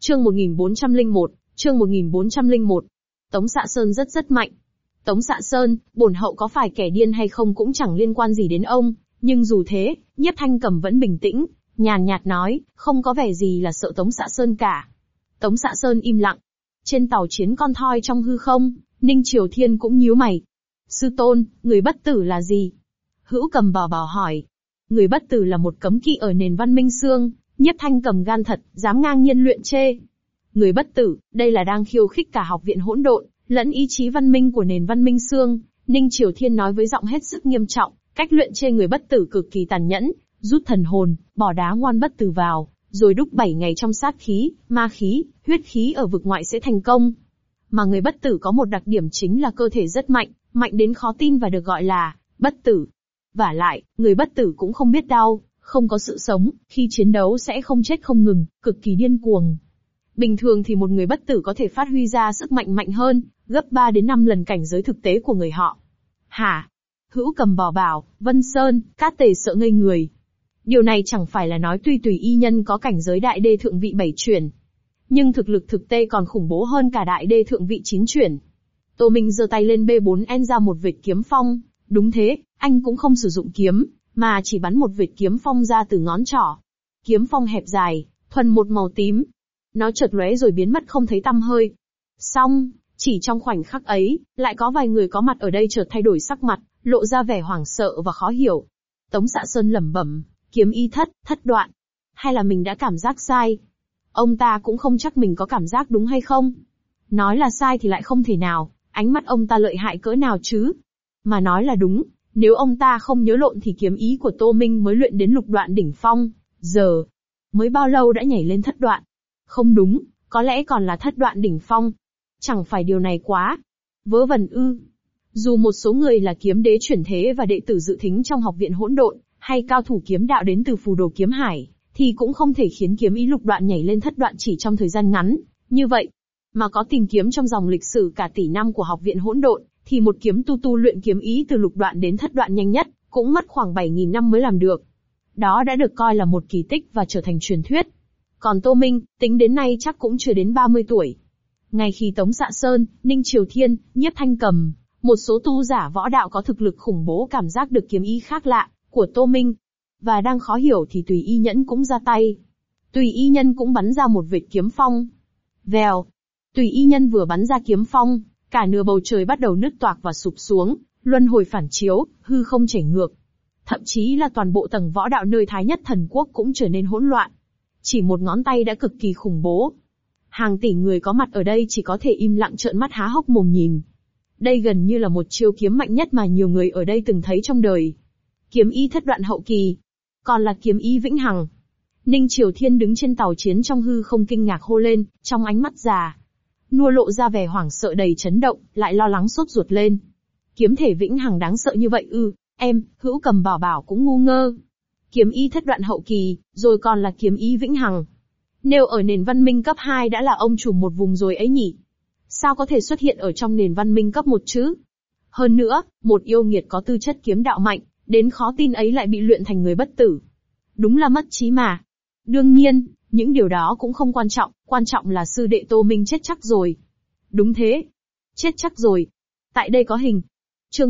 Chương 1401, chương 1401. Tống Xạ Sơn rất mạnh. Tống Xạ Sơn, bổn hậu có phải kẻ điên hay không cũng chẳng liên quan gì đến ông, nhưng dù thế, Nhiếp Thanh Cầm vẫn bình tĩnh, nhàn nhạt nói, không có vẻ gì là sợ Tống Xạ Sơn cả. Tống Xạ Sơn im lặng. Trên tàu chiến con thoi trong hư không, Ninh Triều Thiên cũng nhíu mày. Sư tôn, người bất tử là gì? Hữu Cầm bảo hỏi. Người bất tử là một cấm kỵ ở nền văn minh xương. Nhiếp Thanh Cầm gan thật, dám ngang nhiên luyện chê. Người bất tử, đây là đang khiêu khích cả học viện hỗn độn, lẫn ý chí văn minh của nền văn minh xương. Ninh Triều Thiên nói với giọng hết sức nghiêm trọng, cách luyện chê người bất tử cực kỳ tàn nhẫn, rút thần hồn, bỏ đá ngoan bất tử vào, rồi đúc 7 ngày trong sát khí, ma khí, huyết khí ở vực ngoại sẽ thành công. Mà người bất tử có một đặc điểm chính là cơ thể rất mạnh, mạnh đến khó tin và được gọi là bất tử. Vả lại, người bất tử cũng không biết đau, không có sự sống, khi chiến đấu sẽ không chết không ngừng, cực kỳ điên cuồng. Bình thường thì một người bất tử có thể phát huy ra sức mạnh hơn, gấp 3 đến 5 lần cảnh giới thực tế của người họ. Hả? Hữu Cầm bảo, Vân Sơn, Cát Tề sợ ngây người. Điều này chẳng phải là nói tuy tùy y nhân có cảnh giới đại đê thượng vị 7 chuyển, nhưng thực lực thực tế còn khủng bố hơn cả đại đê thượng vị 9 chuyển. Tô Minh giơ tay lên B4N ra một vệt kiếm phong, đúng thế, anh cũng không sử dụng kiếm, mà chỉ bắn một vệt kiếm phong ra từ ngón trỏ. Kiếm phong hẹp dài, thuần một màu tím. Nó chợt lóe rồi biến mất không thấy tăm hơi. Xong, chỉ trong khoảnh khắc ấy, lại có vài người có mặt ở đây chợt thay đổi sắc mặt, lộ ra vẻ hoảng sợ và khó hiểu. Tống Xạ Sơn lẩm bẩm, kiếm ý thất đoạn. Hay là mình đã cảm giác sai? Ông ta cũng không chắc mình có cảm giác đúng hay không. Nói là sai thì lại không thể nào, ánh mắt ông ta lợi hại cỡ nào chứ? Mà nói là đúng, nếu ông ta không nhớ lộn thì kiếm ý của Tô Minh mới luyện đến lục đoạn đỉnh phong, giờ mới bao lâu đã nhảy lên thất đoạn? Không đúng, có lẽ còn là thất đoạn đỉnh phong. Chẳng phải điều này quá vớ vẩn ư? Dù một số người là kiếm đế chuyển thế và đệ tử dự thính trong học viện hỗn độn, hay cao thủ kiếm đạo đến từ phù đồ kiếm hải, thì cũng không thể khiến kiếm ý lục đoạn nhảy lên thất đoạn chỉ trong thời gian ngắn như vậy. Mà có tìm kiếm trong dòng lịch sử cả tỷ năm của học viện hỗn độn, thì một kiếm tu luyện kiếm ý từ lục đoạn đến thất đoạn nhanh nhất, cũng mất khoảng 7.000 năm mới làm được. Đó đã được coi là một kỳ tích và trở thành truyền thuyết. Còn Tô Minh, tính đến nay chắc cũng chưa đến 30 tuổi. Ngay khi Tống Xạ Sơn, Ninh Triều Thiên, Nhiếp Thanh Cầm, một số tu giả võ đạo có thực lực khủng bố cảm giác được kiếm ý khác lạ của Tô Minh. Và đang khó hiểu thì Tùy Y Nhẫn cũng ra tay. Tùy Y Nhân cũng bắn ra một vệt kiếm phong. Vèo. Tùy Y Nhân vừa bắn ra kiếm phong, cả nửa bầu trời bắt đầu nứt toạc và sụp xuống, luân hồi phản chiếu, hư không chảy ngược. Thậm chí là toàn bộ tầng võ đạo nơi Thái Nhất Thần Quốc cũng trở nên hỗn loạn. Chỉ một ngón tay đã cực kỳ khủng bố. Hàng tỷ người có mặt ở đây chỉ có thể im lặng trợn mắt há hốc mồm nhìn. Đây gần như là một chiêu kiếm mạnh nhất mà nhiều người ở đây từng thấy trong đời. Kiếm ý thất đoạn hậu kỳ. Còn là kiếm ý vĩnh hằng. Ninh Triều Thiên đứng trên tàu chiến trong hư không kinh ngạc hô lên, trong ánh mắt già nua lộ ra vẻ hoảng sợ đầy chấn động, lại lo lắng sốt ruột lên. Kiếm thể vĩnh hằng đáng sợ như vậy ư? Em, Hữu Cầm bảo cũng ngu ngơ. Kiếm ý thất đoạn hậu kỳ, rồi còn là kiếm ý vĩnh hằng. Nếu ở nền văn minh cấp 2 đã là ông chủ một vùng rồi ấy nhỉ? Sao có thể xuất hiện ở trong nền văn minh cấp 1 chứ? Hơn nữa, một yêu nghiệt có tư chất kiếm đạo mạnh, đến khó tin ấy lại bị luyện thành người bất tử. Đúng là mất trí mà. Đương nhiên, những điều đó cũng không quan trọng là sư đệ Tô Minh chết chắc rồi. Đúng thế. Chết chắc rồi. Tại đây có hình. Chương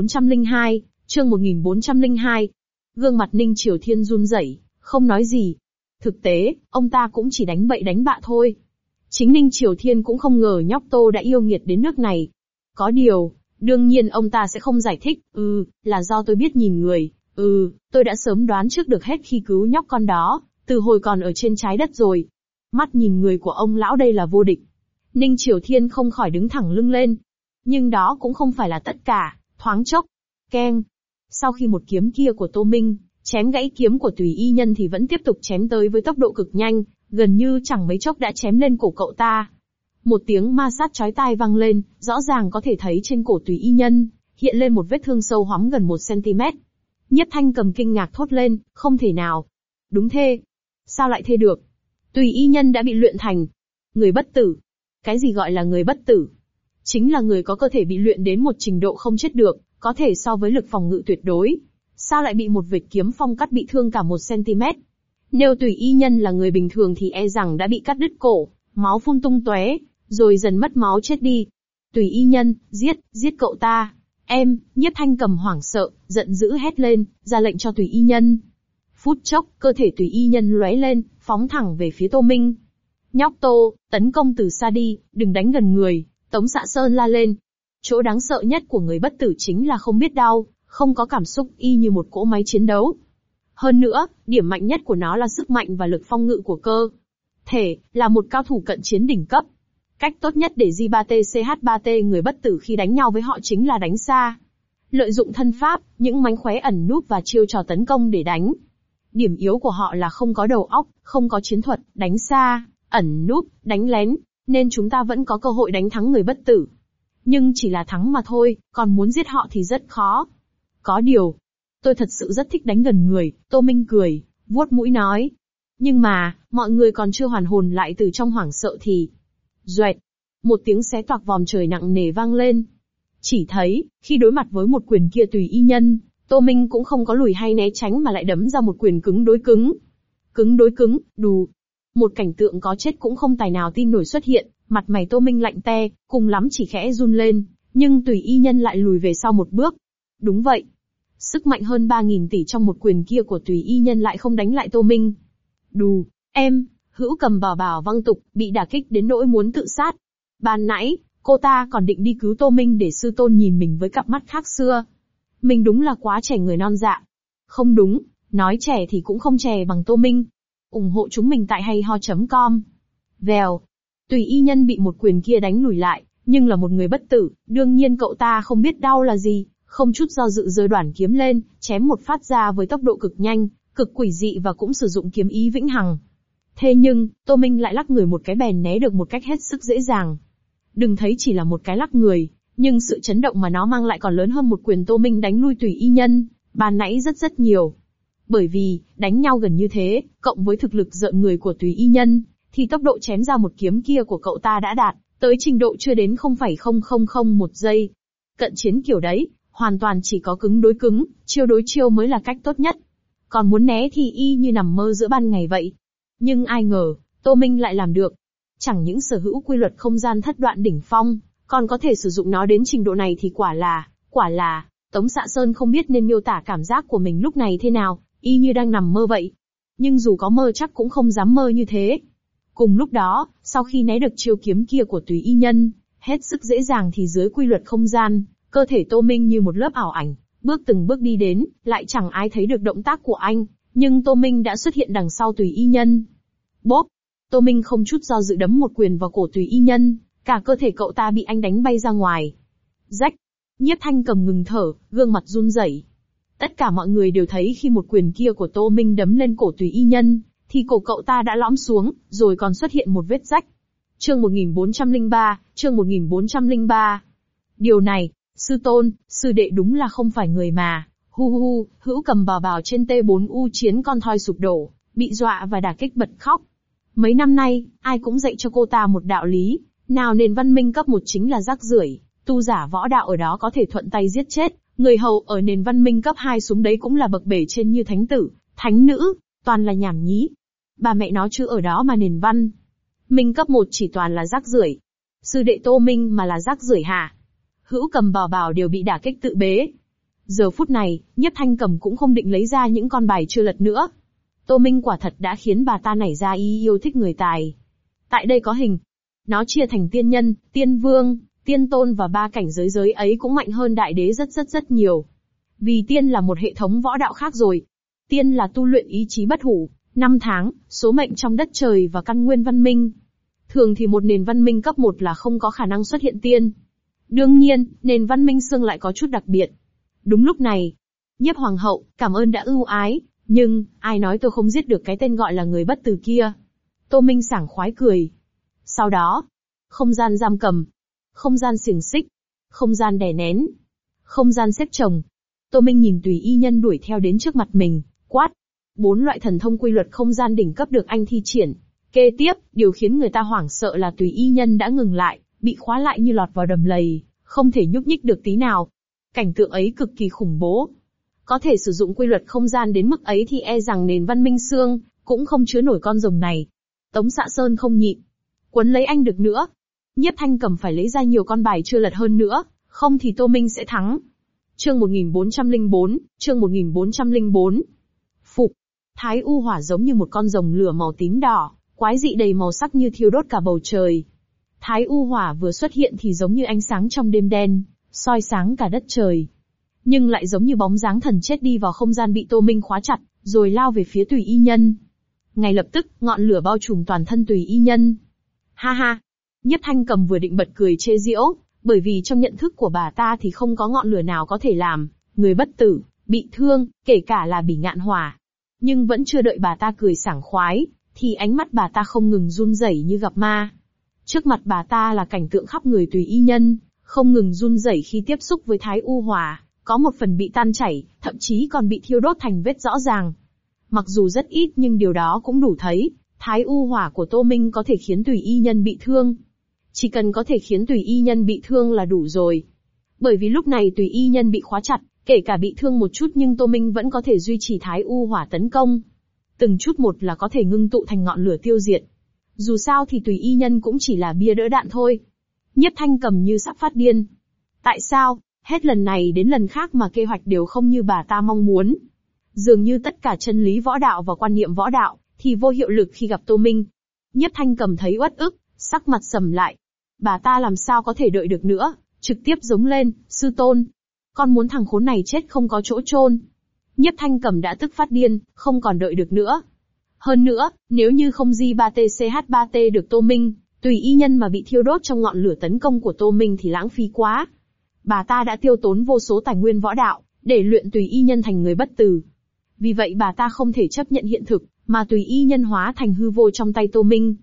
1402, chương 1402. Gương mặt Ninh Triều Thiên run rẩy, không nói gì. Thực tế, ông ta cũng chỉ đánh bậy đánh bạ thôi. Chính Ninh Triều Thiên cũng không ngờ nhóc Tô đã yêu nghiệt đến nước này. Có điều, đương nhiên ông ta sẽ không giải thích, là do tôi biết nhìn người, tôi đã sớm đoán trước được hết khi cứu nhóc con đó, từ hồi còn ở trên trái đất rồi. Mắt nhìn người của ông lão đây là vô địch. Ninh Triều Thiên không khỏi đứng thẳng lưng lên. Nhưng đó cũng không phải là tất cả, thoáng chốc. Keng. Sau khi một kiếm kia của Tô Minh chém gãy kiếm của Tùy Y Nhân thì vẫn tiếp tục chém tới với tốc độ cực nhanh, gần như chẳng mấy chốc đã chém lên cổ cậu ta. Một tiếng ma sát chói tai vang lên, rõ ràng có thể thấy trên cổ Tùy Y Nhân hiện lên một vết thương sâu hoắm gần 1 cm. Nhiếp Thanh Cầm kinh ngạc thốt lên, không thể nào. Đúng thế. Sao lại thế được? Tùy Y Nhân đã bị luyện thành người bất tử. Cái gì gọi là người bất tử? Chính là người có cơ thể bị luyện đến một trình độ không chết được, có thể so với lực phòng ngự tuyệt đối. Sao lại bị một vệt kiếm phong cắt bị thương cả 1 cm? Nếu Tùy Y Nhân là người bình thường thì e rằng đã bị cắt đứt cổ, máu phun tung tóe, rồi dần mất máu chết đi. Tùy Y Nhân, giết cậu ta. Em, Nhiếp Thanh Cầm hoảng sợ, giận dữ hét lên, ra lệnh cho Tùy Y Nhân. Phút chốc, cơ thể Tùy Y Nhân lóe lên, phóng thẳng về phía Tô Minh. Nhóc Tô, tấn công từ xa đi, đừng đánh gần người, Tống Xạ Sơn la lên. Chỗ đáng sợ nhất của người bất tử chính là không biết đau, không có cảm xúc, y như một cỗ máy chiến đấu. Hơn nữa, điểm mạnh nhất của nó là sức mạnh và lực phong ngự của cơ thể, là một cao thủ cận chiến đỉnh cấp. Cách tốt nhất để J3T-CH3T người bất tử khi đánh nhau với họ chính là đánh xa. Lợi dụng thân pháp, những mánh khóe ẩn núp và chiêu trò tấn công để đánh. Điểm yếu của họ là không có đầu óc, không có chiến thuật, đánh xa, ẩn núp, đánh lén, nên chúng ta vẫn có cơ hội đánh thắng người bất tử. Nhưng chỉ là thắng mà thôi, còn muốn giết họ thì rất khó. Có điều, tôi thật sự rất thích đánh gần người, Tô Minh cười, vuốt mũi nói. Nhưng mà, mọi người còn chưa hoàn hồn lại từ trong hoảng sợ thì... Duệt! Một tiếng xé toạc vòm trời nặng nề vang lên. Chỉ thấy, khi đối mặt với một quyền kia Tùy Y Nhân, Tô Minh cũng không có lùi hay né tránh mà lại đấm ra một quyền cứng đối cứng. Cứng đối cứng, đù. Một cảnh tượng có chết cũng không tài nào tin nổi xuất hiện, mặt mày Tô Minh lạnh te, cùng lắm chỉ khẽ run lên, nhưng Tùy Y Nhân lại lùi về sau một bước. Đúng vậy. Sức mạnh hơn 3.000 tỷ trong một quyền kia của Tùy Y Nhân lại không đánh lại Tô Minh. Đù, em, Hữu Cầm bảo bảo văng tục, bị đả kích đến nỗi muốn tự sát. Ban nãy, cô ta còn định đi cứu Tô Minh để sư tôn nhìn mình với cặp mắt khác xưa. Mình đúng là quá trẻ người non dạ. Không đúng, nói trẻ thì cũng không trẻ bằng Tô Minh. Ủng hộ chúng mình tại hayho.com. Vèo. Tùy Y Nhân bị một quyền kia đánh lùi lại, nhưng là một người bất tử, đương nhiên cậu ta không biết đau là gì, không chút do dự giơ đoản kiếm lên, chém một phát ra với tốc độ cực nhanh, cực quỷ dị và cũng sử dụng kiếm ý vĩnh hằng. Thế nhưng, Tô Minh lại lắc người một cái bèn né được một cách hết sức dễ dàng. Đừng thấy chỉ là một cái lắc người, nhưng sự chấn động mà nó mang lại còn lớn hơn một quyền Tô Minh đánh lui Tùy Y Nhân, ban nãy rất nhiều. Bởi vì, đánh nhau gần như thế, cộng với thực lực rợn người của Tùy Y Nhân, thì tốc độ chém ra một kiếm kia của cậu ta đã đạt tới trình độ chưa đến 0,0001 giây. Cận chiến kiểu đấy, hoàn toàn chỉ có cứng đối cứng, chiêu đối chiêu mới là cách tốt nhất. Còn muốn né thì y như nằm mơ giữa ban ngày vậy. Nhưng ai ngờ, Tô Minh lại làm được. Chẳng những sở hữu quy luật không gian thất đoạn đỉnh phong, còn có thể sử dụng nó đến trình độ này thì quả là, Tống Xạ Sơn không biết nên miêu tả cảm giác của mình lúc này thế nào, y như đang nằm mơ vậy. Nhưng dù có mơ chắc cũng không dám mơ như thế. Cùng lúc đó, sau khi né được chiêu kiếm kia của Tùy Y Nhân, hết sức dễ dàng thì dưới quy luật không gian, cơ thể Tô Minh như một lớp ảo ảnh, từng bước đi đến, lại chẳng ai thấy được động tác của anh, nhưng Tô Minh đã xuất hiện đằng sau Tùy Y Nhân. Bốp! Tô Minh không chút do dự đấm một quyền vào cổ Tùy Y Nhân, cả cơ thể cậu ta bị anh đánh bay ra ngoài. Rách! Nhiếp Thanh Cầm ngừng thở, gương mặt run rẩy. Tất cả mọi người đều thấy khi một quyền kia của Tô Minh đấm lên cổ Tùy Y Nhân, thì cổ cậu ta đã lõm xuống, rồi còn xuất hiện một vết rách. Chương 1403. Điều này, sư tôn, sư đệ đúng là không phải người mà. Hữu Cầm bảo bảo trên T4U chiến con thoi sụp đổ, bị dọa và đả kích bật khóc. Mấy năm nay, ai cũng dạy cho cô ta một đạo lý, nào nền văn minh cấp 1 chính là rác rưởi, tu giả võ đạo ở đó có thể thuận tay giết chết, người hầu ở nền văn minh cấp 2 xuống đấy cũng là bậc bể trên như thánh tử, thánh nữ, toàn là nhảm nhí. Bà mẹ nó chứ ở đó mà nền văn minh cấp 1 chỉ toàn là rác rưởi. Sư đệ Tô Minh mà là rác rưởi hả? Hữu Cầm bảo bảo đều bị đả kích tự bế. Giờ phút này, Nhiếp Thanh Cầm cũng không định lấy ra những con bài chưa lật nữa. Tô Minh quả thật đã khiến bà ta nảy ra ý yêu thích người tài. Tại đây có hình. Nó chia thành tiên nhân, tiên vương, tiên tôn và 3 cảnh giới ấy cũng mạnh hơn đại đế rất nhiều. Vì tiên là một hệ thống võ đạo khác rồi. Tiên là tu luyện ý chí bất hủ, năm tháng, số mệnh trong đất trời và căn nguyên văn minh. Thường thì một nền văn minh cấp 1 là không có khả năng xuất hiện tiên. Đương nhiên, nền văn minh xương lại có chút đặc biệt. Đúng lúc này, Nhiếp Hoàng hậu, cảm ơn đã ưu ái, nhưng, ai nói tôi không giết được cái tên gọi là người bất tử kia. Tô Minh sảng khoái cười. Sau đó, không gian giam cầm, không gian xiềng xích, không gian đè nén, không gian xếp chồng. Tô Minh nhìn Tùy Y Nhân đuổi theo đến trước mặt mình, quát. 4 loại thần thông quy luật không gian đỉnh cấp được anh thi triển. Kế tiếp, điều khiến người ta hoảng sợ là Tùy Y Nhân đã ngừng lại, bị khóa lại như lọt vào đầm lầy, không thể nhúc nhích được tí nào. Cảnh tượng ấy cực kỳ khủng bố. Có thể sử dụng quy luật không gian đến mức ấy thì e rằng nền văn minh xương cũng không chứa nổi con rồng này. Tống Xạ Sơn không nhịn. quấn lấy anh được nữa. Nhiếp Thanh Cầm phải lấy ra nhiều con bài chưa lật hơn nữa, không thì Tô Minh sẽ thắng. Chương 1404, chương 1404. Phục. Thái U hỏa giống như một con rồng lửa màu tím đỏ, quái dị đầy màu sắc như thiêu đốt cả bầu trời. Thái U hỏa vừa xuất hiện thì giống như ánh sáng trong đêm đen, soi sáng cả đất trời. Nhưng lại giống như bóng dáng thần chết đi vào không gian bị Tô Minh khóa chặt, rồi lao về phía Tùy Y Nhân. Ngay lập tức, ngọn lửa bao trùm toàn thân Tùy Y Nhân. Ha ha! Nhiếp Thanh Cầm vừa định bật cười chê giễu, bởi vì trong nhận thức của bà ta thì không có ngọn lửa nào có thể làm người bất tử, bị thương, kể cả là bỉ ngạn hỏa. Nhưng vẫn chưa đợi bà ta cười sảng khoái, thì ánh mắt bà ta không ngừng run rẩy như gặp ma. Trước mặt bà ta là cảnh tượng khắp người Tùy Y Nhân, không ngừng run rẩy khi tiếp xúc với Thái U hỏa, có một phần bị tan chảy, thậm chí còn bị thiêu đốt thành vết rõ ràng. Mặc dù rất ít nhưng điều đó cũng đủ thấy, Thái U hỏa của Tô Minh có thể khiến Tùy Y Nhân bị thương. Chỉ cần có thể khiến Tùy Y Nhân bị thương là đủ rồi. Bởi vì lúc này Tùy Y Nhân bị khóa chặt, kể cả bị thương một chút nhưng Tô Minh vẫn có thể duy trì Thái U hỏa tấn công. Từng chút một là có thể ngưng tụ thành ngọn lửa tiêu diệt. Dù sao thì Tùy Y Nhân cũng chỉ là bia đỡ đạn thôi. Nhiếp Thanh Cầm như sắp phát điên. Tại sao, hết lần này đến lần khác mà kế hoạch đều không như bà ta mong muốn. Dường như tất cả chân lý võ đạo và quan niệm võ đạo, thì vô hiệu lực khi gặp Tô Minh. Nhiếp Thanh Cầm thấy uất ức, sắc mặt sầm lại. Bà ta làm sao có thể đợi được nữa, trực tiếp giống lên, sư tôn. Con muốn thằng khốn này chết không có chỗ chôn. Nhiếp Thanh Cầm đã tức phát điên, không còn đợi được nữa. Hơn nữa, nếu như không J3TCH3T được Tô Minh, Tùy Y Nhân mà bị thiêu đốt trong ngọn lửa tấn công của Tô Minh thì lãng phí quá. Bà ta đã tiêu tốn vô số tài nguyên võ đạo, để luyện Tùy Y Nhân thành người bất tử. Vì vậy bà ta không thể chấp nhận hiện thực, mà Tùy Y Nhân hóa thành hư vô trong tay Tô Minh.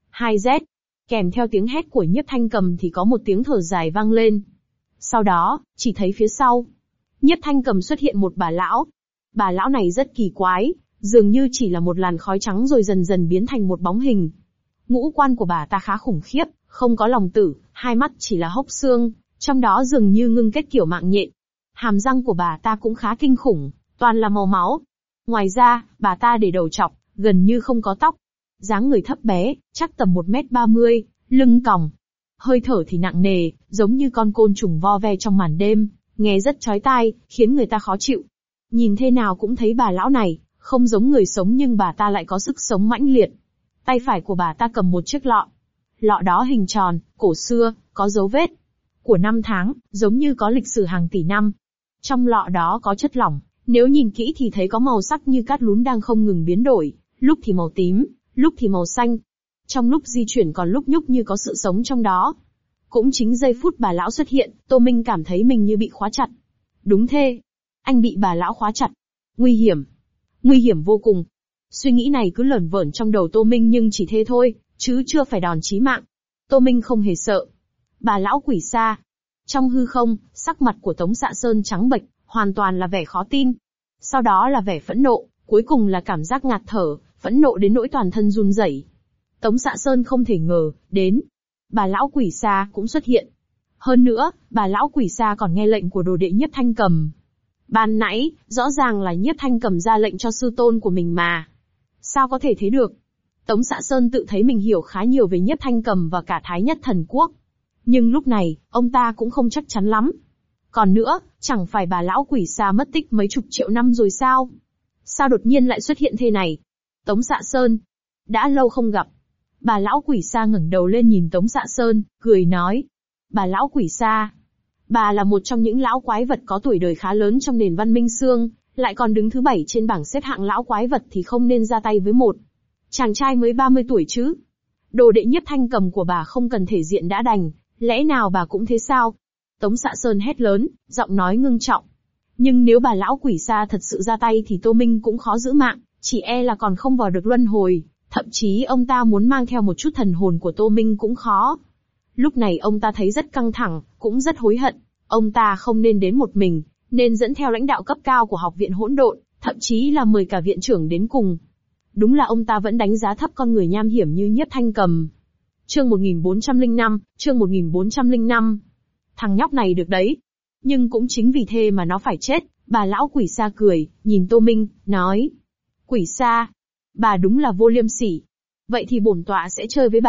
2Z. Kèm theo tiếng hét của Nhiếp Thanh Cầm thì có một tiếng thở dài vang lên. Sau đó, chỉ thấy phía sau. Nhiếp Thanh Cầm xuất hiện một bà lão. Bà lão này rất kỳ quái, dường như chỉ là một làn khói trắng rồi dần dần biến thành một bóng hình. Ngũ quan của bà ta khá khủng khiếp, không có lòng tử, hai mắt chỉ là hốc xương, trong đó dường như ngưng kết kiểu mạng nhện. Hàm răng của bà ta cũng khá kinh khủng, toàn là màu máu. Ngoài ra, bà ta để đầu trọc, gần như không có tóc. Dáng người thấp bé, chắc tầm 1m30, lưng còng. Hơi thở thì nặng nề, giống như con côn trùng vo ve trong màn đêm, nghe rất chói tai, khiến người ta khó chịu. Nhìn thế nào cũng thấy bà lão này, không giống người sống nhưng bà ta lại có sức sống mãnh liệt. Tay phải của bà ta cầm một chiếc lọ. Lọ đó hình tròn, cổ xưa, có dấu vết của năm tháng, giống như có lịch sử hàng tỷ năm. Trong lọ đó có chất lỏng, nếu nhìn kỹ thì thấy có màu sắc như cát lún đang không ngừng biến đổi, lúc thì màu tím, lúc thì màu xanh. Trong lúc di chuyển còn lúc nhúc như có sự sống trong đó. Cũng chính giây phút bà lão xuất hiện, Tô Minh cảm thấy mình như bị khóa chặt. Đúng thế. Anh bị bà lão khóa chặt. Nguy hiểm. Nguy hiểm vô cùng. Suy nghĩ này cứ lởn vởn trong đầu Tô Minh nhưng chỉ thế thôi, chứ chưa phải đòn chí mạng. Tô Minh không hề sợ. Bà lão quỷ xa. Trong hư không, sắc mặt của Tống Dạ Sơn trắng bệch, hoàn toàn là vẻ khó tin. Sau đó là vẻ phẫn nộ, cuối cùng là cảm giác ngạt thở, phẫn nộ đến nỗi toàn thân run rẩy. Tống Dạ Sơn không thể ngờ, đến. Bà lão quỷ xa cũng xuất hiện. Hơn nữa, bà lão quỷ xa còn nghe lệnh của đồ đệ Nhiếp Thanh Cầm. Ban nãy, rõ ràng là Nhiếp Thanh Cầm ra lệnh cho sư tôn của mình mà. Sao có thể thế được? Tống Dạ Sơn tự thấy mình hiểu khá nhiều về Nhiếp Thanh Cầm và cả Thái Nhất Thần Quốc. Nhưng lúc này, ông ta cũng không chắc chắn lắm. Còn nữa, chẳng phải bà lão quỷ xa mất tích mấy chục triệu năm rồi sao? Sao đột nhiên lại xuất hiện thế này? Tống Dạ Sơn. Đã lâu không gặp. Bà lão quỷ xa ngẩng đầu lên nhìn Tống Dạ Sơn, cười nói. Bà lão quỷ xa. Bà là một trong những lão quái vật có tuổi đời khá lớn trong nền văn minh xương, lại còn đứng thứ 7 trên bảng xếp hạng lão quái vật thì không nên ra tay với một chàng trai mới 30 tuổi chứ. Đồ đệ Nhiếp Thanh Cầm của bà không cần thể diện đã đành, lẽ nào bà cũng thế sao? Tống Dạ Sơn hét lớn, giọng nói ngưng trọng. Nhưng nếu bà lão quỷ xa thật sự ra tay thì Tô Minh cũng khó giữ mạng, chỉ e là còn không vào được luân hồi, thậm chí ông ta muốn mang theo một chút thần hồn của Tô Minh cũng khó. Lúc này ông ta thấy rất căng thẳng, cũng rất hối hận, ông ta không nên đến một mình, nên dẫn theo lãnh đạo cấp cao của học viện hỗn độn, thậm chí là mời cả viện trưởng đến cùng. Đúng là ông ta vẫn đánh giá thấp con người nham hiểm như Nhiếp Thanh Cầm. Chương 1405, chương 1405. Thằng nhóc này được đấy. Nhưng cũng chính vì thế mà nó phải chết, bà lão quỷ xa cười, nhìn Tô Minh, nói. Quỷ xa, bà đúng là vô liêm sỉ. Vậy thì bổn tọa sẽ chơi với bà,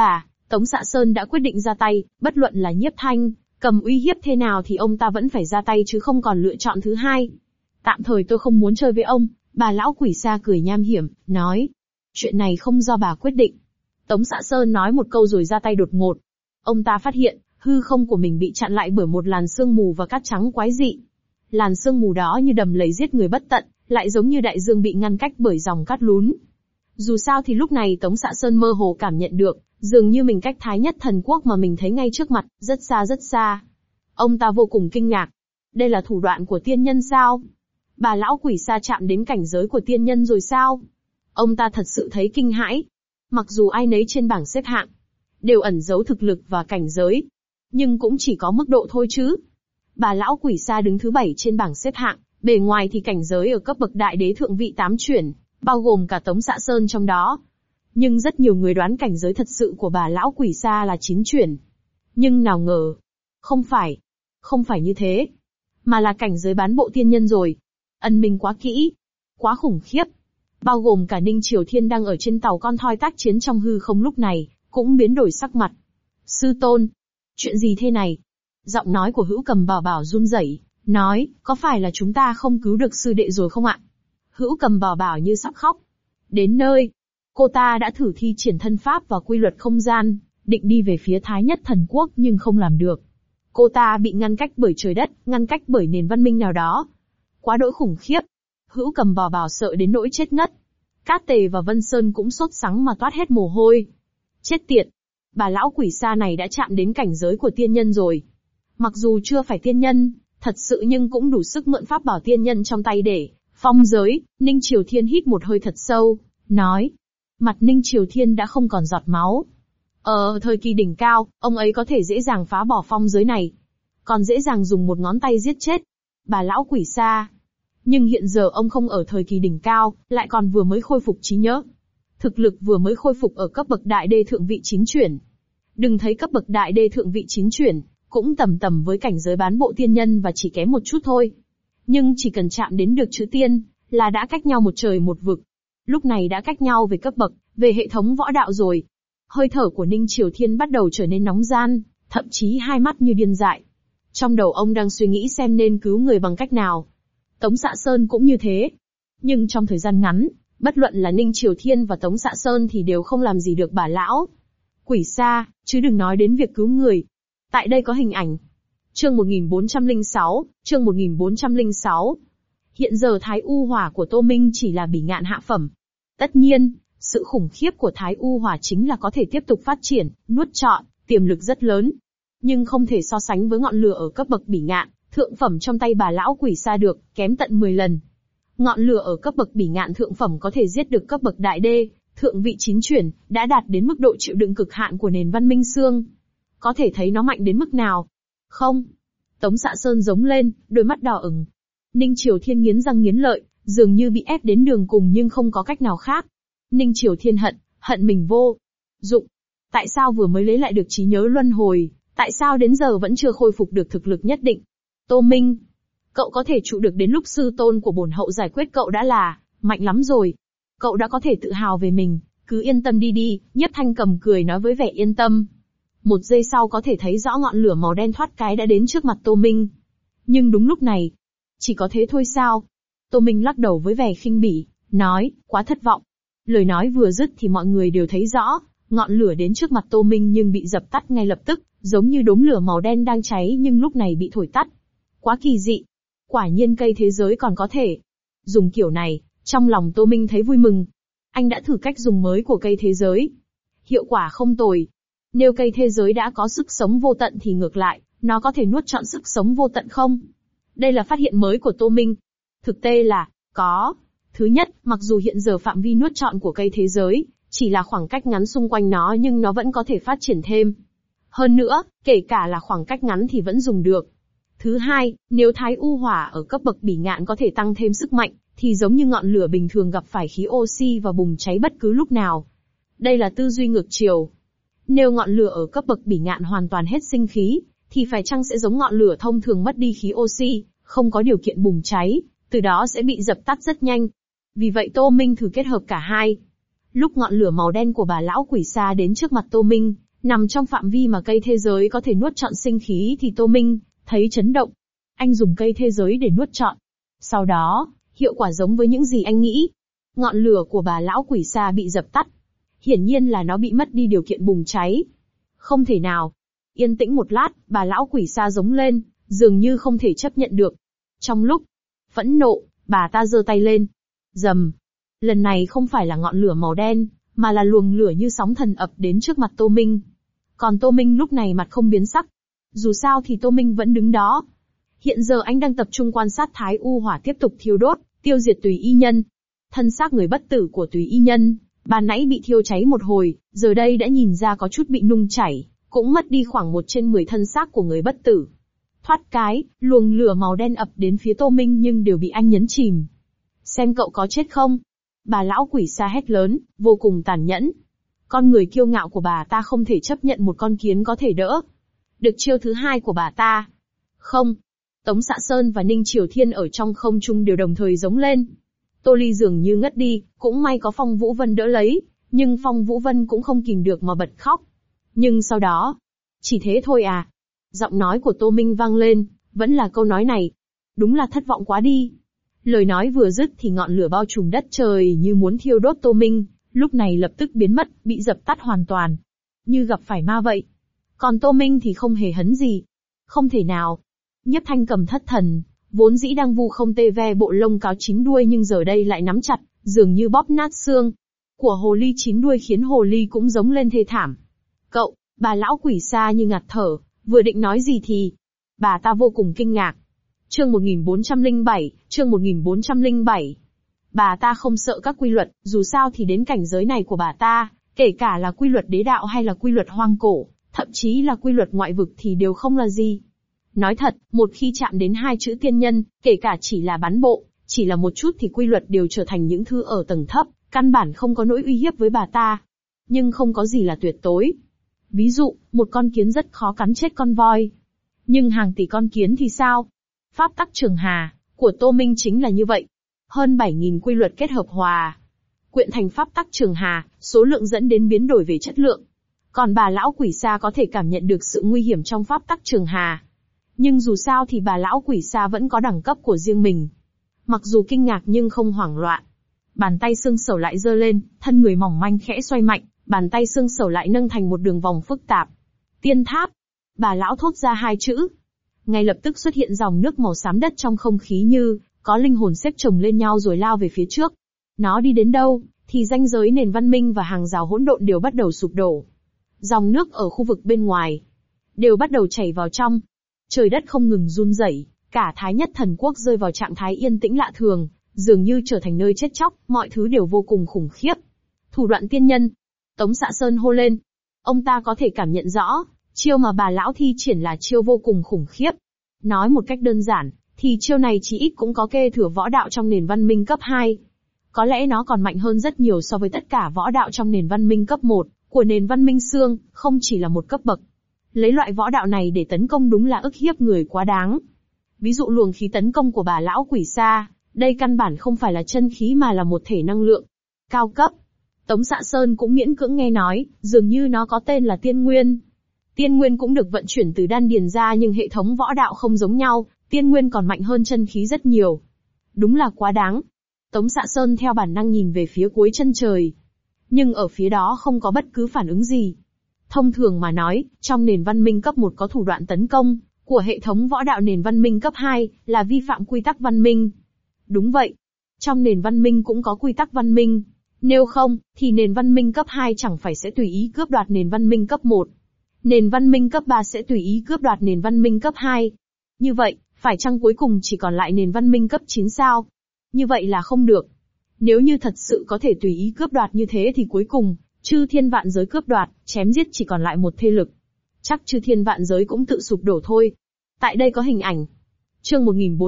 Tống Xạ Sơn đã quyết định ra tay, bất luận là Nhiếp Thanh, Cầm uy hiếp thế nào thì ông ta vẫn phải ra tay chứ không còn lựa chọn thứ hai. Tạm thời tôi không muốn chơi với ông, bà lão quỷ xa cười nham hiểm, nói. Chuyện này không do bà quyết định. Tống Xạ Sơn nói một câu rồi ra tay đột ngột. Ông ta phát hiện, hư không của mình bị chặn lại bởi một làn sương mù và cát trắng quái dị. Làn sương mù đó như đầm lầy giết người bất tận, lại giống như đại dương bị ngăn cách bởi dòng cát lún. Dù sao thì lúc này Tống Xạ Sơn mơ hồ cảm nhận được, dường như mình cách Thái Nhất Thần Quốc mà mình thấy ngay trước mặt, rất xa rất xa. Ông ta vô cùng kinh ngạc. Đây là thủ đoạn của tiên nhân sao? Bà lão quỷ xa chạm đến cảnh giới của tiên nhân rồi sao? Ông ta thật sự thấy kinh hãi. Mặc dù ai nấy trên bảng xếp hạng, đều ẩn giấu thực lực và cảnh giới. Nhưng cũng chỉ có mức độ thôi chứ. Bà lão quỷ xa đứng thứ 7 trên bảng xếp hạng, bề ngoài thì cảnh giới ở cấp bậc đại đế thượng vị 8 chuyển, bao gồm cả Tống Xạ Sơn trong đó. Nhưng rất nhiều người đoán cảnh giới thật sự của bà lão quỷ xa là 9 chuyển. Nhưng nào ngờ, không phải như thế, mà là cảnh giới bán bộ tiên nhân rồi. Ân minh quá kỹ, quá khủng khiếp. Bao gồm cả Ninh Triều Thiên đang ở trên tàu con thoi tác chiến trong hư không lúc này, cũng biến đổi sắc mặt. Sư tôn, chuyện gì thế này? Giọng nói của Hữu Cầm Bảo Bảo run rẩy, nói, có phải là chúng ta không cứu được sư đệ rồi không ạ? Hữu Cầm Bảo Bảo như sắp khóc. Đến nơi, cô ta đã thử thi triển thân pháp và quy luật không gian, định đi về phía Thái Nhất Thần Quốc nhưng không làm được. Cô ta bị ngăn cách bởi trời đất, ngăn cách bởi nền văn minh nào đó. Quá đỗi khủng khiếp. Hữu Cầm Bảo Bảo sợ đến nỗi chết ngất. Cát Tề và Vân Sơn cũng sốt sắng mà toát hết mồ hôi. Chết tiệt. Bà lão quỷ xa này đã chạm đến cảnh giới của tiên nhân rồi. Mặc dù chưa phải tiên nhân, thật sự nhưng cũng đủ sức mượn pháp bảo tiên nhân trong tay để phong giới. Ninh Triều Thiên hít một hơi thật sâu, nói. Mặt Ninh Triều Thiên đã không còn giọt máu. Ở thời kỳ đỉnh cao, ông ấy có thể dễ dàng phá bỏ phong giới này. Còn dễ dàng dùng một ngón tay giết chết bà lão quỷ xa. Nhưng hiện giờ ông không ở thời kỳ đỉnh cao, lại còn vừa mới khôi phục trí nhớ. Thực lực vừa mới khôi phục ở cấp bậc đại đê thượng vị 9 chuyển. Đừng thấy cấp bậc đại đê thượng vị 9 chuyển, cũng tầm tầm với cảnh giới bán bộ tiên nhân và chỉ kém một chút thôi. Nhưng chỉ cần chạm đến được chữ tiên, là đã cách nhau một trời một vực. Lúc này đã cách nhau về cấp bậc, về hệ thống võ đạo rồi. Hơi thở của Ninh Triều Thiên bắt đầu trở nên nóng gian, thậm chí hai mắt như điên dại. Trong đầu ông đang suy nghĩ xem nên cứu người bằng cách nào. Tống Xạ Sơn cũng như thế. Nhưng trong thời gian ngắn, bất luận là Ninh Triều Thiên và Tống Xạ Sơn thì đều không làm gì được bà lão quỷ xa, chứ đừng nói đến việc cứu người. Tại đây có hình ảnh. Chương 1406. Hiện giờ Thái U Hỏa của Tô Minh chỉ là bỉ ngạn hạ phẩm. Tất nhiên, sự khủng khiếp của Thái U Hỏa chính là có thể tiếp tục phát triển, nuốt trọn, tiềm lực rất lớn. Nhưng không thể so sánh với ngọn lửa ở cấp bậc bỉ ngạn, thượng phẩm trong tay bà lão quỷ xa được, kém tận 10 lần. Ngọn lửa ở cấp bậc bỉ ngạn thượng phẩm có thể giết được cấp bậc đại đê, thượng vị 9 chuyển, đã đạt đến mức độ chịu đựng cực hạn của nền văn minh xương. Có thể thấy nó mạnh đến mức nào. Không. Tống Xạ Sơn giống lên, đôi mắt đỏ ửng. Ninh Triều Thiên nghiến răng nghiến lợi, dường như bị ép đến đường cùng nhưng không có cách nào khác. Ninh Triều Thiên hận mình vô dụng. Tại sao vừa mới lấy lại được trí nhớ luân hồi, tại sao đến giờ vẫn chưa khôi phục được thực lực nhất định? Tô Minh, cậu có thể trụ được đến lúc sư tôn của bổn hậu giải quyết cậu đã là mạnh lắm rồi. Cậu đã có thể tự hào về mình, cứ yên tâm đi. Nhiếp Thanh Cầm cười nói với vẻ yên tâm. Một giây sau có thể thấy rõ ngọn lửa màu đen thoát cái đã đến trước mặt Tô Minh. Nhưng đúng lúc này, chỉ có thế thôi sao? Tô Minh lắc đầu với vẻ khinh bỉ, nói, quá thất vọng. Lời nói vừa dứt thì mọi người đều thấy rõ, ngọn lửa đến trước mặt Tô Minh nhưng bị dập tắt ngay lập tức, giống như đốm lửa màu đen đang cháy nhưng lúc này bị thổi tắt. Quá kỳ dị. Quả nhiên cây thế giới còn có thể dùng kiểu này, trong lòng Tô Minh thấy vui mừng. Anh đã thử cách dùng mới của cây thế giới. Hiệu quả không tồi. Nếu cây thế giới đã có sức sống vô tận thì ngược lại, nó có thể nuốt trọn sức sống vô tận không? Đây là phát hiện mới của Tô Minh. Thực tế là, có. Thứ nhất, mặc dù hiện giờ phạm vi nuốt trọn của cây thế giới, chỉ là khoảng cách ngắn xung quanh nó nhưng nó vẫn có thể phát triển thêm. Hơn nữa, kể cả là khoảng cách ngắn thì vẫn dùng được. Thứ hai, nếu Thái U Hỏa ở cấp bậc bỉ ngạn có thể tăng thêm sức mạnh, thì giống như ngọn lửa bình thường gặp phải khí oxy và bùng cháy bất cứ lúc nào. Đây là tư duy ngược chiều. Nếu ngọn lửa ở cấp bậc bỉ ngạn hoàn toàn hết sinh khí, thì phải chăng sẽ giống ngọn lửa thông thường mất đi khí oxy, không có điều kiện bùng cháy, từ đó sẽ bị dập tắt rất nhanh. Vì vậy Tô Minh thử kết hợp cả hai. Lúc ngọn lửa màu đen của bà lão quỷ xa đến trước mặt Tô Minh, Nằm trong phạm vi mà cây thế giới có thể nuốt trọn sinh khí thì Tô Minh thấy chấn động. Anh dùng cây thế giới để nuốt trọn. Sau đó, hiệu quả giống với những gì anh nghĩ. Ngọn lửa của bà lão quỷ xa bị dập tắt. Hiển nhiên là nó bị mất đi điều kiện bùng cháy. Không thể nào. Yên tĩnh một lát, bà lão quỷ xa giống lên, dường như không thể chấp nhận được. Trong lúc phẫn nộ, bà ta giơ tay lên. Rầm. Lần này không phải là ngọn lửa màu đen, mà là luồng lửa như sóng thần ập đến trước mặt Tô Minh. Còn Tô Minh lúc này mặt không biến sắc. Dù sao thì Tô Minh vẫn đứng đó. Hiện giờ anh đang tập trung quan sát Thái U hỏa tiếp tục thiêu đốt, tiêu diệt Tùy Y Nhân. Thân xác người bất tử của Tùy Y Nhân, ban nãy bị thiêu cháy một hồi, giờ đây đã nhìn ra có chút bị nung chảy, cũng mất đi khoảng 1/10 thân xác của người bất tử. Thoát cái, luồng lửa màu đen ập đến phía Tô Minh nhưng đều bị anh nhấn chìm. Xem cậu có chết không? Bà lão quỷ xa hét lớn, vô cùng tàn nhẫn. Con người kiêu ngạo của bà ta không thể chấp nhận một con kiến có thể đỡ được chiêu thứ hai của bà ta. Không. Tống Xạ Sơn và Ninh Triều Thiên ở trong không trung đều đồng thời giống lên. Tô Ly dường như ngất đi, cũng may có Phong Vũ Vân đỡ lấy, nhưng Phong Vũ Vân cũng không kìm được mà bật khóc. Nhưng sau đó, chỉ thế thôi à? Giọng nói của Tô Minh vang lên, vẫn là câu nói này. Đúng là thất vọng quá đi. Lời nói vừa dứt thì ngọn lửa bao trùm đất trời như muốn thiêu đốt Tô Minh, lúc này lập tức biến mất, bị dập tắt hoàn toàn. Như gặp phải ma vậy. Còn Tô Minh thì không hề hấn gì. Không thể nào. Nhiếp Thanh Cầm thất thần, vốn dĩ đang vu không tê ve bộ lông cáo chín đuôi nhưng giờ đây lại nắm chặt, dường như bóp nát xương. Của hồ ly chín đuôi khiến hồ ly cũng giống lên thê thảm. Cậu, bà lão quỷ xa như ngạt thở, vừa định nói gì thì bà ta vô cùng kinh ngạc. Chương 1407. Bà ta không sợ các quy luật, dù sao thì đến cảnh giới này của bà ta, kể cả là quy luật đế đạo hay là quy luật hoang cổ, thậm chí là quy luật ngoại vực thì đều không là gì. Nói thật, một khi chạm đến hai chữ tiên nhân, kể cả chỉ là bắn bộ, chỉ là một chút thì quy luật đều trở thành những thứ ở tầng thấp, căn bản không có nỗi uy hiếp với bà ta. Nhưng không có gì là tuyệt tối. Ví dụ, một con kiến rất khó cắn chết con voi. Nhưng hàng tỷ con kiến thì sao? Pháp tắc Trường Hà của Tô Minh chính là như vậy. Hơn 7.000 quy luật kết hợp hòa quyện thành pháp tắc Trường Hà, số lượng dẫn đến biến đổi về chất lượng. Còn bà lão quỷ xa có thể cảm nhận được sự nguy hiểm trong pháp tắc Trường Hà. Nhưng dù sao thì bà lão quỷ xa vẫn có đẳng cấp của riêng mình. Mặc dù kinh ngạc nhưng không hoảng loạn. Bàn tay xương sầu lại giơ lên, thân người mỏng manh khẽ xoay mạnh, bàn tay xương sầu lại nâng thành một đường vòng phức tạp. Tiên tháp. Bà lão thốt ra hai chữ. Ngay lập tức xuất hiện dòng nước màu xám đất trong không khí như có linh hồn xếp chồng lên nhau rồi lao về phía trước. Nó đi đến đâu, thì ranh giới nền văn minh và hàng rào hỗn độn đều bắt đầu sụp đổ. Dòng nước ở khu vực bên ngoài đều bắt đầu chảy vào trong. Trời đất không ngừng run rẩy, cả Thái Nhất Thần Quốc rơi vào trạng thái yên tĩnh lạ thường, dường như trở thành nơi chết chóc, mọi thứ đều vô cùng khủng khiếp. Thủ đoạn tiên nhân. Tống Xạ Sơn hô lên. Ông ta có thể cảm nhận rõ, chiêu mà bà lão thi triển là chiêu vô cùng khủng khiếp. Nói một cách đơn giản, thì chiêu này chỉ ít cũng có kế thừa võ đạo trong nền văn minh cấp 2. Có lẽ nó còn mạnh hơn rất nhiều so với tất cả võ đạo trong nền văn minh cấp 1, của nền văn minh xương, không chỉ là một cấp bậc. Lấy loại võ đạo này để tấn công đúng là ức hiếp người quá đáng. Ví dụ luồng khí tấn công của bà lão quỷ xa, đây căn bản không phải là chân khí mà là một thể năng lượng cao cấp. Tống Xạ Sơn cũng miễn cưỡng nghe nói, dường như nó có tên là tiên nguyên. Tiên nguyên cũng được vận chuyển từ đan điền ra nhưng hệ thống võ đạo không giống nhau, tiên nguyên còn mạnh hơn chân khí rất nhiều. Đúng là quá đáng. Tống Xạ Sơn theo bản năng nhìn về phía cuối chân trời. Nhưng ở phía đó không có bất cứ phản ứng gì. Thông thường mà nói, trong nền văn minh cấp 1 có thủ đoạn tấn công của hệ thống võ đạo nền văn minh cấp 2 là vi phạm quy tắc văn minh. Đúng vậy. Trong nền văn minh cũng có quy tắc văn minh. Nếu không, thì nền văn minh cấp 2 chẳng phải sẽ tùy ý cướp đoạt nền văn minh cấp 1. Nền văn minh cấp 3 sẽ tùy ý cướp đoạt nền văn minh cấp 2. Như vậy, phải chăng cuối cùng chỉ còn lại nền văn minh cấp 9 sao? Như vậy là không được. Nếu như thật sự có thể tùy ý cướp đoạt như thế thì cuối cùng, chư thiên vạn giới cướp đoạt, chém giết chỉ còn lại một thế lực. Chắc chư thiên vạn giới cũng tự sụp đổ thôi. Tại đây có hình ảnh. Chương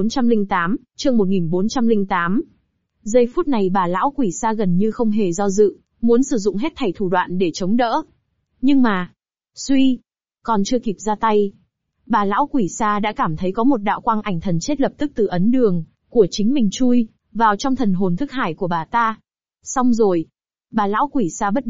1408. Giây phút này bà lão quỷ xa gần như không hề do dự, muốn sử dụng hết thảy thủ đoạn để chống đỡ. Nhưng mà, suy, còn chưa kịp ra tay. Bà lão quỷ xa đã cảm thấy có một đạo quang ảnh thần chết lập tức từ ấn đường của chính mình chui vào trong thần hồn thức hải của bà ta. Xong rồi. Bà lão quỷ xa bất động,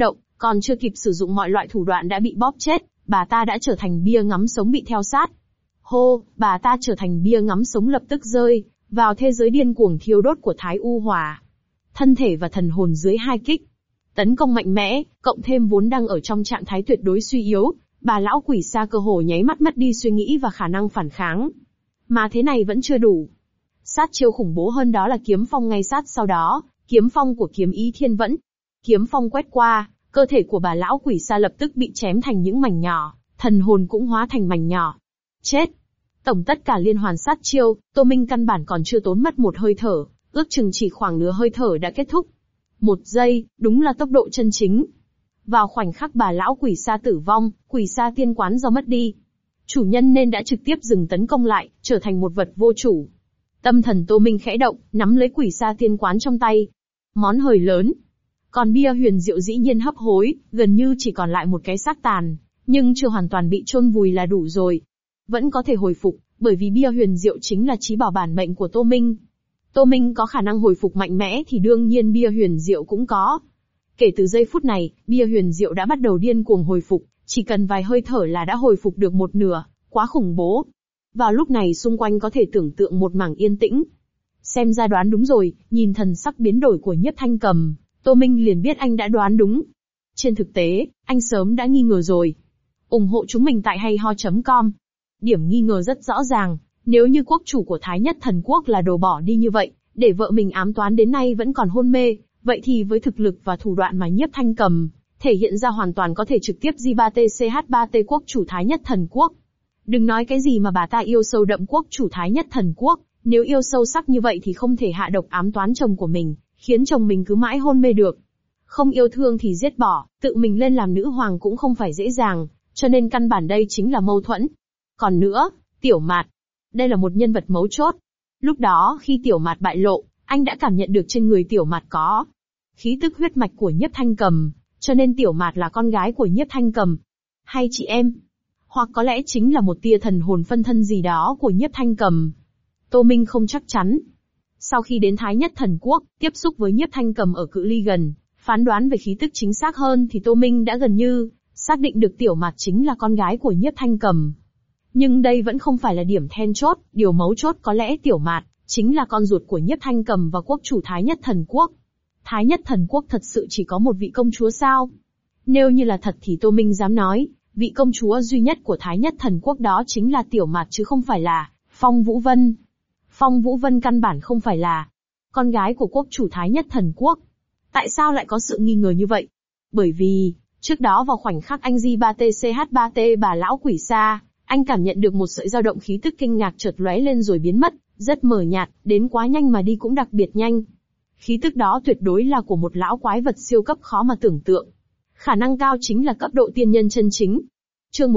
Còn chưa kịp sử dụng mọi loại thủ đoạn đã bị bóp chết, bà ta đã trở thành bia ngắm sống bị theo sát. Hô, bà ta trở thành bia ngắm sống lập tức rơi vào thế giới điên cuồng thiêu đốt của Thái U Hỏa. Thân thể và thần hồn dưới hai kích tấn công mạnh mẽ, cộng thêm vốn đang ở trong trạng thái tuyệt đối suy yếu, bà lão quỷ xa cơ hồ nháy mắt mất đi suy nghĩ và khả năng phản kháng. Mà thế này vẫn chưa đủ. Sát chiêu khủng bố hơn đó là kiếm phong ngay sát sau đó, kiếm phong của kiếm ý thiên vẫn. Kiếm phong quét qua, cơ thể của bà lão quỷ xa lập tức bị chém thành những mảnh nhỏ, thần hồn cũng hóa thành mảnh nhỏ. Chết! Tổng tất cả liên hoàn sát chiêu, Tô Minh căn bản còn chưa tốn mất một hơi thở, ước chừng chỉ khoảng nửa hơi thở đã kết thúc. 1 giây, đúng là tốc độ chân chính. Vào khoảnh khắc bà lão quỷ xa tử vong, quỷ xa tiên quán do mất đi. Chủ nhân nên đã trực tiếp dừng tấn công lại, trở thành một vật vô chủ. Tâm thần Tô Minh khẽ động, nắm lấy quỷ xa tiên quán trong tay. Món hời lớn. Còn bia huyền diệu dĩ nhiên hấp hối, gần như chỉ còn lại một cái xác tàn, nhưng chưa hoàn toàn bị chôn vùi là đủ rồi. Vẫn có thể hồi phục, bởi vì bia huyền diệu chính là chí bảo bản mệnh của Tô Minh. Tô Minh có khả năng hồi phục mạnh mẽ thì đương nhiên bia huyền diệu cũng có. Kể từ giây phút này, bia huyền diệu đã bắt đầu điên cuồng hồi phục, chỉ cần vài hơi thở là đã hồi phục được một nửa, quá khủng bố. Vào lúc này xung quanh có thể tưởng tượng một mảng yên tĩnh. Xem ra đoán đúng rồi, nhìn thần sắc biến đổi của Nhiếp Thanh Cầm, Tô Minh liền biết anh đã đoán đúng. Trên thực tế, anh sớm đã nghi ngờ rồi. Ủng hộ chúng mình tại hayho.com. Điểm nghi ngờ rất rõ ràng, nếu như quốc chủ của Thái Nhất Thần Quốc là đồ bỏ đi như vậy, để vợ mình ám toán đến nay vẫn còn hôn mê, vậy thì với thực lực và thủ đoạn mà Nhiếp Thanh Cầm thể hiện ra hoàn toàn có thể trực tiếp J3TCH3T quốc chủ Thái Nhất Thần Quốc. Đừng nói cái gì mà bà ta yêu sâu đậm quốc chủ Thái Nhất Thần Quốc, nếu yêu sâu sắc như vậy thì không thể hạ độc ám toán chồng của mình, khiến chồng mình cứ mãi hôn mê được. Không yêu thương thì giết bỏ, tự mình lên làm nữ hoàng cũng không phải dễ dàng, cho nên căn bản đây chính là mâu thuẫn. Còn nữa, Tiểu Mạt, đây là một nhân vật mấu chốt. Lúc đó khi Tiểu Mạt bại lộ, anh đã cảm nhận được trên người Tiểu Mạt có khí tức huyết mạch của Nhiếp Thanh Cầm, cho nên Tiểu Mạt là con gái của Nhiếp Thanh Cầm. Hay chị em? Hoặc có lẽ chính là một tia thần hồn phân thân gì đó của Nhiếp Thanh Cầm. Tô Minh không chắc chắn. Sau khi đến Thái Nhất Thần Quốc, tiếp xúc với Nhiếp Thanh Cầm ở cự ly gần, phán đoán về khí tức chính xác hơn thì Tô Minh đã gần như xác định được Tiểu Mạt chính là con gái của Nhiếp Thanh Cầm. Nhưng đây vẫn không phải là điểm then chốt, điều mấu chốt có lẽ Tiểu Mạt chính là con ruột của Nhiếp Thanh Cầm và quốc chủ Thái Nhất Thần Quốc. Thái Nhất Thần Quốc thật sự chỉ có một vị công chúa sao? Nếu như là thật thì Tô Minh dám nói, vị công chúa duy nhất của Thái Nhất Thần Quốc đó chính là Tiểu Mạt chứ không phải là Phong Vũ Vân. Phong Vũ Vân căn bản không phải là con gái của quốc chủ Thái Nhất Thần Quốc. Tại sao lại có sự nghi ngờ như vậy? Bởi vì, trước đó vào khoảnh khắc anh J3TCH3T bà lão quỷ xa, anh cảm nhận được một sợi dao động khí tức kinh ngạc chợt lóe lên rồi biến mất, rất mờ nhạt, đến quá nhanh mà đi cũng đặc biệt nhanh. Khí tức đó tuyệt đối là của một lão quái vật siêu cấp khó mà tưởng tượng. Khả năng cao chính là cấp độ tiên nhân chân chính. Chương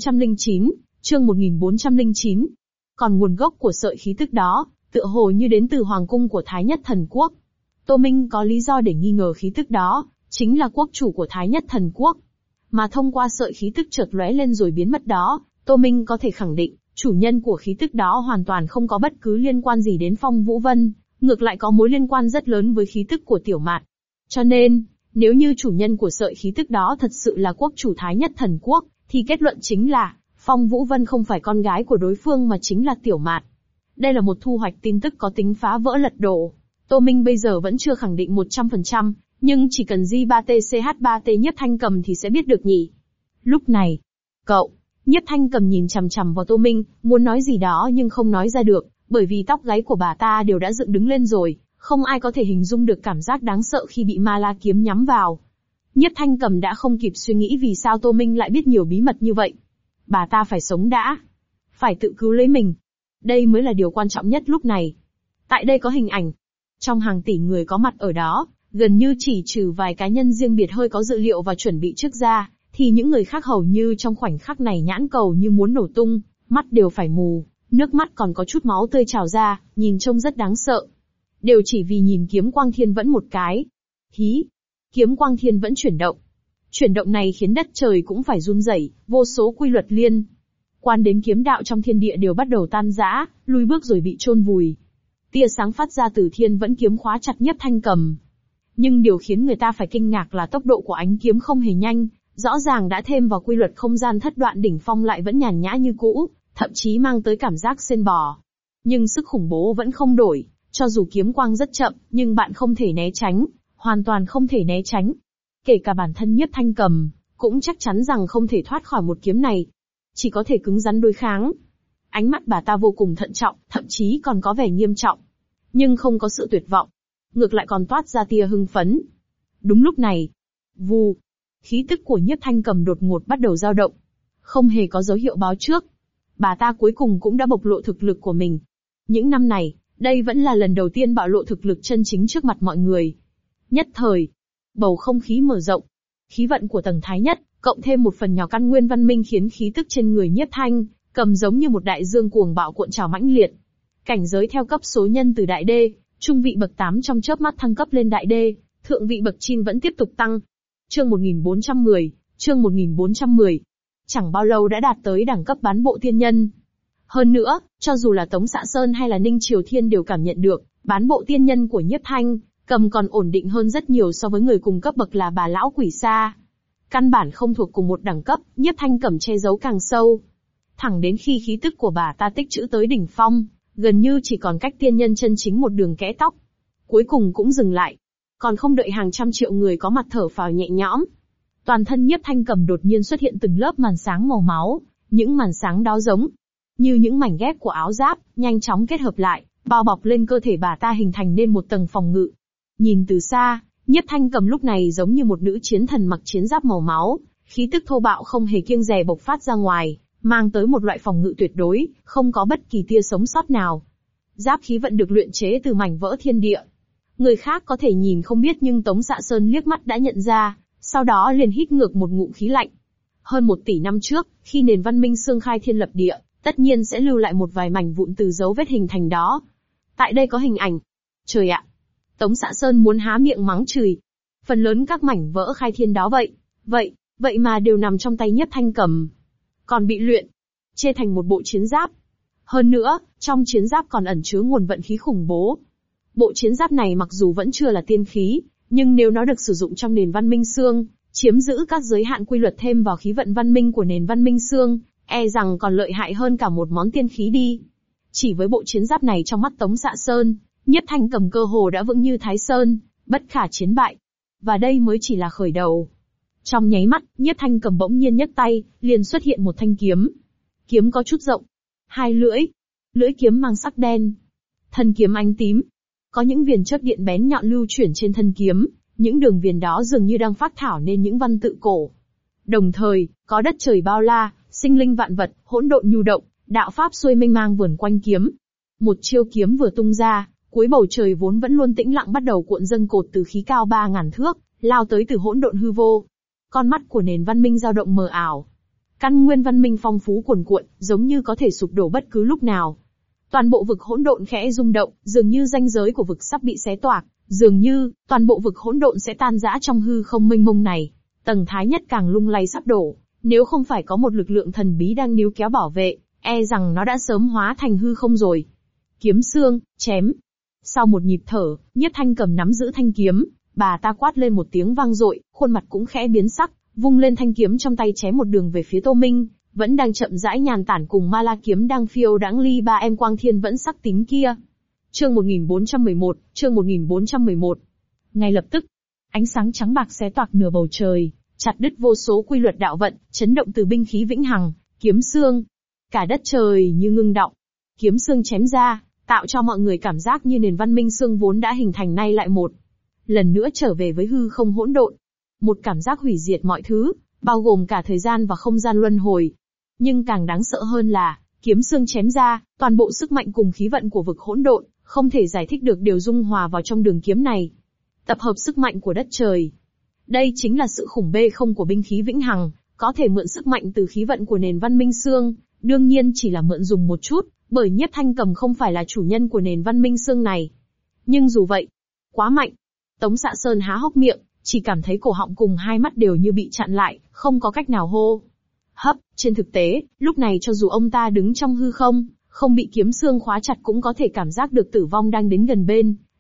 1409. Còn nguồn gốc của sợi khí tức đó, tựa hồ như đến từ hoàng cung của Thái Nhất Thần Quốc. Tô Minh có lý do để nghi ngờ khí tức đó chính là quốc chủ của Thái Nhất Thần Quốc. Mà thông qua sợi khí tức chợt lóe lên rồi biến mất đó, Tô Minh có thể khẳng định, chủ nhân của khí tức đó hoàn toàn không có bất cứ liên quan gì đến Phong Vũ Vân, ngược lại có mối liên quan rất lớn với khí tức của Tiểu Mạt. Cho nên, nếu như chủ nhân của sợi khí tức đó thật sự là quốc chủ Thái Nhất Thần Quốc, thì kết luận chính là, Phong Vũ Vân không phải con gái của đối phương mà chính là Tiểu Mạt. Đây là một thu hoạch tin tức có tính phá vỡ lật đổ. Tô Minh bây giờ vẫn chưa khẳng định 100%, nhưng chỉ cần J3TCH3T Nhiếp Thanh Cầm thì sẽ biết được nhỉ. Lúc này, Nhiếp Thanh Cầm nhìn chằm chằm vào Tô Minh, muốn nói gì đó nhưng không nói ra được, bởi vì tóc gáy của bà ta đều đã dựng đứng lên rồi, không ai có thể hình dung được cảm giác đáng sợ khi bị ma la kiếm nhắm vào. Nhiếp Thanh Cầm đã không kịp suy nghĩ vì sao Tô Minh lại biết nhiều bí mật như vậy. Bà ta phải sống đã, phải tự cứu lấy mình. Đây mới là điều quan trọng nhất lúc này. Tại đây có hình ảnh. Trong hàng tỷ người có mặt ở đó, gần như chỉ trừ vài cá nhân riêng biệt hơi có dự liệu và chuẩn bị trước ra, thì những người khác hầu như trong khoảnh khắc này nhãn cầu như muốn nổ tung, mắt đều phải mù, nước mắt còn có chút máu tươi trào ra, nhìn trông rất đáng sợ. Đều chỉ vì nhìn kiếm quang thiên vẫn một cái. Hí! Kiếm quang thiên vẫn chuyển động. Chuyển động này khiến đất trời cũng phải run rẩy, vô số quy luật liên quan đến kiếm đạo trong thiên địa đều bắt đầu tan rã, lùi bước rồi bị chôn vùi. Tia sáng phát ra từ thiên vẫn kiếm khóa chặt Nhiếp Thanh Cầm. Nhưng điều khiến người ta phải kinh ngạc là tốc độ của ánh kiếm không hề nhanh, rõ ràng đã thêm vào quy luật không gian thất đoạn đỉnh phong lại vẫn nhàn nhã như cũ, thậm chí mang tới cảm giác xên bò. Nhưng sức khủng bố vẫn không đổi, cho dù kiếm quang rất chậm, nhưng bạn không thể né tránh, hoàn toàn không thể né tránh. Kể cả bản thân Nhiếp Thanh Cầm, cũng chắc chắn rằng không thể thoát khỏi một kiếm này. Chỉ có thể cứng rắn đối kháng. Ánh mắt bà ta vô cùng thận trọng, thậm chí còn có vẻ nghiêm trọng. Nhưng không có sự tuyệt vọng. Ngược lại còn toát ra tia hưng phấn. Đúng lúc này, vù, khí tức của Nhiếp Thanh Cầm đột ngột bắt đầu dao động. Không hề có dấu hiệu báo trước. Bà ta cuối cùng cũng đã bộc lộ thực lực của mình. Những năm này, đây vẫn là lần đầu tiên bạo lộ thực lực chân chính trước mặt mọi người. Nhất thời, bầu không khí mở rộng. Khí vận của tầng thái nhất, cộng thêm một phần nhỏ căn nguyên văn minh khiến khí tức trên người Nhiếp Thanh Cầm giống như một đại dương cuồng bạo cuộn trào mãnh liệt. Cảnh giới theo cấp số nhân từ đại đê, trung vị bậc 8 trong chớp mắt thăng cấp lên đại đê, thượng vị bậc 9 vẫn tiếp tục tăng. Chương 1410, chương 1410. Chẳng bao lâu đã đạt tới đẳng cấp bán bộ tiên nhân. Hơn nữa, cho dù là Tống Xạ Sơn hay là Ninh Triều Thiên đều cảm nhận được, bán bộ tiên nhân của Nhiếp Thanh Cầm còn ổn định hơn rất nhiều so với người cùng cấp bậc là bà lão quỷ xa. Căn bản không thuộc cùng một đẳng cấp, Nhiếp Thanh Cầm che giấu càng sâu. Thẳng đến khi khí tức của bà ta tích trữ tới đỉnh phong, gần như chỉ còn cách tiên nhân chân chính một đường kẽ tóc. Cuối cùng cũng dừng lại. Còn không đợi hàng trăm triệu người có mặt thở phào nhẹ nhõm. Toàn thân Nhiếp Thanh Cầm đột nhiên xuất hiện từng lớp màn sáng màu máu, những màn sáng đó giống như những mảnh ghép của áo giáp, nhanh chóng kết hợp lại, bao bọc lên cơ thể bà ta hình thành nên một tầng phòng ngự. Nhìn từ xa, Nhiếp Thanh Cầm lúc này giống như một nữ chiến thần mặc chiến giáp màu máu, khí tức thô bạo không hề kiêng dè bộc phát ra ngoài, mang tới một loại phòng ngự tuyệt đối, không có bất kỳ tia sống sót nào. Giáp khí vận được luyện chế từ mảnh vỡ thiên địa. Người khác có thể nhìn không biết nhưng Tống Xạ Sơn liếc mắt đã nhận ra, sau đó liền hít ngược một ngụm khí lạnh. Hơn 1 tỷ năm trước, khi nền văn minh xương khai thiên lập địa, tất nhiên sẽ lưu lại một vài mảnh vụn từ dấu vết hình thành đó. Tại đây có hình ảnh. Trời ạ! Tống Xạ Sơn muốn há miệng mắng chửi. Phần lớn các mảnh vỡ khai thiên đó vậy mà đều nằm trong tay Nhiếp Thanh Cầm. Còn bị luyện, chê thành một bộ chiến giáp. Hơn nữa, trong chiến giáp còn ẩn chứa nguồn vận khí khủng bố. Bộ chiến giáp này mặc dù vẫn chưa là tiên khí, nhưng nếu nó được sử dụng trong nền văn minh xương, chiếm giữ các giới hạn quy luật thêm vào khí vận văn minh của nền văn minh xương, e rằng còn lợi hại hơn cả một món tiên khí đi. Chỉ với bộ chiến giáp này trong mắt Tống Xạ Sơn, Nhiếp Thanh Cầm cơ hồ đã vững như Thái Sơn, bất khả chiến bại. Và đây mới chỉ là khởi đầu. Trong nháy mắt, Nhiếp Thanh Cầm bỗng nhiên nhấc tay, liền xuất hiện một thanh kiếm. Kiếm có chút rộng, 2 lưỡi. Lưỡi kiếm mang sắc đen. Thân kiếm ánh tím. Có những viền chớp điện bén nhọn lưu chuyển trên thân kiếm, những đường viền đó dường như đang phác thảo nên những văn tự cổ. Đồng thời, có đất trời bao la, sinh linh vạn vật, hỗn độn nhu động, đạo pháp xuôi mênh mang vườn quanh kiếm. Một chiêu kiếm vừa tung ra, cuối bầu trời vốn vẫn luôn tĩnh lặng bắt đầu cuộn dâng cột từ khí cao 3000 thước, lao tới từ hỗn độn hư vô. Con mắt của nền văn minh dao động mờ ảo. Căn nguyên văn minh phong phú cuồn cuộn, giống như có thể sụp đổ bất cứ lúc nào. Toàn bộ vực hỗn độn khẽ rung động, dường như ranh giới của vực sắp bị xé toạc, dường như toàn bộ vực hỗn độn sẽ tan rã trong hư không mênh mông này. Tầng thái nhất càng lung lay sắp đổ, nếu không phải có một lực lượng thần bí đang níu kéo bảo vệ, e rằng nó đã sớm hóa thành hư không rồi. Kiếm xương, chém. Sau một nhịp thở, Nhiếp Thanh Cầm nắm giữ thanh kiếm, bà ta quát lên một tiếng vang dội, khuôn mặt cũng khẽ biến sắc, vung lên thanh kiếm trong tay chém một đường về phía Tô Minh, vẫn đang chậm rãi nhàn tản cùng Ma La kiếm đang phiêu đãng ly ba em quang thiên vẫn sắc tím kia. Chương 1411, chương 1411. Ngay lập tức, ánh sáng trắng bạc xé toạc nửa bầu trời, chặt đứt vô số quy luật đạo vận, chấn động từ binh khí vĩnh hằng, kiếm xương. Cả đất trời như ngưng đọng. Kiếm xương chém ra, tạo cho mọi người cảm giác như nền văn minh xương vốn đã hình thành nay lại một lần nữa trở về với hư không hỗn độn. Một cảm giác hủy diệt mọi thứ, bao gồm cả thời gian và không gian luân hồi. Nhưng càng đáng sợ hơn là, kiếm xương chém ra, toàn bộ sức mạnh cùng khí vận của vực hỗn độn, không thể giải thích được đều dung hòa vào trong đường kiếm này. Tập hợp sức mạnh của đất trời. Đây chính là sự khủng bê không của binh khí vĩnh hằng, có thể mượn sức mạnh từ khí vận của nền văn minh xương, đương nhiên chỉ là mượn dùng một chút, bởi Nhiếp Thanh Cầm không phải là chủ nhân của nền văn minh xương này. Nhưng dù vậy, quá mạnh. Tống Xạ Sơn há hốc miệng, chỉ cảm thấy cổ họng cùng hai mắt đều như bị chặn lại, không có cách nào hô hấp. Trên thực tế, lúc này cho dù ông ta đứng trong hư không, không bị kiếm xương khóa chặt cũng có thể cảm giác được tử vong đang đến gần bên,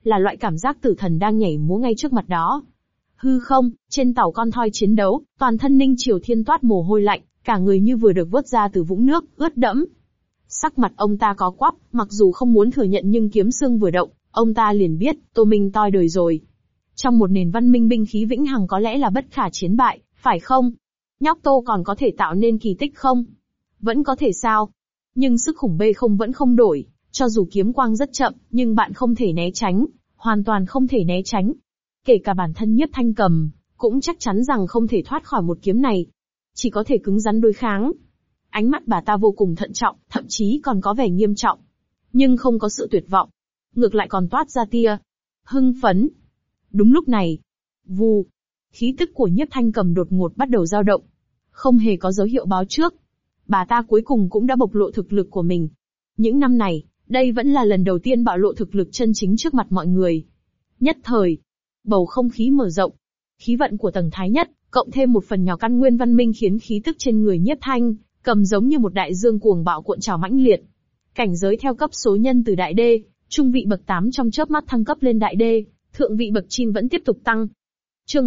là loại cảm giác tử thần đang nhảy múa ngay trước mặt đó. Hư không, trên tàu con thoi chiến đấu, toàn thân Ninh Triều Thiên toát mồ hôi lạnh, cả người như vừa được vớt ra từ vũng nước, ướt đẫm. Sắc mặt ông ta có quắp, mặc dù không muốn thừa nhận nhưng kiếm xương vừa động, ông ta liền biết, Tô Minh toi đời rồi. Trong một nền văn minh binh khí vĩnh hằng có lẽ là bất khả chiến bại, phải không? Nhóc Tô còn có thể tạo nên kỳ tích không? Vẫn có thể sao? Nhưng sức khủng bê không vẫn không đổi, cho dù kiếm quang rất chậm, nhưng bạn không thể né tránh, hoàn toàn không thể né tránh. Kể cả bản thân Nhiếp Thanh Cầm, cũng chắc chắn rằng không thể thoát khỏi một kiếm này. Chỉ có thể cứng rắn đối kháng. Ánh mắt bà ta vô cùng thận trọng, thậm chí còn có vẻ nghiêm trọng. Nhưng không có sự tuyệt vọng. Ngược lại còn toát ra tia hưng phấn. Đúng lúc này, vù, khí tức của Nhiếp Thanh Cầm đột ngột bắt đầu dao động. Không hề có dấu hiệu báo trước. Bà ta cuối cùng cũng đã bộc lộ thực lực của mình. Những năm này, đây vẫn là lần đầu tiên bạo lộ thực lực chân chính trước mặt mọi người. Nhất thời, bầu không khí mở rộng. Khí vận của tầng thái nhất, cộng thêm một phần nhỏ căn nguyên văn minh khiến khí tức trên người Nhiếp Thanh Cầm giống như một đại dương cuồng bạo cuộn trào mãnh liệt. Cảnh giới theo cấp số nhân từ đại đê, trung vị bậc 8 trong chớp mắt thăng cấp lên đại đê, thượng vị bậc 9 vẫn tiếp tục tăng. Chương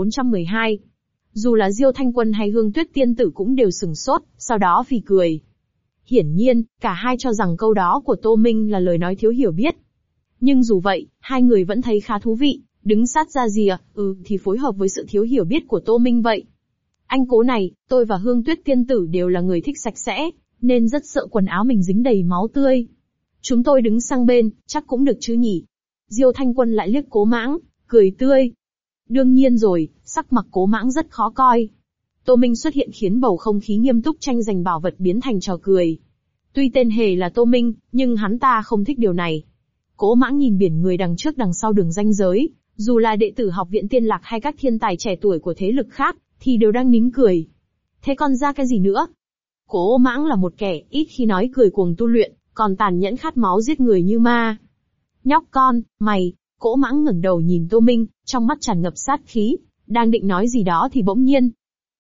1412. Dù là Diêu Thanh Quân hay Hương Tuyết Tiên Tử cũng đều sừng sốt, sau đó phì cười. Hiển nhiên, cả hai cho rằng câu đó của Tô Minh là lời nói thiếu hiểu biết. Nhưng dù vậy, hai người vẫn thấy khá thú vị, đứng sát ra rìa, thì phối hợp với sự thiếu hiểu biết của Tô Minh vậy. Anh cố này, tôi và Hương Tuyết Tiên Tử đều là người thích sạch sẽ, nên rất sợ quần áo mình dính đầy máu tươi. Chúng tôi đứng sang bên, chắc cũng được chứ nhỉ? Diêu Thanh Quân lại liếc Cố Mãng, cười tươi. Đương nhiên rồi, sắc mặt Cố Mãng rất khó coi. Tô Minh xuất hiện khiến bầu không khí nghiêm túc tranh giành bảo vật biến thành trò cười. Tuy tên hề là Tô Minh, nhưng hắn ta không thích điều này. Cố Mãng nhìn biển người đằng trước đằng sau đường ranh giới, dù là đệ tử học viện Tiên Lạc hay các thiên tài trẻ tuổi của thế lực khác, thì đều đang nín cười. Thế còn ra cái gì nữa? Cố Mãng là một kẻ ít khi nói cười cuồng tu luyện, còn tàn nhẫn khát máu giết người như ma. Nhóc con, mày, Cố Mãng ngẩng đầu nhìn Tô Minh, trong mắt tràn ngập sát khí, đang định nói gì đó thì bỗng nhiên.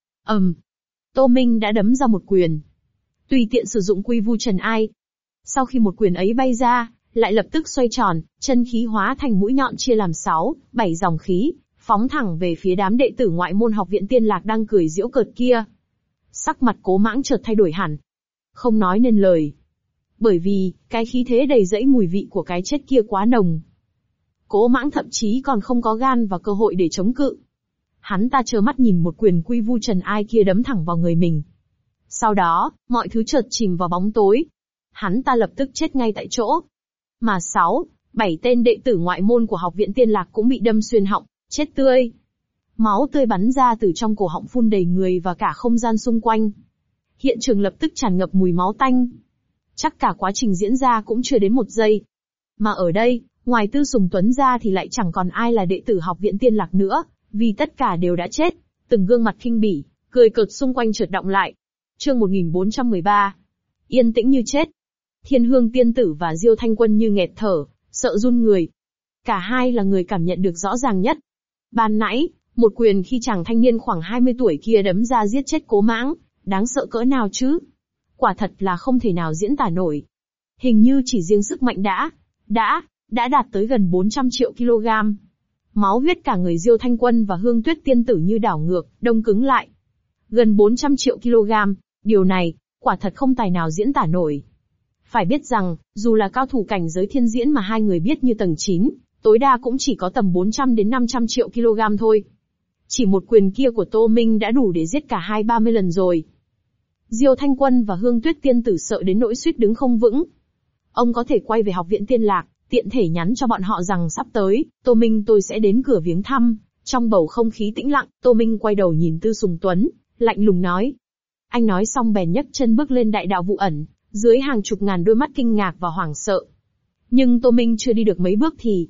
Tô Minh đã đấm ra một quyền. Tùy tiện sử dụng quy vu trần ai. Sau khi một quyền ấy bay ra, lại lập tức xoay tròn, chân khí hóa thành mũi nhọn chia làm 6, 7 dòng khí, phóng thẳng về phía đám đệ tử ngoại môn học viện Tiên Lạc đang cười giễu cợt kia. Sắc mặt Cố Mãng chợt thay đổi hẳn. Không nói nên lời. Bởi vì, cái khí thế đầy dẫy mùi vị của cái chết kia quá nồng. Cố Mãng thậm chí còn không có gan và cơ hội để chống cự. Hắn ta trơ mắt nhìn một quyền quy vu trần ai kia đấm thẳng vào người mình. Sau đó, mọi thứ chợt chìm vào bóng tối. Hắn ta lập tức chết ngay tại chỗ. Mà 6, 7 tên đệ tử ngoại môn của học viện Tiên Lạc cũng bị đâm xuyên họng, chết tươi. Máu tươi bắn ra từ trong cổ họng phun đầy người và cả không gian xung quanh. Hiện trường lập tức tràn ngập mùi máu tanh. Chắc cả quá trình diễn ra cũng chưa đến 1 giây. Mà ở đây, ngoài Tư Sùng Tuấn ra thì lại chẳng còn ai là đệ tử học viện Tiên Lạc nữa, vì tất cả đều đã chết. Từng gương mặt khinh bỉ, cười cợt xung quanh chợt động lại. Chương 1413. Yên tĩnh như chết. Thiên Hương Tiên Tử và Diêu Thanh Quân như nghẹt thở, sợ run người. Cả hai là người cảm nhận được rõ ràng nhất. Ban nãy, một quyền khi chàng thanh niên khoảng 20 tuổi kia đấm ra giết chết Cố Mãng, đáng sợ cỡ nào chứ? Quả thật là không thể nào diễn tả nổi. Hình như chỉ riêng sức mạnh đã đạt tới gần 400 triệu kg. Máu huyết cả người Diêu Thanh Quân và Hương Tuyết Tiên Tử như đảo ngược, đông cứng lại. Gần 400 triệu kg, điều này, quả thật không tài nào diễn tả nổi. Phải biết rằng, dù là cao thủ cảnh giới thiên diễn mà hai người biết như tầng 9, tối đa cũng chỉ có tầm 400 đến 500 triệu kg thôi. Chỉ một quyền kia của Tô Minh đã đủ để giết cả 20-30 lần rồi. Diêu Thanh Quân và Hương Tuyết Tiên Tử sợ đến nỗi suýt đứng không vững. Ông có thể quay về học viện Tiên Lạc, tiện thể nhắn cho bọn họ rằng sắp tới, Tô Minh tôi sẽ đến cửa viếng thăm. Trong bầu không khí tĩnh lặng, Tô Minh quay đầu nhìn Tư Sùng Tuấn, lạnh lùng nói. Anh nói xong bèn nhấc chân bước lên đại đạo vụ ẩn, dưới hàng chục ngàn đôi mắt kinh ngạc và hoảng sợ. Nhưng Tô Minh chưa đi được mấy bước thì...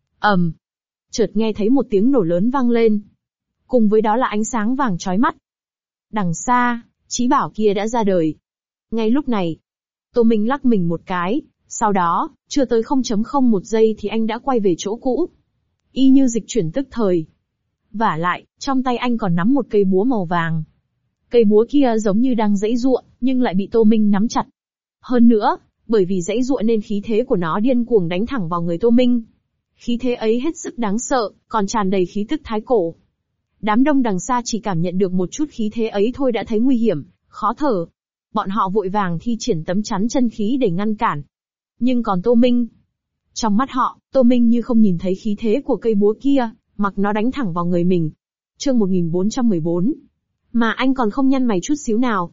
chợt nghe thấy một tiếng nổ lớn vang lên. Cùng với đó là ánh sáng vàng chói mắt. Đằng xa, Chí Bảo kia đã ra đời. Ngay lúc này, Tô Minh lắc mình một cái, sau đó, chưa tới 0.01 giây thì anh đã quay về chỗ cũ. Y như dịch chuyển tức thời. Vả lại, trong tay anh còn nắm một cây búa màu vàng. Cây búa kia giống như đang giãy giụa, nhưng lại bị Tô Minh nắm chặt. Hơn nữa, bởi vì giãy giụa nên khí thế của nó điên cuồng đánh thẳng vào người Tô Minh. Khí thế ấy hết sức đáng sợ, còn tràn đầy khí tức thái cổ. Đám đông đằng xa chỉ cảm nhận được một chút khí thế ấy thôi đã thấy nguy hiểm, khó thở. Bọn họ vội vàng thi triển tấm chắn chân khí để ngăn cản. Nhưng còn Tô Minh. Trong mắt họ, Tô Minh như không nhìn thấy khí thế của cây búa kia, mặc nó đánh thẳng vào người mình. Chương 1414. Mà anh còn không nhăn mày chút xíu nào.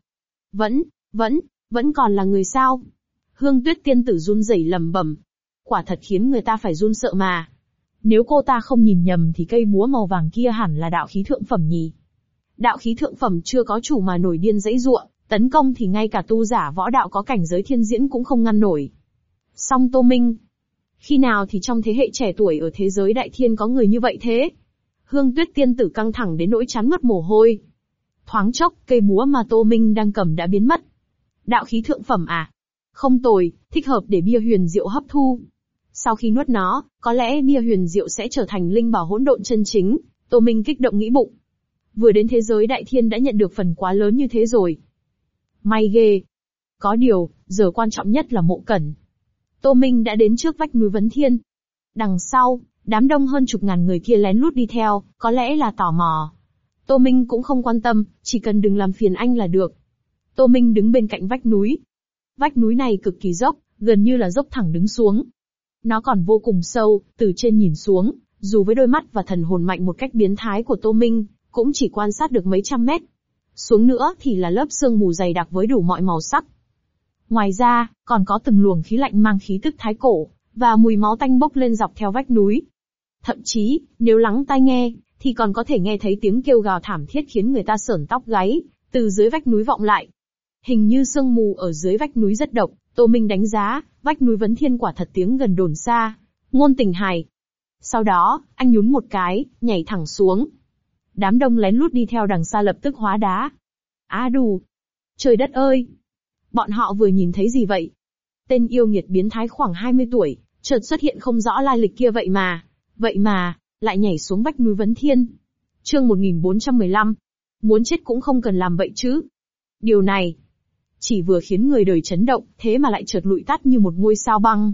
Vẫn còn là người sao? Hương Tuyết tiên tử run rẩy lẩm bẩm. Quả thật khiến người ta phải run sợ mà. Nếu cô ta không nhìn nhầm thì cây búa màu vàng kia hẳn là đạo khí thượng phẩm nhỉ. Đạo khí thượng phẩm chưa có chủ mà nổi điên giãy giụa, tấn công thì ngay cả tu giả võ đạo có cảnh giới thiên diễn cũng không ngăn nổi. Song Tô Minh. Khi nào thì trong thế hệ trẻ tuổi ở thế giới đại thiên có người như vậy thế? Hương Tuyết tiên tử căng thẳng đến nỗi chán mất mồ hôi. Thoáng chốc, cây búa mà Tô Minh đang cầm đã biến mất. Đạo khí thượng phẩm à? Không tồi, thích hợp để bia huyền diệu hấp thu. Sau khi nuốt nó, có lẽ bia huyền diệu sẽ trở thành linh bảo hỗn độn chân chính, Tô Minh kích động nghĩ bụng. Vừa đến thế giới đại thiên đã nhận được phần quá lớn như thế rồi. May ghê. Có điều, giờ quan trọng nhất là Mộ Cẩn. Tô Minh đã đến trước vách núi Vấn Thiên. Đằng sau, đám đông hơn chục ngàn người kia lén lút đi theo, có lẽ là tò mò. Tô Minh cũng không quan tâm, chỉ cần đừng làm phiền anh là được. Tô Minh đứng bên cạnh vách núi. Vách núi này cực kỳ dốc, gần như là dốc thẳng đứng xuống. Nó còn vô cùng sâu, từ trên nhìn xuống, dù với đôi mắt và thần hồn mạnh một cách biến thái của Tô Minh, cũng chỉ quan sát được mấy trăm mét. Xuống nữa thì là lớp sương mù dày đặc với đủ mọi màu sắc. Ngoài ra, còn có từng luồng khí lạnh mang khí tức thái cổ, và mùi máu tanh bốc lên dọc theo vách núi. Thậm chí, nếu lắng tai nghe, thì còn có thể nghe thấy tiếng kêu gào thảm thiết khiến người ta sởn tóc gáy, từ dưới vách núi vọng lại. Hình như sương mù ở dưới vách núi rất độc, Tô Minh đánh giá, vách núi Vấn Thiên quả thật tiếng gần đồn xa. Ngôn tình hài. Sau đó, anh nhún một cái, nhảy thẳng xuống. Đám đông lén lút đi theo đằng xa lập tức hóa đá. Á đù! Trời đất ơi! Bọn họ vừa nhìn thấy gì vậy? Tên yêu nghiệt biến thái khoảng 20 tuổi, chợt xuất hiện không rõ lai lịch kia vậy mà, lại nhảy xuống vách núi Vấn Thiên. Chương 1415. Muốn chết cũng không cần làm vậy chứ. Điều này, chỉ vừa khiến người đời chấn động, thế mà lại chợt lụi tắt như một ngôi sao băng.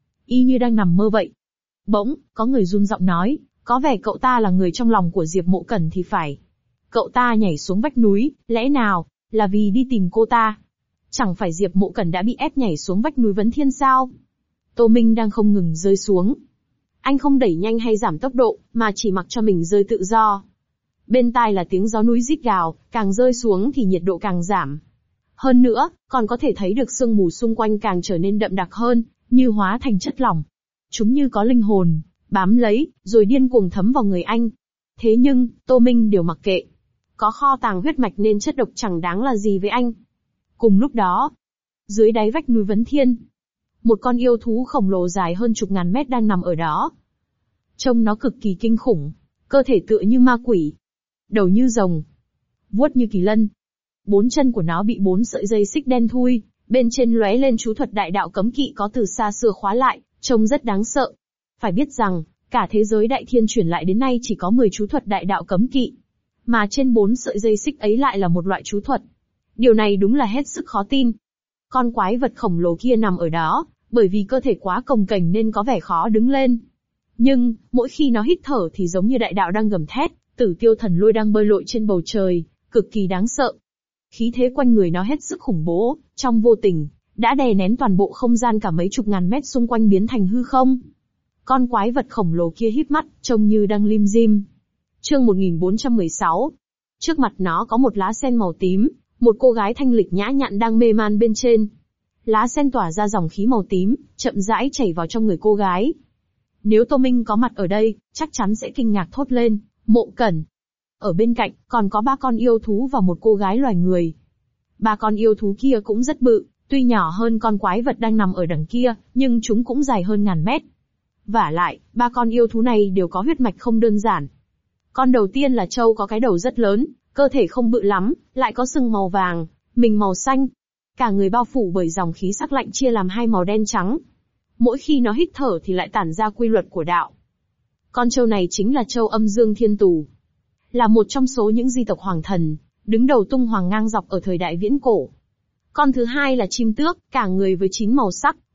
Y như đang nằm mơ vậy. Bỗng, có người run giọng nói, có vẻ cậu ta là người trong lòng của Diệp Mộ Cẩn thì phải. Cậu ta nhảy xuống vách núi, lẽ nào, là vì đi tìm cô ta? Chẳng phải Diệp Mộ Cẩn đã bị ép nhảy xuống vách núi Vấn Thiên sao? Tô Minh đang không ngừng rơi xuống. Anh không đẩy nhanh hay giảm tốc độ, mà chỉ mặc cho mình rơi tự do. Bên tai là tiếng gió núi rít gào, càng rơi xuống thì nhiệt độ càng giảm. Hơn nữa, còn có thể thấy được sương mù xung quanh càng trở nên đậm đặc hơn, như hóa thành chất lỏng. Chúng như có linh hồn, bám lấy, rồi điên cuồng thấm vào người anh. Thế nhưng, Tô Minh đều mặc kệ. Có kho tàng huyết mạch nên chất độc chẳng đáng là gì với anh. Cùng lúc đó, dưới đáy vách núi Vấn Thiên, một con yêu thú khổng lồ dài hơn chục ngàn mét đang nằm ở đó. Trông nó cực kỳ kinh khủng, cơ thể tựa như ma quỷ, đầu như rồng, vuốt như kỳ lân. 4 chân của nó bị 4 sợi dây xích đen thui, bên trên lóe lên chú thuật đại đạo cấm kỵ có từ xa xưa khóa lại, trông rất đáng sợ. Phải biết rằng, cả thế giới đại thiên truyền lại đến nay chỉ có 10 chú thuật đại đạo cấm kỵ, mà trên 4 sợi dây xích ấy lại là một loại chú thuật. Điều này đúng là hết sức khó tin. Con quái vật khổng lồ kia nằm ở đó, bởi vì cơ thể quá cồng kềnh nên có vẻ khó đứng lên. Nhưng, mỗi khi nó hít thở thì giống như đại đạo đang gầm thét, Tử Tiêu Thần Lôi đang bơi lội trên bầu trời, cực kỳ đáng sợ. Khí thế quanh người nó hết sức khủng bố, trong vô tình, đã đè nén toàn bộ không gian cả mấy chục ngàn mét xung quanh biến thành hư không. Con quái vật khổng lồ kia híp mắt, trông như đang lim dim. Chương 1416. Trước mặt nó có một lá sen màu tím, một cô gái thanh lịch nhã nhặn đang mê man bên trên. Lá sen tỏa ra dòng khí màu tím, chậm rãi chảy vào trong người cô gái. Nếu Tô Minh có mặt ở đây, chắc chắn sẽ kinh ngạc thốt lên, Mộ Cẩn. Ở bên cạnh, còn có 3 con yêu thú và một cô gái loài người. 3 con yêu thú kia cũng rất bự, tuy nhỏ hơn con quái vật đang nằm ở đằng kia, nhưng chúng cũng dài hơn ngàn mét. Vả lại, 3 con yêu thú này đều có huyết mạch không đơn giản. Con đầu tiên là trâu có cái đầu rất lớn, cơ thể không bự lắm, lại có sừng màu vàng, mình màu xanh. Cả người bao phủ bởi dòng khí sắc lạnh chia làm 2 màu đen trắng. Mỗi khi nó hít thở thì lại tản ra quy luật của đạo. Con trâu này chính là trâu Âm Dương Thiên Tù. Là một trong số những di tộc hoàng thần, đứng đầu tung hoàng ngang dọc ở thời đại viễn cổ. Con thứ hai là chim tước, cả người với 9 màu sắc,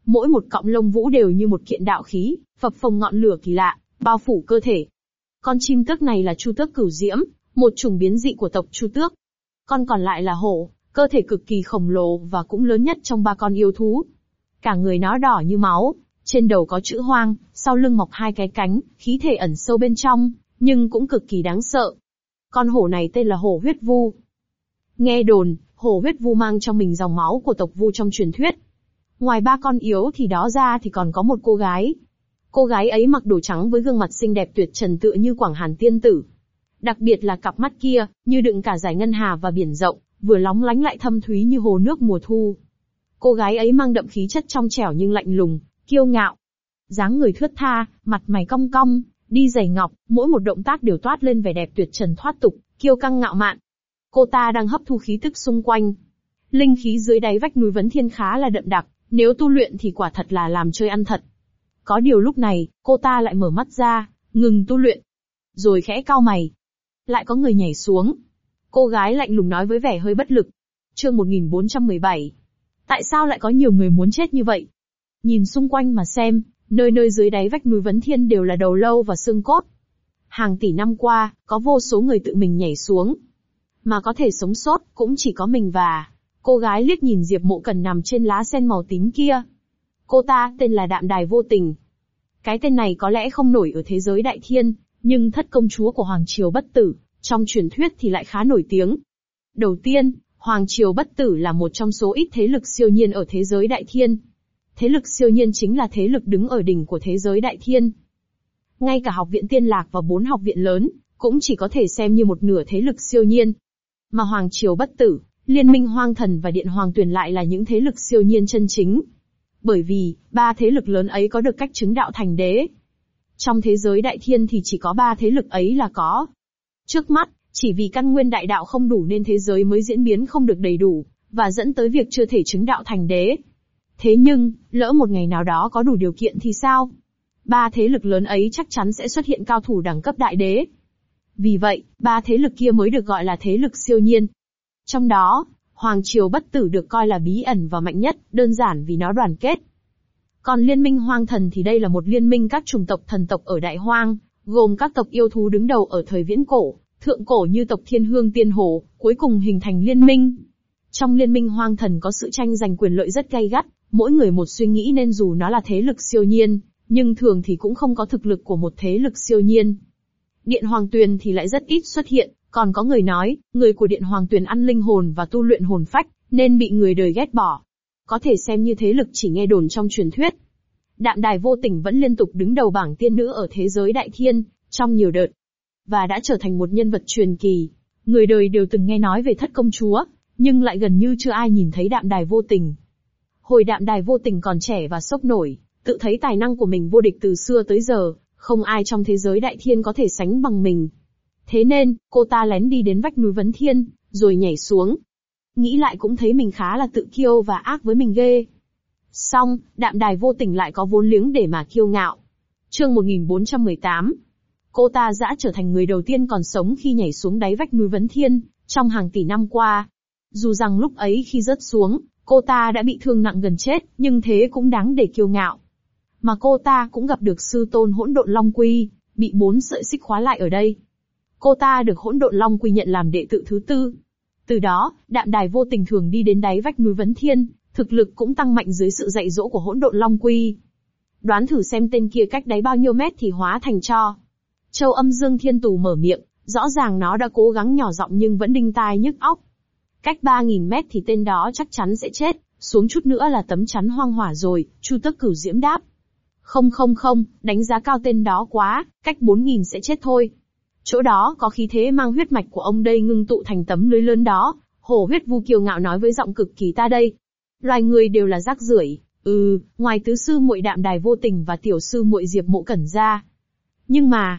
Mỗi một cọng lông vũ đều như một kiện đạo khí, phập phồng ngọn lửa kỳ lạ, bao phủ cơ thể. Con chim tước này là Chu Tước Cửu Diễm, một chủng biến dị của tộc Chu Tước. Con còn lại là hổ, cơ thể cực kỳ khổng lồ và cũng lớn nhất trong ba con yêu thú. Cả người nó đỏ như máu, trên đầu có chữ hoang, sau lưng mọc hai cái cánh, khí thể ẩn sâu bên trong, nhưng cũng cực kỳ đáng sợ. Con hổ này tên là hổ huyết vu. Nghe đồn, hổ huyết vu mang trong mình dòng máu của tộc Vu trong truyền thuyết. Ngoài ba con yếu thì đó ra thì còn có một cô gái. Cô gái ấy mặc đồ trắng với gương mặt xinh đẹp tuyệt trần tựa như Quảng Hàn tiên tử. Đặc biệt là cặp mắt kia, như đựng cả dải ngân hà và biển rộng, vừa lóng lánh lại thâm thúy như hồ nước mùa thu. Cô gái ấy mang đậm khí chất trong trẻo nhưng lạnh lùng, kiêu ngạo. Dáng người thướt tha, mặt mày cong cong, đi giày ngọc, mỗi một động tác đều toát lên vẻ đẹp tuyệt trần thoát tục, kiêu căng ngạo mạn. Cô ta đang hấp thu khí tức xung quanh. Linh khí dưới đáy vách núi Vấn Thiên khá là đậm đặc, nếu tu luyện thì quả thật là làm chơi ăn thật. Có điều lúc này, cô ta lại mở mắt ra, ngừng tu luyện. Rồi khẽ cau mày. Lại có người nhảy xuống. Cô gái lạnh lùng nói với vẻ hơi bất lực. Chương 1417. Tại sao lại có nhiều người muốn chết như vậy? Nhìn xung quanh mà xem, nơi nơi dưới đáy vách núi Vấn Thiên đều là đầu lâu và xương cốt. Hàng tỷ năm qua, có vô số người tự mình nhảy xuống. Mà có thể sống sót, cũng chỉ có mình và... Cô gái liếc nhìn Diệp Mộ Cẩn nằm trên lá sen màu tím kia. Cô ta tên là Đạm Đài Vô Tình. Cái tên này có lẽ không nổi ở thế giới đại thiên, nhưng thất công chúa của Hoàng Triều Bất Tử, trong truyền thuyết thì lại khá nổi tiếng. Đầu tiên, Hoàng Triều Bất Tử là một trong số ít thế lực siêu nhiên ở thế giới đại thiên. Thế lực siêu nhiên chính là thế lực đứng ở đỉnh của thế giới đại thiên. Ngay cả học viện Tiên Lạc và 4 học viện lớn, cũng chỉ có thể xem như một nửa thế lực siêu nhiên. Mà Hoàng Triều Bất Tử, Liên minh Hoang Thần và Điện Hoàng Tuyền lại là những thế lực siêu nhiên chân chính. Bởi vì, ba thế lực lớn ấy có được cách chứng đạo thành đế. Trong thế giới đại thiên thì chỉ có ba thế lực ấy là có. Trước mắt, chỉ vì căn nguyên đại đạo không đủ nên thế giới mới diễn biến không được đầy đủ, và dẫn tới việc chưa thể chứng đạo thành đế. Thế nhưng, lỡ một ngày nào đó có đủ điều kiện thì sao? Ba thế lực lớn ấy chắc chắn sẽ xuất hiện cao thủ đẳng cấp đại đế. Vì vậy, ba thế lực kia mới được gọi là thế lực siêu nhiên. Trong đó, Hoàng Triều Bất Tử được coi là bí ẩn và mạnh nhất, đơn giản vì nó đoàn kết. Còn Liên minh Hoang Thần thì đây là một liên minh các chủng tộc thần tộc ở Đại Hoang, gồm các tộc yêu thú đứng đầu ở thời viễn cổ, thượng cổ như tộc Thiên Hương Tiên Hổ, cuối cùng hình thành liên minh. Trong Liên minh Hoang Thần có sự tranh giành quyền lợi rất gay gắt, mỗi người một suy nghĩ nên dù nó là thế lực siêu nhiên, nhưng thường thì cũng không có thực lực của một thế lực siêu nhiên. Điện Hoàng Tuyền thì lại rất ít xuất hiện. Còn có người nói, người của Điện Hoàng Tuyền ăn linh hồn và tu luyện hồn phách, nên bị người đời ghét bỏ. Có thể xem như thế lực chỉ nghe đồn trong truyền thuyết. Đạm Đài Vô Tình vẫn liên tục đứng đầu bảng tiên nữ ở thế giới đại thiên, trong nhiều đợt. Và đã trở thành một nhân vật truyền kỳ. Người đời đều từng nghe nói về thất công chúa, nhưng lại gần như chưa ai nhìn thấy Đạm Đài Vô Tình. Hồi Đạm Đài Vô Tình còn trẻ và sốc nổi, tự thấy tài năng của mình vô địch từ xưa tới giờ, không ai trong thế giới đại thiên có thể sánh bằng mình. Thế nên, cô ta lén đi đến vách núi Vấn Thiên, rồi nhảy xuống. Nghĩ lại cũng thấy mình khá là tự kiêu và ác với mình ghê. Xong, Đạm Đài Vô Tình lại có vốn liếng để mà kiêu ngạo. Chương 1418. Cô ta đã trở thành người đầu tiên còn sống khi nhảy xuống đáy vách núi Vấn Thiên, trong hàng tỷ năm qua. Dù rằng lúc ấy khi rớt xuống, cô ta đã bị thương nặng gần chết, nhưng thế cũng đáng để kiêu ngạo. Mà cô ta cũng gặp được sư tôn Hỗn Độn Long Quy, bị 4 sợi xích khóa lại ở đây. Cô ta được Hỗn Độn Long Quy nhận làm đệ tử thứ 4. Từ đó, Đạm Đài Vô Tình thường đi đến đáy vách núi Vấn Thiên, thực lực cũng tăng mạnh dưới sự dạy dỗ của Hỗn Độn Long Quy. Đoán thử xem tên kia cách đáy bao nhiêu mét thì hóa thành tro. Châu Âm Dương Thiên Tù mở miệng, rõ ràng nó đã cố gắng nhỏ giọng nhưng vẫn đinh tai nhức óc. Cách 3.000 mét thì tên đó chắc chắn sẽ chết, xuống chút nữa là tấm chắn hoang hỏa rồi, Chu Tước Cửu Diễm đáp. Không, đánh giá cao tên đó quá, cách 4.000 sẽ chết thôi. Chỗ đó có khí thế mang huyết mạch của ông đây ngưng tụ thành tấm lưới lớn đó, Hổ Huyết Vu kiêu ngạo nói với giọng cực kỳ ta đây. Loài người đều là rác rưởi, ngoài tứ sư muội Đạm Đài Vô Tình và tiểu sư muội Diệp Mộ Cẩn ra. Nhưng mà...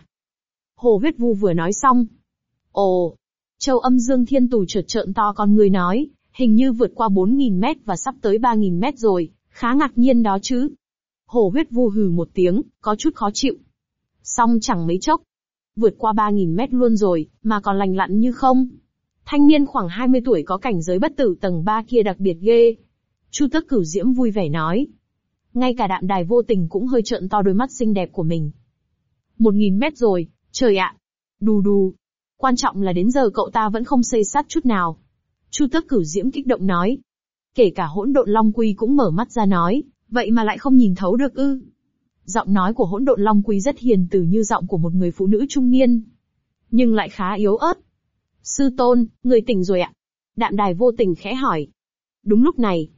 Hổ Huyết Vu vừa nói xong. Ồ! Châu Âm Dương Thiên Tù chợt trợn to con người nói, hình như vượt qua 4.000 mét và sắp tới 3.000 mét rồi, khá ngạc nhiên đó chứ. Hổ Huyết Vu hừ một tiếng, có chút khó chịu. Xong chẳng mấy chốc. Vượt qua 3.000 mét luôn rồi, mà còn lành lặn như không. Thanh niên khoảng 20 tuổi có cảnh giới bất tử tầng 3 kia đặc biệt ghê. Chu Tước Cửu Diễm vui vẻ nói. Ngay cả Đạm Đài Vô Tình cũng hơi trợn to đôi mắt xinh đẹp của mình. 1000 mét rồi, trời ạ. Đù đù. Quan trọng là đến giờ cậu ta vẫn không xây sát chút nào. Chu Tước Cửu Diễm kích động nói. Kể cả Hỗn Độn Long Quy cũng mở mắt ra nói, vậy mà lại không nhìn thấu được ư? Giọng nói của Hỗn Độn Long Quy rất hiền từ như giọng của một người phụ nữ trung niên, nhưng lại khá yếu ớt. Sư tôn, người tỉnh rồi ạ? Đạm Đài Vô Tình khẽ hỏi. Đúng lúc này,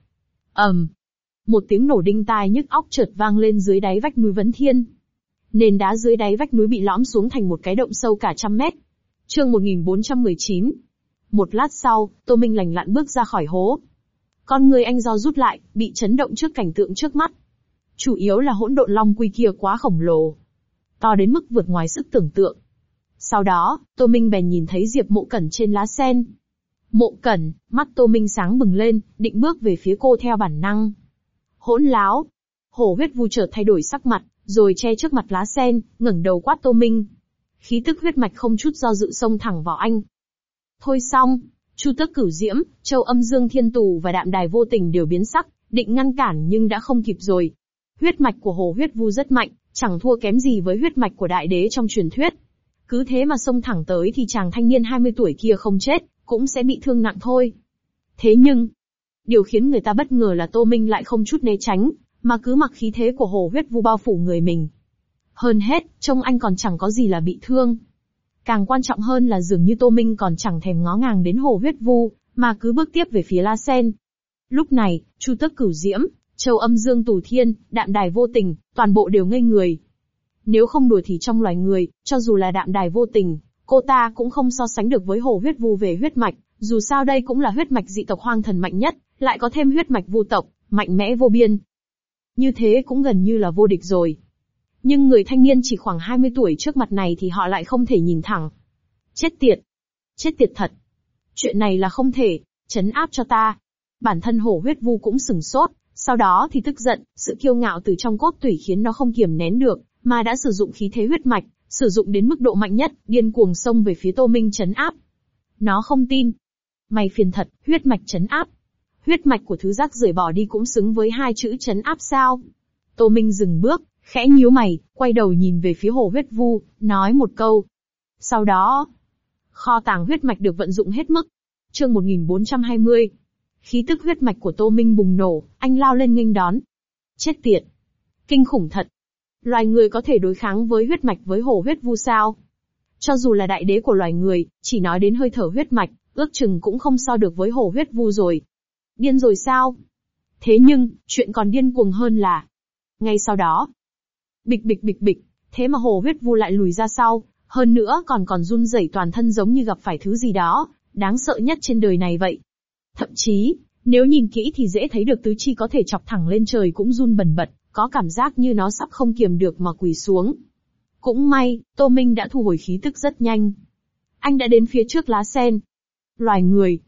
một tiếng nổ đinh tai nhức óc chợt vang lên dưới đáy vách núi Vấn Thiên. Nền đá dưới đáy vách núi bị lõm xuống thành một cái động sâu cả 100 mét. Chương 1419. Một lát sau, Tô Minh lành lặn bước ra khỏi hố. Con người anh do rút lại, bị chấn động trước cảnh tượng trước mắt. Chủ yếu là Hỗn Độn Long Quy kia quá khổng lồ, to đến mức vượt ngoài sức tưởng tượng. Sau đó, Tô Minh bèn nhìn thấy Diệp Mộ Cẩn trên lá sen. Mộ Cẩn, mắt Tô Minh sáng bừng lên, định bước về phía cô theo bản năng. Hỗn láo! Hổ huyết vu chợt thay đổi sắc mặt, rồi che trước mặt lá sen, ngẩng đầu quát Tô Minh. Khí tức huyết mạch không chút do dự xông thẳng vào anh. Thôi xong, Chu Tước Cửu Diễm, Châu Âm Dương Thiên Tù và Đạm Đài Vô Tình đều biến sắc, định ngăn cản nhưng đã không kịp rồi. Huyết mạch của hổ huyết vu rất mạnh, chẳng thua kém gì với huyết mạch của đại đế trong truyền thuyết. Cứ thế mà xông thẳng tới thì chàng thanh niên 20 tuổi kia không chết, cũng sẽ bị thương nặng thôi. Thế nhưng, điều khiến người ta bất ngờ là Tô Minh lại không chút né tránh, mà cứ mặc khí thế của hổ huyết vu bao phủ người mình. Hơn hết, trông anh còn chẳng có gì là bị thương. Càng quan trọng hơn là dường như Tô Minh còn chẳng thèm ngó ngàng đến hổ huyết vu, mà cứ bước tiếp về phía La Sen. Lúc này, Chu Tước Cửu Diễm, Châu Âm Dương Tù Thiên, Đạm Đài Vô Tình, toàn bộ đều ngây người. Nếu không đùa thì trong loài người, cho dù là Đạm Đài Vô Tình, cô ta cũng không so sánh được với hổ huyết vu về huyết mạch, dù sao đây cũng là huyết mạch dị tộc hoang thần mạnh nhất, lại có thêm huyết mạch vu tộc, mạnh mẽ vô biên. Như thế cũng gần như là vô địch rồi. Nhưng người thanh niên chỉ khoảng 20 tuổi trước mặt này thì họ lại không thể nhìn thẳng. Chết tiệt! Chết tiệt thật! Chuyện này là không thể, trấn áp cho ta. Bản thân hổ huyết vu cũng sửng sốt, sau đó thì tức giận, sự kiêu ngạo từ trong cốt tủy khiến nó không kiềm nén được, mà đã sử dụng khí thế huyết mạch, sử dụng đến mức độ mạnh nhất, điên cuồng xông về phía Tô Minh trấn áp. Nó không tin. Mày phiền thật, huyết mạch trấn áp. Huyết mạch của thứ rác rưởi bỏ đi cũng xứng với hai chữ trấn áp sao? Tô Minh dừng bước, khẽ nhíu mày, quay đầu nhìn về phía hổ huyết vu, nói một câu. Sau đó, kho tàng huyết mạch được vận dụng hết mức. Chương 1420. Khí tức huyết mạch của Tô Minh bùng nổ, anh lao lên nghênh đón. Chết tiệt! Kinh khủng thật! Loài người có thể đối kháng với huyết mạch với hổ huyết vu sao? Cho dù là đại đế của loài người, chỉ nói đến hơi thở huyết mạch, ước chừng cũng không so được với hổ huyết vu rồi. Điên rồi sao? Thế nhưng, chuyện còn điên cuồng hơn là... Ngay sau đó, bịch bịch bịch bịch, thế mà hổ huyết vu lại lùi ra sau, hơn nữa còn run rẩy toàn thân giống như gặp phải thứ gì đó, đáng sợ nhất trên đời này vậy. Thậm chí, nếu nhìn kỹ thì dễ thấy được tứ chi có thể chọc thẳng lên trời cũng run bần bật, có cảm giác như nó sắp không kiềm được mà quỳ xuống. Cũng may, Tô Minh đã thu hồi khí tức rất nhanh. Anh đã đến phía trước lá sen. Loài người,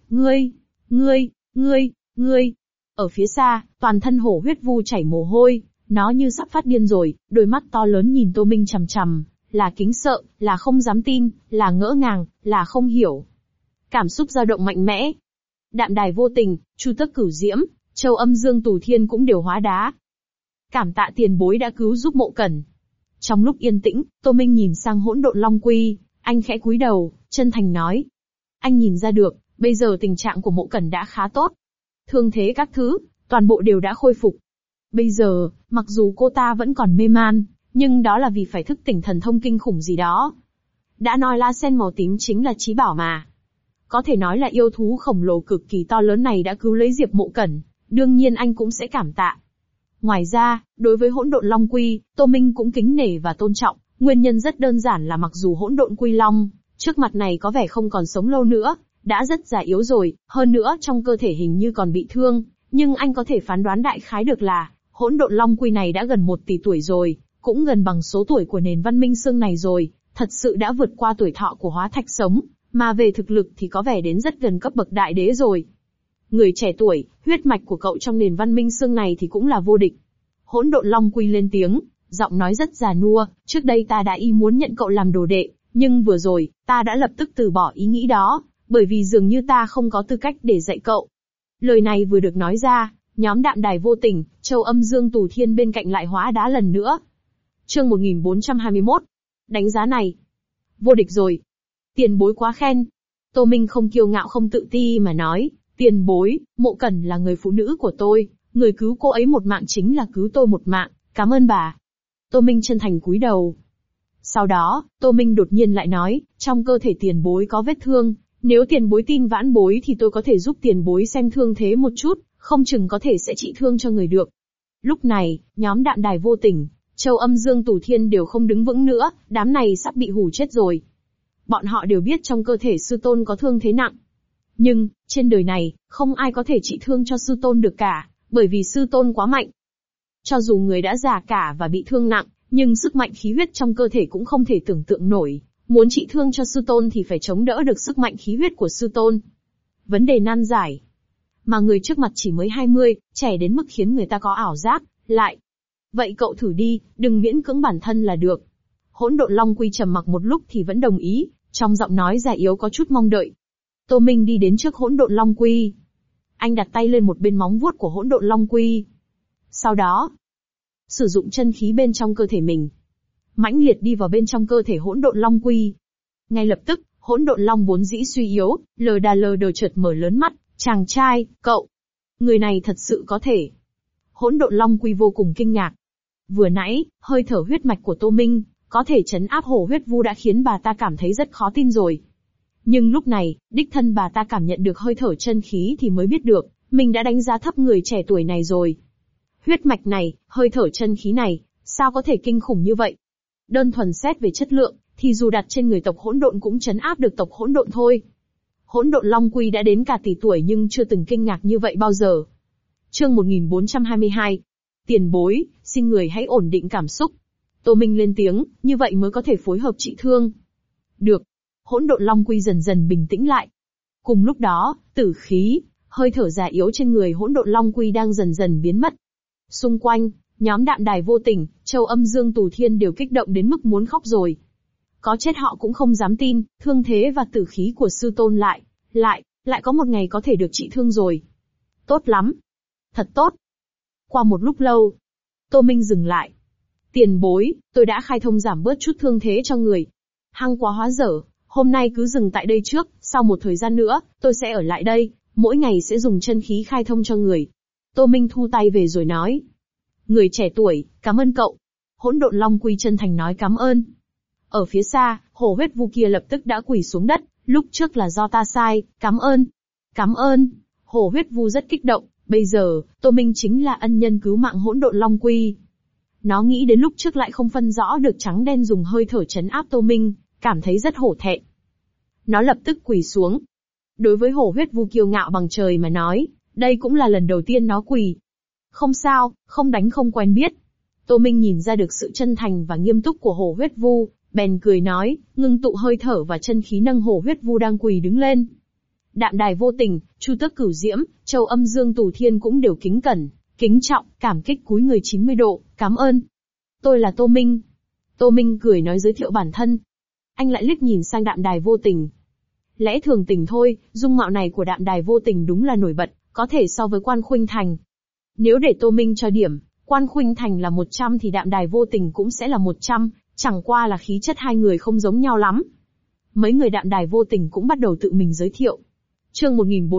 ngươi. Ở phía xa, toàn thân hổ huyết vu chảy mồ hôi, nó như sắp phát điên rồi, đôi mắt to lớn nhìn Tô Minh chằm chằm, là kính sợ, là không dám tin, là ngỡ ngàng, là không hiểu. Cảm xúc dao động mạnh mẽ. Đạm Đài Vô Tình, Chu Tước Cửu Diễm, Châu Âm Dương Tù Thiên cũng đều hóa đá. Cảm tạ tiền bối đã cứu giúp Mộ Cẩn. Trong lúc yên tĩnh, Tô Minh nhìn sang Hỗn Độn Long Quy, anh khẽ cúi đầu, chân thành nói. Anh nhìn ra được, bây giờ tình trạng của Mộ Cẩn đã khá tốt. Thương thế các thứ, toàn bộ đều đã khôi phục. Bây giờ, mặc dù cô ta vẫn còn mê man, nhưng đó là vì phải thức tỉnh thần thông kinh khủng gì đó. Đã nói lá sen màu tím chính là chí bảo mà. Có thể nói là yêu thú khổng lồ cực kỳ to lớn này đã cứu lấy Diệp Mộ Cẩn, đương nhiên anh cũng sẽ cảm tạ. Ngoài ra, đối với Hỗn Độn Long Quy, Tô Minh cũng kính nể và tôn trọng, nguyên nhân rất đơn giản là mặc dù Hỗn Độn Quy Long, trước mặt này có vẻ không còn sống lâu nữa, đã rất già yếu rồi, hơn nữa trong cơ thể hình như còn bị thương, nhưng anh có thể phán đoán đại khái được là, Hỗn Độn Long Quy này đã gần 1 tỷ tuổi rồi, cũng gần bằng số tuổi của nền văn minh xương này rồi, thật sự đã vượt qua tuổi thọ của hóa thạch sống, mà về thực lực thì có vẻ đến rất gần cấp bậc đại đế rồi. Người trẻ tuổi, huyết mạch của cậu trong nền văn minh xương này thì cũng là vô địch. Hỗn Độn Long Quy lên tiếng, giọng nói rất già nua, trước đây ta đã ý muốn nhận cậu làm đồ đệ, nhưng vừa rồi, ta đã lập tức từ bỏ ý nghĩ đó, bởi vì dường như ta không có tư cách để dạy cậu. Lời này vừa được nói ra, Nhóm Đạm Đài Vô Tình, Châu Âm Dương Tù Thiên bên cạnh lại hóa đá lần nữa. Chương 1421. Đánh giá này. Vô địch rồi. Tiền bối quá khen. Tô Minh không kiêu ngạo không tự ti mà nói, tiền bối, Mộ Cẩn là người phụ nữ của tôi, người cứu cô ấy một mạng chính là cứu tôi một mạng, cảm ơn bà. Tô Minh chân thành cúi đầu. Sau đó, Tô Minh đột nhiên lại nói, trong cơ thể tiền bối có vết thương, nếu tiền bối tin vãn bối thì tôi có thể giúp tiền bối xem thương thế một chút, không chừng có thể sẽ trị thương cho người được. Lúc này, nhóm Đạm Đài Vô Tình, Châu Âm Dương Tù Thiên đều không đứng vững nữa, đám này sắp bị hù chết rồi. Bọn họ đều biết trong cơ thể sư tôn có thương thế nặng. Nhưng, trên đời này, không ai có thể trị thương cho sư tôn được cả, bởi vì sư tôn quá mạnh. Cho dù người đã già cả và bị thương nặng, nhưng sức mạnh khí huyết trong cơ thể cũng không thể tưởng tượng nổi. Muốn trị thương cho sư tôn thì phải chống đỡ được sức mạnh khí huyết của sư tôn. Vấn đề nan giải. Mà người trước mặt chỉ mới 20, trẻ đến mức khiến người ta có ảo giác, lại. Vậy cậu thử đi, đừng miễn cưỡng bản thân là được. Hỗn Độn Long Quy trầm mặc một lúc thì vẫn đồng ý, trong giọng nói già yếu có chút mong đợi. Tô Minh đi đến trước Hỗn Độn Long Quy. Anh đặt tay lên một bên móng vuốt của Hỗn Độn Long Quy. Sau đó, sử dụng chân khí bên trong cơ thể mình, mãnh liệt đi vào bên trong cơ thể Hỗn Độn Long Quy. Ngay lập tức, Hỗn Độn Long vốn dĩ suy yếu, lờ đờ chợt mở lớn mắt, chàng trai, cậu, người này thật sự có thể. Hỗn Độn Long Quy vô cùng kinh ngạc. Vừa nãy, hơi thở huyết mạch của Tô Minh, có thể trấn áp hổ huyết vu đã khiến bà ta cảm thấy rất khó tin rồi. Nhưng lúc này, đích thân bà ta cảm nhận được hơi thở chân khí thì mới biết được, mình đã đánh giá thấp người trẻ tuổi này rồi. Huyết mạch này, hơi thở chân khí này, sao có thể kinh khủng như vậy? Đơn thuần xét về chất lượng, thì dù đặt trên người tộc Hỗn Độn cũng trấn áp được tộc Hỗn Độn thôi. Hỗn Độn Long Quy đã đến cả tỷ tuổi nhưng chưa từng kinh ngạc như vậy bao giờ. Chương 1422. Tiền bối, xin người hãy ổn định cảm xúc. Tô Minh lên tiếng, như vậy mới có thể phối hợp trị thương. Được. Hỗn Độn Long Quy dần dần bình tĩnh lại. Cùng lúc đó, tử khí, hơi thở già yếu trên người Hỗn Độn Long Quy đang dần dần biến mất. Xung quanh, nhóm Đạm Đài Vô Tình, Châu Âm Dương Tù Thiên đều kích động đến mức muốn khóc rồi. Có chết họ cũng không dám tin, thương thế và tử khí của sư tôn lại có một ngày có thể được trị thương rồi. Tốt lắm. Thật tốt. Qua một lúc lâu, Tô Minh dừng lại. Tiền bối, tôi đã khai thông giảm bớt chút thương thế cho người. Hăng quá hóa dở, hôm nay cứ dừng tại đây trước, sau một thời gian nữa, tôi sẽ ở lại đây, mỗi ngày sẽ dùng chân khí khai thông cho người. Tô Minh thu tay về rồi nói. Người trẻ tuổi, cảm ơn cậu. Hỗn Độn Long Quy chân thành nói cảm ơn. Ở phía xa, hổ huyết vu kia lập tức đã quỳ xuống đất, lúc trước là do ta sai, cảm ơn. Cảm ơn. Hổ huyết vu rất kích động, bây giờ, Tô Minh chính là ân nhân cứu mạng Hỗn Độn Long Quy. Nó nghĩ đến lúc trước lại không phân rõ được trắng đen dùng hơi thở trấn áp Tô Minh, cảm thấy rất hổ thẹn. Nó lập tức quỳ xuống. Đối với hổ huyết vu kiêu ngạo bằng trời mà nói, đây cũng là lần đầu tiên nó quỳ. Không sao, không đánh không quen biết. Tô Minh nhìn ra được sự chân thành và nghiêm túc của hổ huyết vu, bèn cười nói, ngưng tụ hơi thở và chân khí nâng hổ huyết vu đang quỳ đứng lên. Đạm Đài Vô Tình, Chu Tước Cửu Diễm, Châu Âm Dương Tù Thiên cũng đều kính cẩn, kính trọng, cảm kích cúi người 90 độ, cảm ơn. Tôi là Tô Minh. Tô Minh cười nói giới thiệu bản thân. Anh lại liếc nhìn sang Đạm Đài Vô Tình. Lẽ thường tình thôi, dung mạo này của Đạm Đài Vô Tình đúng là nổi bật, có thể so với Quan Khuynh Thành. Nếu để Tô Minh cho điểm, Quan Khuynh Thành là 100 thì Đạm Đài Vô Tình cũng sẽ là 100, chẳng qua là khí chất hai người không giống nhau lắm. Mấy người Đạm Đài Vô Tình cũng bắt đầu tự mình giới thiệu. Chương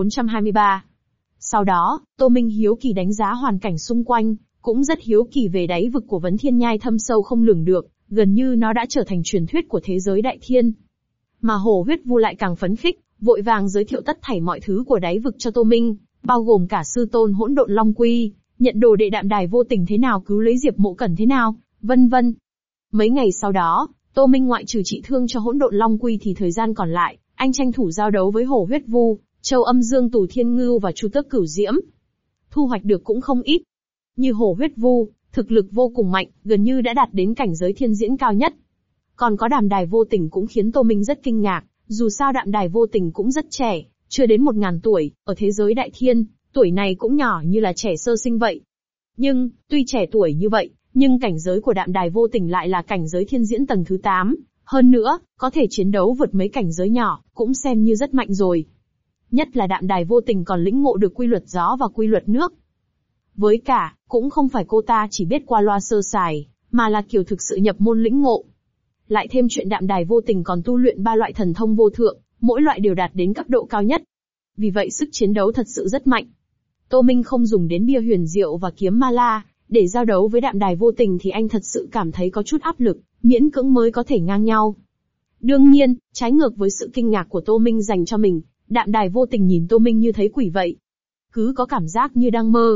1423. Sau đó, Tô Minh hiếu kỳ đánh giá hoàn cảnh xung quanh, cũng rất hiếu kỳ về đáy vực của Vấn Thiên Nhai thâm sâu không lường được, gần như nó đã trở thành truyền thuyết của thế giới đại thiên. Mà hổ huyết vu lại càng phấn khích, vội vàng giới thiệu tất thảy mọi thứ của đáy vực cho Tô Minh, bao gồm cả sư tôn Hỗn Độn Long Quy, nhận đồ đệ Đạm Đài Vô Tình thế nào, cứu lấy Diệp Mộ Cẩn thế nào, vân vân. Mấy ngày sau đó, Tô Minh ngoại trừ trị thương cho Hỗn Độn Long Quy thì thời gian còn lại, anh tranh thủ giao đấu với hổ huyết vu, Châu Âm Dương Tù Thiên Ngưu và Chu Tước Cửu Diễm. Thu hoạch được cũng không ít. Như hổ huyết vu, thực lực vô cùng mạnh, gần như đã đạt đến cảnh giới thiên diễn cao nhất. Còn có Đạm Đài Vô Tình cũng khiến Tô Minh rất kinh ngạc, dù sao Đạm Đài Vô Tình cũng rất trẻ, chưa đến 1000 tuổi, ở thế giới đại thiên, tuổi này cũng nhỏ như là trẻ sơ sinh vậy. Nhưng, tuy trẻ tuổi như vậy, nhưng cảnh giới của Đạm Đài Vô Tình lại là cảnh giới thiên diễn tầng thứ 8, hơn nữa, có thể chiến đấu vượt mấy cảnh giới nhỏ, cũng xem như rất mạnh rồi. Nhất là Đạm Đài Vô Tình còn lĩnh ngộ được quy luật gió và quy luật nước. Với cả, cũng không phải cô ta chỉ biết qua loa sơ sài, mà là kiểu thực sự nhập môn lĩnh ngộ. Lại thêm chuyện Đạm Đài Vô Tình còn tu luyện 3 loại thần thông vô thượng, mỗi loại đều đạt đến cấp độ cao nhất. Vì vậy sức chiến đấu thật sự rất mạnh. Tô Minh không dùng đến bia huyền diệu và kiếm ma la, để giao đấu với Đạm Đài Vô Tình thì anh thật sự cảm thấy có chút áp lực, miễn cưỡng mới có thể ngang nhau. Đương nhiên, trái ngược với sự kinh ngạc của Tô Minh dành cho mình, Đạm Đài Vô Tình nhìn Tô Minh như thấy quỷ vậy. Cứ có cảm giác như đang mơ.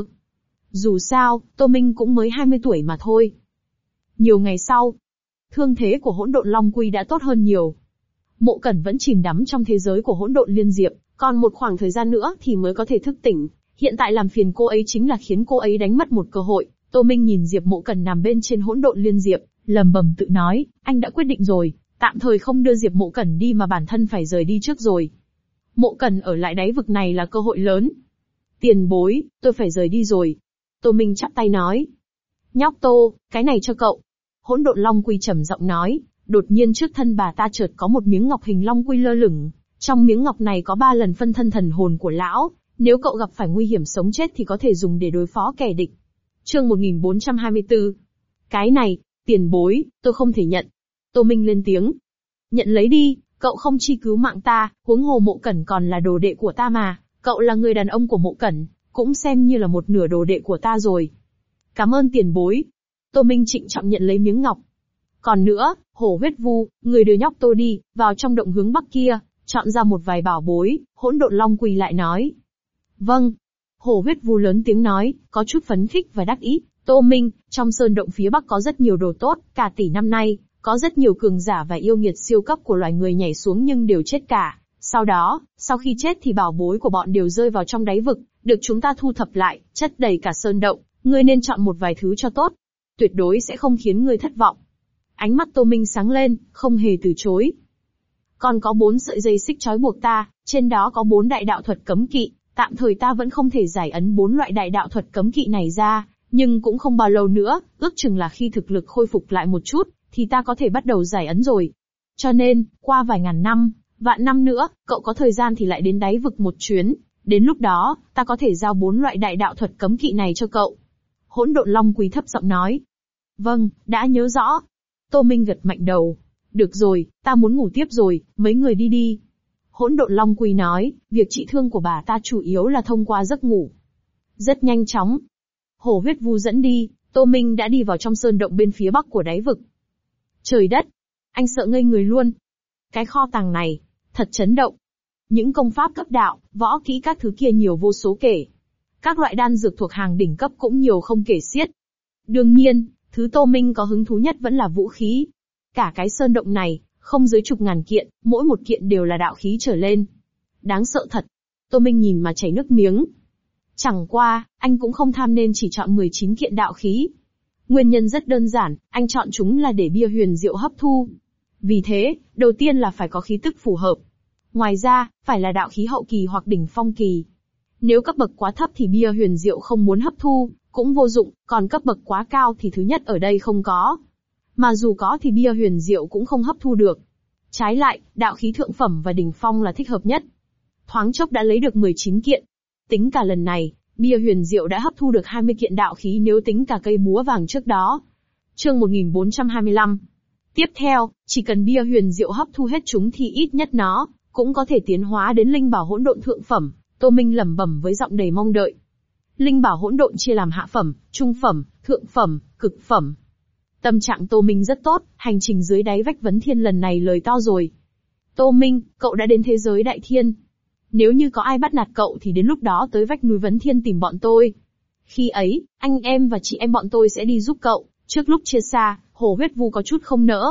Dù sao, Tô Minh cũng mới 20 tuổi mà thôi. Nhiều ngày sau, thương thế của Hỗn Độn Long Quy đã tốt hơn nhiều. Mộ Cẩn vẫn chìm đắm trong thế giới của Hỗn Độn Liên Diệp, còn một khoảng thời gian nữa thì mới có thể thức tỉnh. Hiện tại làm phiền cô ấy chính là khiến cô ấy đánh mất một cơ hội. Tô Minh nhìn Diệp Mộ Cẩn nằm bên trên Hỗn Độn Liên Diệp, lầm bầm tự nói, anh đã quyết định rồi, tạm thời không đưa Diệp Mộ Cẩn đi mà bản thân phải rời đi trước rồi. Mộ Cẩn ở lại đáy vực này là cơ hội lớn. Tiền bối, tôi phải rời đi rồi. Tô Minh chắp tay nói. Nhóc Tô, cái này cho cậu. Hỗn Độn Long Quy trầm giọng nói, đột nhiên trước thân bà ta chợt có một miếng ngọc hình long quy lơ lửng. Trong miếng ngọc này có 3 lần phân thân thần hồn của lão, nếu cậu gặp phải nguy hiểm sống chết thì có thể dùng để đối phó kẻ địch. Chương 1424. Cái này, tiền bối, tôi không thể nhận. Tô Minh lên tiếng. Nhận lấy đi, cậu không chi cứu mạng ta, huống hồ Mộ Cẩn còn là đồ đệ của ta mà, cậu là người đàn ông của Mộ Cẩn, cũng xem như là một nửa đồ đệ của ta rồi. Cảm ơn tiền bối. Tô Minh trịnh trọng nhận lấy miếng ngọc. Còn nữa, Hổ Huyết Vu, người đưa nhóc Tô đi, vào trong động hướng bắc kia, chọn ra một vài bảo bối. Hỗn Độn Long Quỳ lại nói. Vâng. Hổ Huyết Vu lớn tiếng nói, có chút phấn khích và đắc ý. Tô Minh, trong sơn động phía bắc có rất nhiều đồ tốt, cả tỷ năm nay, có rất nhiều cường giả và yêu nghiệt siêu cấp của loài người nhảy xuống nhưng đều chết cả. Sau đó, sau khi chết thì bảo bối của bọn đều rơi vào trong đáy vực, được chúng ta thu thập lại, chất đầy cả sơn động. Ngươi nên chọn một vài thứ cho tốt. Tuyệt đối sẽ không khiến ngươi thất vọng. Ánh mắt Tô Minh sáng lên, không hề từ chối. Còn có 4 sợi dây xích trói buộc ta, trên đó có 4 đại đạo thuật cấm kỵ, tạm thời ta vẫn không thể giải ấn 4 loại đại đạo thuật cấm kỵ này ra, nhưng cũng không bao lâu nữa, ước chừng là khi thực lực khôi phục lại một chút, thì ta có thể bắt đầu giải ấn rồi. Cho nên, qua vài ngàn năm, vạn năm nữa, cậu có thời gian thì lại đến đáy vực một chuyến, đến lúc đó, ta có thể giao 4 loại đại đạo thuật cấm kỵ này cho cậu. Hỗn Độn Long Quý thấp giọng nói. Vâng, đã nhớ rõ. Tô Minh gật mạnh đầu. Được rồi, ta muốn ngủ tiếp rồi, mấy người đi đi. Hỗn Độn Long Quý nói, việc trị thương của bà ta chủ yếu là thông qua giấc ngủ. Rất nhanh chóng. Hổ Huyết Vu dẫn đi, Tô Minh đã đi vào trong sơn động bên phía bắc của đáy vực. Trời đất! Anh sợ ngây người luôn. Cái kho tàng này, thật chấn động. Những công pháp cấp đạo, võ kỹ các thứ kia nhiều vô số kể. Các loại đan dược thuộc hàng đỉnh cấp cũng nhiều không kể xiết. Đương nhiên, thứ Tô Minh có hứng thú nhất vẫn là vũ khí. Cả cái sơn động này, không dưới chục ngàn kiện, mỗi một kiện đều là đạo khí trở lên. Đáng sợ thật. Tô Minh nhìn mà chảy nước miếng. Chẳng qua, anh cũng không tham nên chỉ chọn 19 kiện đạo khí. Nguyên nhân rất đơn giản, anh chọn chúng là để bia huyền diệu hấp thu. Vì thế, đầu tiên là phải có khí tức phù hợp. Ngoài ra, phải là đạo khí hậu kỳ hoặc đỉnh phong kỳ. Nếu cấp bậc quá thấp thì bia huyền diệu không muốn hấp thu, cũng vô dụng, còn cấp bậc quá cao thì thứ nhất ở đây không có. Mà dù có thì bia huyền diệu cũng không hấp thu được. Trái lại, đạo khí thượng phẩm và đỉnh phong là thích hợp nhất. Thoáng chốc đã lấy được 19 kiện. Tính cả lần này, bia huyền diệu đã hấp thu được 20 kiện đạo khí nếu tính cả cây búa vàng trước đó. Chương 1425. Tiếp theo, chỉ cần bia huyền diệu hấp thu hết chúng thì ít nhất nó cũng có thể tiến hóa đến linh bảo hỗn độn thượng phẩm. Tô Minh lẩm bẩm với giọng đầy mong đợi. Linh bảo hỗn độn chia làm hạ phẩm, trung phẩm, thượng phẩm, cực phẩm. Tâm trạng Tô Minh rất tốt, hành trình dưới đáy vách Vấn Thiên lần này lời to rồi. Tô Minh, cậu đã đến thế giới Đại Thiên. Nếu như có ai bắt nạt cậu thì đến lúc đó tới vách núi Vấn Thiên tìm bọn tôi. Khi ấy, anh em và chị em bọn tôi sẽ đi giúp cậu. Trước lúc chia xa, Hổ Huyết Vu có chút không nỡ.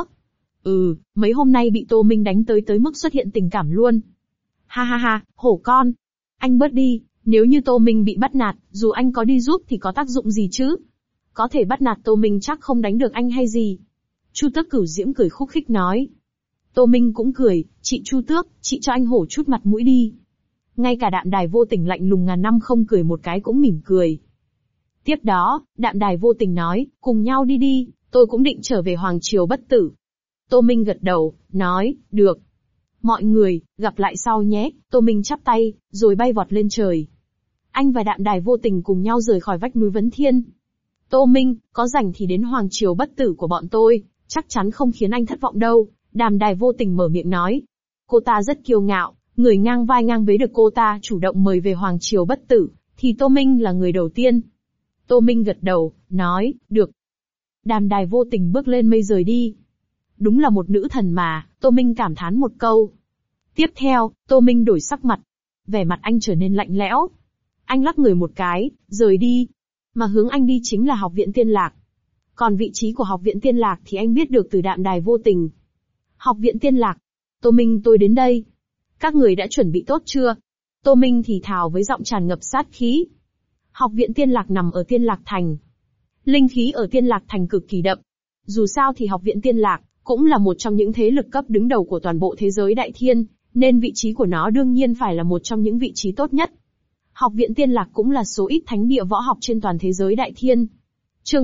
Mấy hôm nay bị Tô Minh đánh tới mức xuất hiện tình cảm luôn. Ha ha ha, hổ con. Anh bớt đi, nếu như Tô Minh bị bắt nạt, dù anh có đi giúp thì có tác dụng gì chứ? Có thể bắt nạt Tô Minh chắc không đánh được anh hay gì? Chu Tước Cửu Diễm cười khúc khích nói. Tô Minh cũng cười, chị Chu Tước, chị cho anh hổ chút mặt mũi đi. Ngay cả Đạm Đài Vô Tình lạnh lùng ngàn năm không cười một cái cũng mỉm cười. Tiếp đó, Đạm Đài Vô Tình nói, cùng nhau đi đi, tôi cũng định trở về Hoàng Triều Bất Tử. Tô Minh gật đầu, nói, được. Mọi người, gặp lại sau nhé, Tô Minh chắp tay, rồi bay vọt lên trời. anh và Đạm Đài Vô Tình cùng nhau rời khỏi vách núi Vấn Thiên. Tô Minh, có rảnh thì đến Hoàng Triều Bất Tử của bọn tôi, chắc chắn không khiến anh thất vọng đâu, Đạm Đài Vô Tình mở miệng nói. Cô ta rất kiêu ngạo, người ngang vai ngang vế được cô ta chủ động mời về Hoàng Triều Bất Tử, thì Tô Minh là người đầu tiên. Tô Minh gật đầu, nói, được. Đạm Đài Vô Tình bước lên mây rời đi. Đúng là một nữ thần mà, Tô Minh cảm thán một câu. Tiếp theo, Tô Minh đổi sắc mặt. Vẻ mặt anh trở nên lạnh lẽo. Anh lắc người một cái, rời đi. Mà hướng anh đi chính là Học viện Tiên Lạc. Còn vị trí của Học viện Tiên Lạc thì anh biết được từ Đạm Đài Vô Tình. Học viện Tiên Lạc. Tô Minh, tôi đến đây. Các người đã chuẩn bị tốt chưa? Tô Minh thì thào với giọng tràn ngập sát khí. Học viện Tiên Lạc nằm ở Tiên Lạc Thành. Linh khí ở Tiên Lạc Thành cực kỳ đậm. Dù sao thì Học viện Tiên Lạc cũng là một trong những thế lực cấp đứng đầu của toàn bộ thế giới Đại Thiên, nên vị trí của nó đương nhiên phải là một trong những vị trí tốt nhất. Học viện Tiên Lạc cũng là số ít thánh địa võ học trên toàn thế giới Đại Thiên. Chương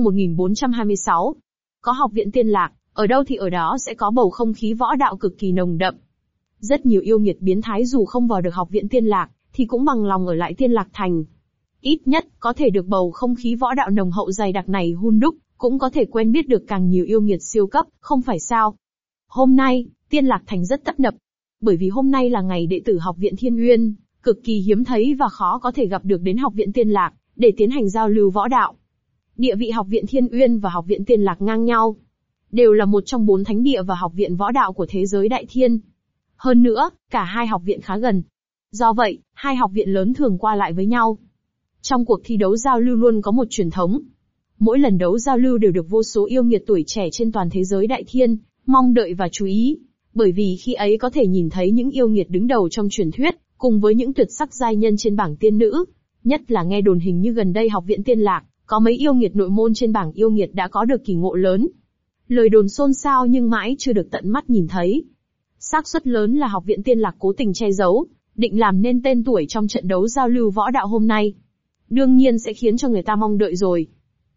1426. Có Học viện Tiên Lạc, ở đâu thì ở đó sẽ có bầu không khí võ đạo cực kỳ nồng đậm. Rất nhiều yêu nghiệt biến thái dù không vào được Học viện Tiên Lạc, thì cũng bằng lòng ở lại Tiên Lạc Thành. Ít nhất, có thể được bầu không khí võ đạo nồng hậu dày đặc này hun đúc, cũng có thể quen biết được càng nhiều yêu nghiệt siêu cấp, không phải sao? Hôm nay, Tiên Lạc Thành rất tấp nập. Bởi vì hôm nay là ngày đệ tử Học viện Thiên Uyên, cực kỳ hiếm thấy và khó có thể gặp được đến Học viện Tiên Lạc, để tiến hành giao lưu võ đạo. Địa vị Học viện Thiên Uyên và Học viện Tiên Lạc ngang nhau. Đều là một trong 4 thánh địa và học viện võ đạo của thế giới Đại Thiên. Hơn nữa, cả hai học viện khá gần. Do vậy, hai học viện lớn thường qua lại với nhau. Trong cuộc thi đấu giao lưu luôn có một truyền thống. Mỗi lần đấu giao lưu đều được vô số yêu nghiệt tuổi trẻ trên toàn thế giới Đại Thiên mong đợi và chú ý, bởi vì khi ấy có thể nhìn thấy những yêu nghiệt đứng đầu trong truyền thuyết, cùng với những tuyệt sắc giai nhân trên bảng tiên nữ. Nhất là nghe đồn hình như gần đây Học viện Tiên Lạc có mấy yêu nghiệt nội môn trên bảng yêu nghiệt đã có được kỳ ngộ lớn. Lời đồn xôn xao nhưng mãi chưa được tận mắt nhìn thấy. Xác suất lớn là Học viện Tiên Lạc cố tình che giấu, định làm nên tên tuổi trong trận đấu giao lưu võ đạo hôm nay. Đương nhiên sẽ khiến cho người ta mong đợi rồi.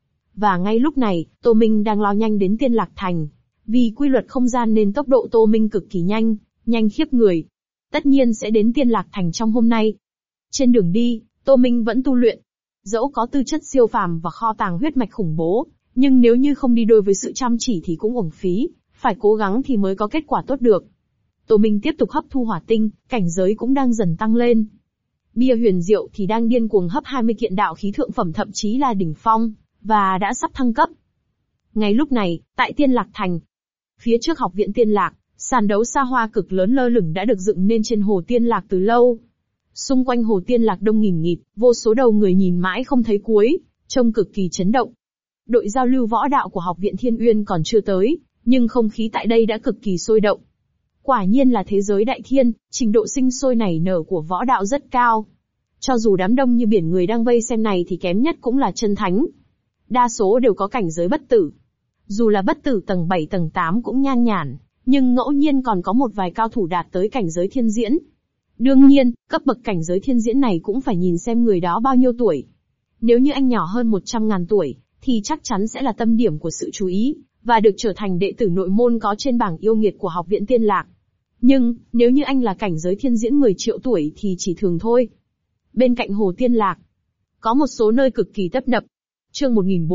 Và ngay lúc này, Tô Minh đang lao nhanh đến Tiên Lạc Thành. Vì quy luật không gian nên tốc độ Tô Minh cực kỳ nhanh, nhanh khiếp người. Tất nhiên sẽ đến Tiên Lạc Thành trong hôm nay. Trên đường đi, Tô Minh vẫn tu luyện. Dẫu có tư chất siêu phàm và kho tàng huyết mạch khủng bố, nhưng nếu như không đi đôi với sự chăm chỉ thì cũng uổng phí, phải cố gắng thì mới có kết quả tốt được. Tô Minh tiếp tục hấp thu hỏa tinh, cảnh giới cũng đang dần tăng lên. Bia huyền diệu thì đang điên cuồng hấp 20 kiện đạo khí thượng phẩm thậm chí là đỉnh phong, và đã sắp thăng cấp. Ngay lúc này, tại Tiên Lạc Thành, phía trước Học viện Tiên Lạc, sàn đấu xa hoa cực lớn lơ lửng đã được dựng nên trên hồ Tiên Lạc từ lâu. Xung quanh hồ Tiên Lạc đông nghìn nghịt, vô số đầu người nhìn mãi không thấy cuối, trông cực kỳ chấn động. Đội giao lưu võ đạo của Học viện Thiên Uyên còn chưa tới, nhưng không khí tại đây đã cực kỳ sôi động. Quả nhiên là thế giới Đại Thiên, trình độ sinh sôi nảy nở của võ đạo rất cao. Cho dù đám đông như biển người đang vây xem này thì kém nhất cũng là chân thánh. Đa số đều có cảnh giới bất tử. Dù là bất tử tầng 7 tầng 8 cũng nhan nhản, nhưng ngẫu nhiên còn có một vài cao thủ đạt tới cảnh giới thiên diễn. Đương nhiên, cấp bậc cảnh giới thiên diễn này cũng phải nhìn xem người đó bao nhiêu tuổi. Nếu như anh nhỏ hơn 100.000 tuổi, thì chắc chắn sẽ là tâm điểm của sự chú ý, và được trở thành đệ tử nội môn có trên bảng yêu nghiệt của Học viện Tiên Lạc. Nhưng, nếu như anh là cảnh giới thiên diễn 10 triệu tuổi thì chỉ thường thôi. Bên cạnh hồ Tiên Lạc, có một số nơi cực kỳ tấp nập. Chương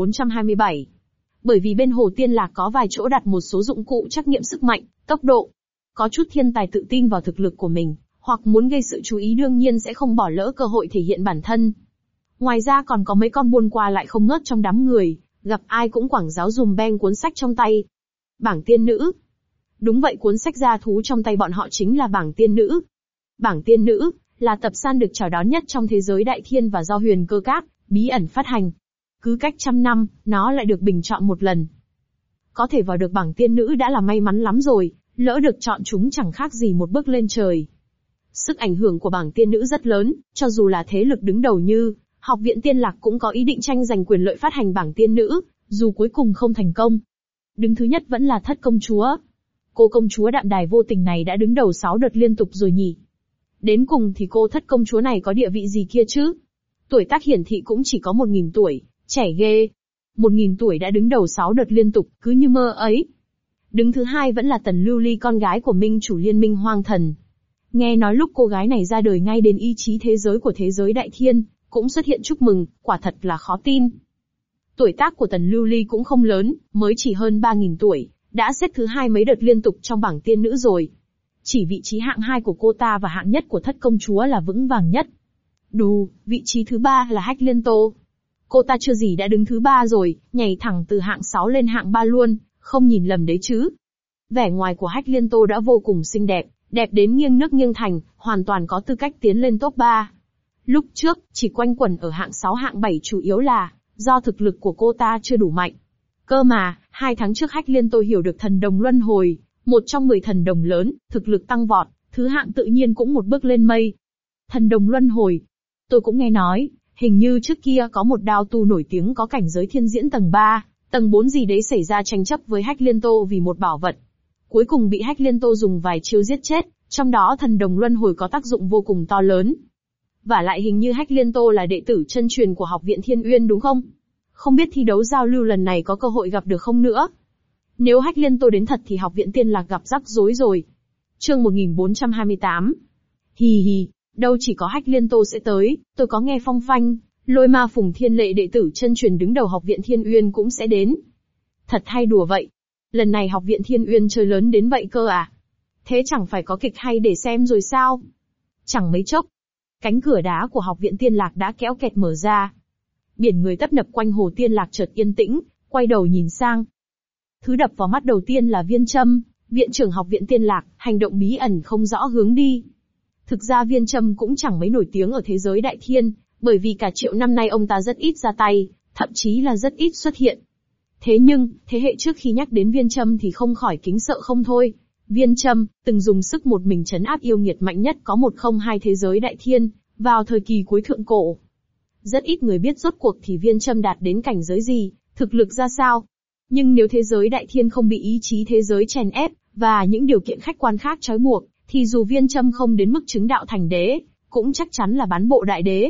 1427. Bởi vì bên hồ Tiên Lạc có vài chỗ đặt một số dụng cụ trắc nghiệm sức mạnh, tốc độ. Có chút thiên tài tự tin vào thực lực của mình, hoặc muốn gây sự chú ý đương nhiên sẽ không bỏ lỡ cơ hội thể hiện bản thân. Ngoài ra còn có mấy con buôn qua lại không ngớt trong đám người, gặp ai cũng quảng giáo dùm beng cuốn sách trong tay. Bảng tiên nữ. Đúng vậy, cuốn sách gia thú trong tay bọn họ chính là bảng tiên nữ. Bảng tiên nữ là tập san được chào đón nhất trong thế giới Đại Thiên và do Huyền Cơ Các bí ẩn phát hành. Cứ cách 100 năm, nó lại được bình chọn một lần. Có thể vào được bảng tiên nữ đã là may mắn lắm rồi, lỡ được chọn chúng chẳng khác gì một bước lên trời. Sức ảnh hưởng của bảng tiên nữ rất lớn, cho dù là thế lực đứng đầu như Học viện Tiên Lạc cũng có ý định tranh giành quyền lợi phát hành bảng tiên nữ, dù cuối cùng không thành công. Đứng thứ nhất vẫn là Thất công chúa. Cô công chúa Đạm Đài Vô Tình này đã đứng đầu 6 đợt liên tục rồi nhỉ. Đến cùng thì cô Thất công chúa này có địa vị gì kia chứ? Tuổi tác hiển thị cũng chỉ có 1000 tuổi, trẻ ghê. 1000 tuổi đã đứng đầu 6 đợt liên tục, cứ như mơ ấy. Đứng thứ hai vẫn là Tần Lưu Ly, con gái của Minh chủ Liên Minh Hoang Thần. Nghe nói lúc cô gái này ra đời ngay đến ý chí thế giới của thế giới Đại Thiên, cũng xuất hiện chúc mừng, quả thật là khó tin. Tuổi tác của Tần Lưu Ly cũng không lớn, mới chỉ hơn 3.000 tuổi, đã xếp thứ 2 mấy đợt liên tục trong bảng tiên nữ rồi. Chỉ vị trí hạng 2 của cô ta và hạng nhất của thất công chúa là vững vàng nhất. Đù, vị trí thứ 3 là Hách Liên Tô. Cô ta chưa gì đã đứng thứ 3 rồi, nhảy thẳng từ hạng 6 lên hạng 3 luôn, không nhìn lầm đấy chứ. Vẻ ngoài của Hách Liên Tô đã vô cùng xinh đẹp, đẹp đến nghiêng nước nghiêng thành, hoàn toàn có tư cách tiến lên top 3. Lúc trước, chỉ quanh quẩn ở hạng 6 hạng 7 chủ yếu là do thực lực của cô ta chưa đủ mạnh. Cơ mà, 2 tháng trước Hách Liên Tô hiểu được thần đồng luân hồi, một trong 10 thần đồng lớn, thực lực tăng vọt, thứ hạng tự nhiên cũng một bước lên mây. Thần đồng luân hồi. Tôi cũng nghe nói, hình như trước kia có một đao tu nổi tiếng có cảnh giới thiên diễn tầng 3, tầng 4 gì đấy xảy ra tranh chấp với Hách Liên Tô vì một bảo vật. Cuối cùng bị Hách Liên Tô dùng vài chiêu giết chết, trong đó thần đồng luân hồi có tác dụng vô cùng to lớn. Và lại hình như Hách Liên Tô là đệ tử chân truyền của Học viện Thiên Uyên đúng không? Không biết thi đấu giao lưu lần này có cơ hội gặp được không nữa? Nếu Hách Liên Tô đến thật thì Học viện Tiên Lạc gặp rắc rối rồi. Chương 1428. Hì hì, đâu chỉ có Hách Liên Tô sẽ tới, tôi có nghe phong phanh, Lôi Ma Phùng Thiên Lệ đệ tử chân truyền đứng đầu Học viện Thiên Uyên cũng sẽ đến. Thật hay đùa vậy? Lần này Học viện Thiên Uyên chơi lớn đến vậy cơ à? Thế chẳng phải có kịch hay để xem rồi sao? Chẳng mấy chốc, cánh cửa đá của Học viện Tiên Lạc đã kéo kẹt mở ra. Biển người tấp nập quanh Hồ Tiên Lạc chợt yên tĩnh, quay đầu nhìn sang. Thứ đập vào mắt đầu tiên là Viên Trâm, viện trưởng Học viện Tiên Lạc, hành động bí ẩn không rõ hướng đi. Thực ra Viên Trâm cũng chẳng mấy nổi tiếng ở thế giới đại thiên, bởi vì cả triệu năm nay ông ta rất ít ra tay, thậm chí là rất ít xuất hiện. Thế nhưng, thế hệ trước khi nhắc đến Viên Trâm thì không khỏi kính sợ không thôi. Viên Trâm, từng dùng sức một mình trấn áp yêu nghiệt mạnh nhất có 102 thế giới đại thiên, vào thời kỳ cuối thượng cổ. Rất ít người biết rốt cuộc thì Viên Trâm đạt đến cảnh giới gì, thực lực ra sao. Nhưng nếu thế giới đại thiên không bị ý chí thế giới chèn ép, và những điều kiện khách quan khác trói buộc, thì dù Viên Trâm không đến mức chứng đạo thành đế, cũng chắc chắn là bán bộ đại đế.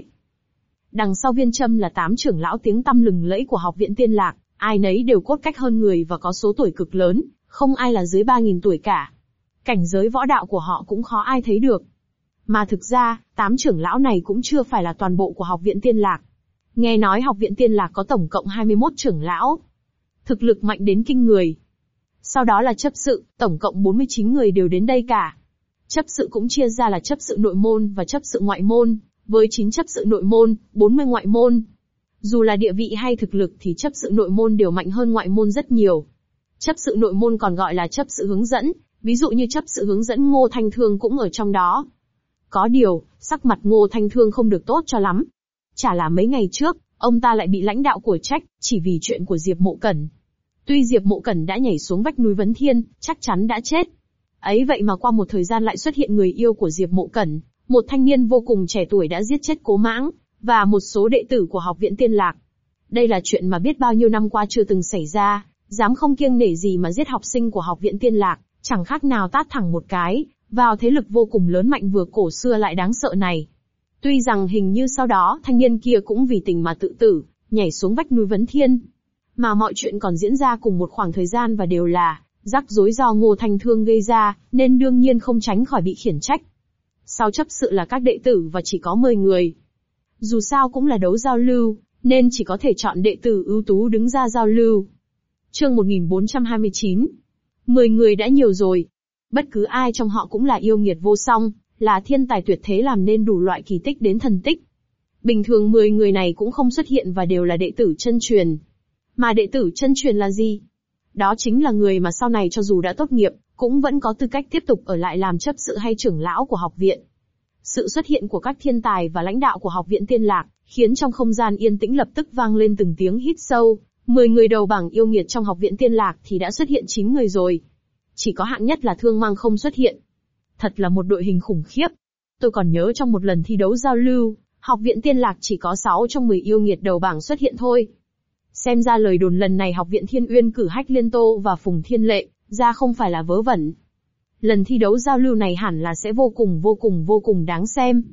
Đằng sau Viên Trâm là 8 trưởng lão tiếng tăm lừng lẫy của Học viện Tiên Lạc, ai nấy đều cốt cách hơn người và có số tuổi cực lớn, không ai là dưới 3.000 tuổi cả. Cảnh giới võ đạo của họ cũng khó ai thấy được. Mà thực ra, 8 trưởng lão này cũng chưa phải là toàn bộ của Học viện Tiên Lạc. Nghe nói Học viện Tiên Lạc có tổng cộng 21 trưởng lão. Thực lực mạnh đến kinh người. Sau đó là chấp sự, tổng cộng 49 người đều đến đây cả. Chấp sự cũng chia ra là chấp sự nội môn và chấp sự ngoại môn, với 9 chấp sự nội môn, 40 ngoại môn. Dù là địa vị hay thực lực thì chấp sự nội môn đều mạnh hơn ngoại môn rất nhiều. Chấp sự nội môn còn gọi là chấp sự hướng dẫn, ví dụ như chấp sự hướng dẫn Ngô Thanh Thương cũng ở trong đó. Có điều, sắc mặt Ngô Thanh Thương không được tốt cho lắm. Chả là mấy ngày trước, ông ta lại bị lãnh đạo của trách, chỉ vì chuyện của Diệp Mộ Cẩn. Tuy Diệp Mộ Cẩn đã nhảy xuống vách núi Vấn Thiên, chắc chắn đã chết. Ấy vậy mà qua một thời gian lại xuất hiện người yêu của Diệp Mộ Cẩn, một thanh niên vô cùng trẻ tuổi đã giết chết Cố Mãng, và một số đệ tử của Học viện Tiên Lạc. Đây là chuyện mà biết bao nhiêu năm qua chưa từng xảy ra, dám không kiêng nể gì mà giết học sinh của Học viện Tiên Lạc, chẳng khác nào tát thẳng một cái, vào thế lực vô cùng lớn mạnh vừa cổ xưa lại đáng sợ này. Tuy rằng hình như sau đó thanh niên kia cũng vì tình mà tự tử, nhảy xuống vách núi Vấn Thiên. Mà mọi chuyện còn diễn ra cùng một khoảng thời gian và đều là rắc rối do Ngô Thanh Thương gây ra, nên đương nhiên không tránh khỏi bị khiển trách. Sau chấp sự là các đệ tử và chỉ có 10 người. Dù sao cũng là đấu giao lưu, nên chỉ có thể chọn đệ tử ưu tú đứng ra giao lưu. Chương 1429. 10 người đã nhiều rồi. Bất cứ ai trong họ cũng là yêu nghiệt vô song, là thiên tài tuyệt thế làm nên đủ loại kỳ tích đến thần tích. Bình thường 10 người này cũng không xuất hiện và đều là đệ tử chân truyền. Mà đệ tử chân truyền là gì? Đó chính là người mà sau này cho dù đã tốt nghiệp, cũng vẫn có tư cách tiếp tục ở lại làm chấp sự hay trưởng lão của học viện. Sự xuất hiện của các thiên tài và lãnh đạo của Học viện Tiên Lạc, khiến trong không gian yên tĩnh lập tức vang lên từng tiếng hít sâu. 10 người đầu bảng yêu nghiệt trong Học viện Tiên Lạc thì đã xuất hiện 9 người rồi. Chỉ có hạng nhất là Thương Mang không xuất hiện. Thật là một đội hình khủng khiếp. Tôi còn nhớ trong một lần thi đấu giao lưu, Học viện Tiên Lạc chỉ có 6 trong 10 yêu nghiệt đầu bảng xuất hiện thôi. Xem ra lời đồn lần này Học viện Thiên Uyên cử Hách Liên Tô và Phùng Thiên Lệ ra không phải là vớ vẩn. Lần thi đấu giao lưu này hẳn là sẽ vô cùng đáng xem.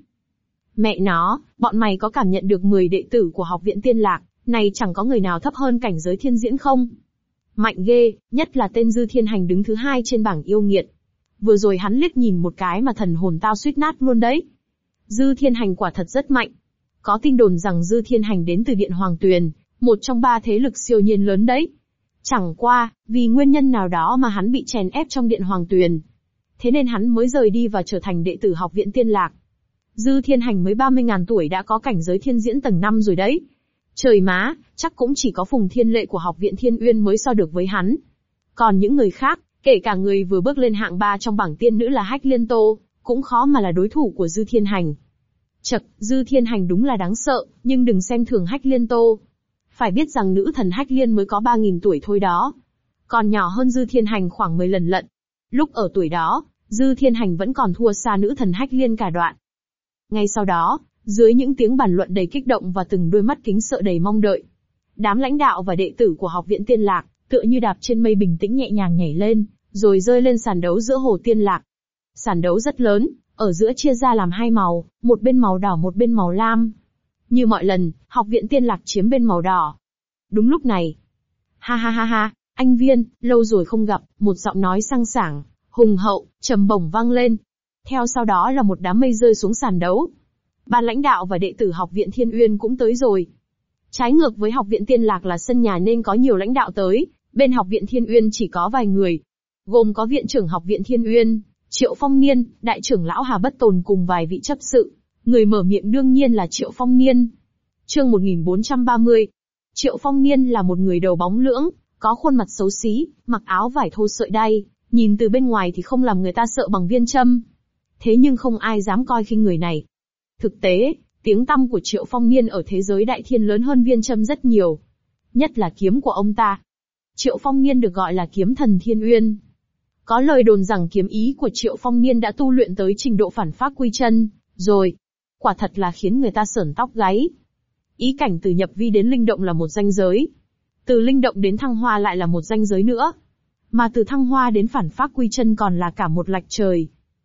Mẹ nó, bọn mày có cảm nhận được 10 đệ tử của Học viện Tiên Lạc, này chẳng có người nào thấp hơn cảnh giới thiên diễn không? Mạnh ghê, nhất là tên Dư Thiên Hành đứng thứ 2 trên bảng yêu nghiệt. Vừa rồi hắn liếc nhìn một cái mà thần hồn tao suýt nát luôn đấy. Dư Thiên Hành quả thật rất mạnh. Có tin đồn rằng Dư Thiên Hành đến từ Điện Hoàng Tuyền, một trong 3 thế lực siêu nhiên lớn đấy. Chẳng qua, vì nguyên nhân nào đó mà hắn bị chèn ép trong Điện Hoàng Tuyền. Thế nên hắn mới rời đi và trở thành đệ tử Học viện Tiên Lạc. Dư Thiên Hành mới 30.000 tuổi đã có cảnh giới thiên diễn tầng 5 rồi đấy. Trời má, chắc cũng chỉ có Phùng Thiên Lệ của Học viện Thiên Uyên mới so được với hắn. Còn những người khác, kể cả người vừa bước lên hạng 3 trong bảng tiên nữ là Hách Liên Tô, cũng khó mà là đối thủ của Dư Thiên Hành. Chậc, Dư Thiên Hành đúng là đáng sợ, nhưng đừng xem thường Hách Liên Tô. Phải biết rằng nữ thần Hách Liên mới có 3.000 tuổi thôi đó. Còn nhỏ hơn Dư Thiên Hành khoảng 10 lần lận. Lúc ở tuổi đó, Dư Thiên Hành vẫn còn thua xa nữ thần Hách Liên cả đoạn. Ngay sau đó, dưới những tiếng bàn luận đầy kích động và từng đôi mắt kính sợ đầy mong đợi, đám lãnh đạo và đệ tử của Học viện Tiên Lạc, tựa như đạp trên mây bình tĩnh nhẹ nhàng nhảy lên, rồi rơi lên sàn đấu giữa Hồ Tiên Lạc. Sàn đấu rất lớn, ở giữa chia ra làm 2 màu, một bên màu đỏ một bên màu lam. Như mọi lần, Học viện Tiên Lạc chiếm bên màu đỏ. Đúng lúc này, ha ha ha ha, anh Viên, lâu rồi không gặp, một giọng nói sang sảng, hùng hậu, trầm bổng vang lên. Theo sau đó là một đám mây rơi xuống sàn đấu. Ban lãnh đạo và đệ tử Học viện Thiên Uyên cũng tới rồi. Trái ngược với Học viện Tiên Lạc là sân nhà nên có nhiều lãnh đạo tới, bên Học viện Thiên Uyên chỉ có vài người. Gồm có viện trưởng Học viện Thiên Uyên, Triệu Phong Niên, đại trưởng lão Hà Bất Tồn cùng vài vị chấp sự. Người mở miệng đương nhiên là Triệu Phong Niên. Chương 1430. Triệu Phong Niên là một người đầu bóng lưỡng, có khuôn mặt xấu xí, mặc áo vải thô sợi đay, nhìn từ bên ngoài thì không làm người ta sợ bằng viên châm. Thế nhưng không ai dám coi khinh người này. Thực tế, tiếng tăm của Triệu Phong Niên ở thế giới đại thiên lớn hơn viên châm rất nhiều. Nhất là kiếm của ông ta. Triệu Phong Niên được gọi là kiếm thần Thiên Uyên. Có lời đồn rằng kiếm ý của Triệu Phong Niên đã tu luyện tới trình độ phản pháp quy chân, rồi. Quả thật là khiến người ta sởn tóc gáy. Ý cảnh từ nhập vi đến linh động là một ranh giới. Từ linh động đến thăng hoa lại là một ranh giới nữa. Mà từ thăng hoa đến phản pháp quy chân còn là cả một lạch trời.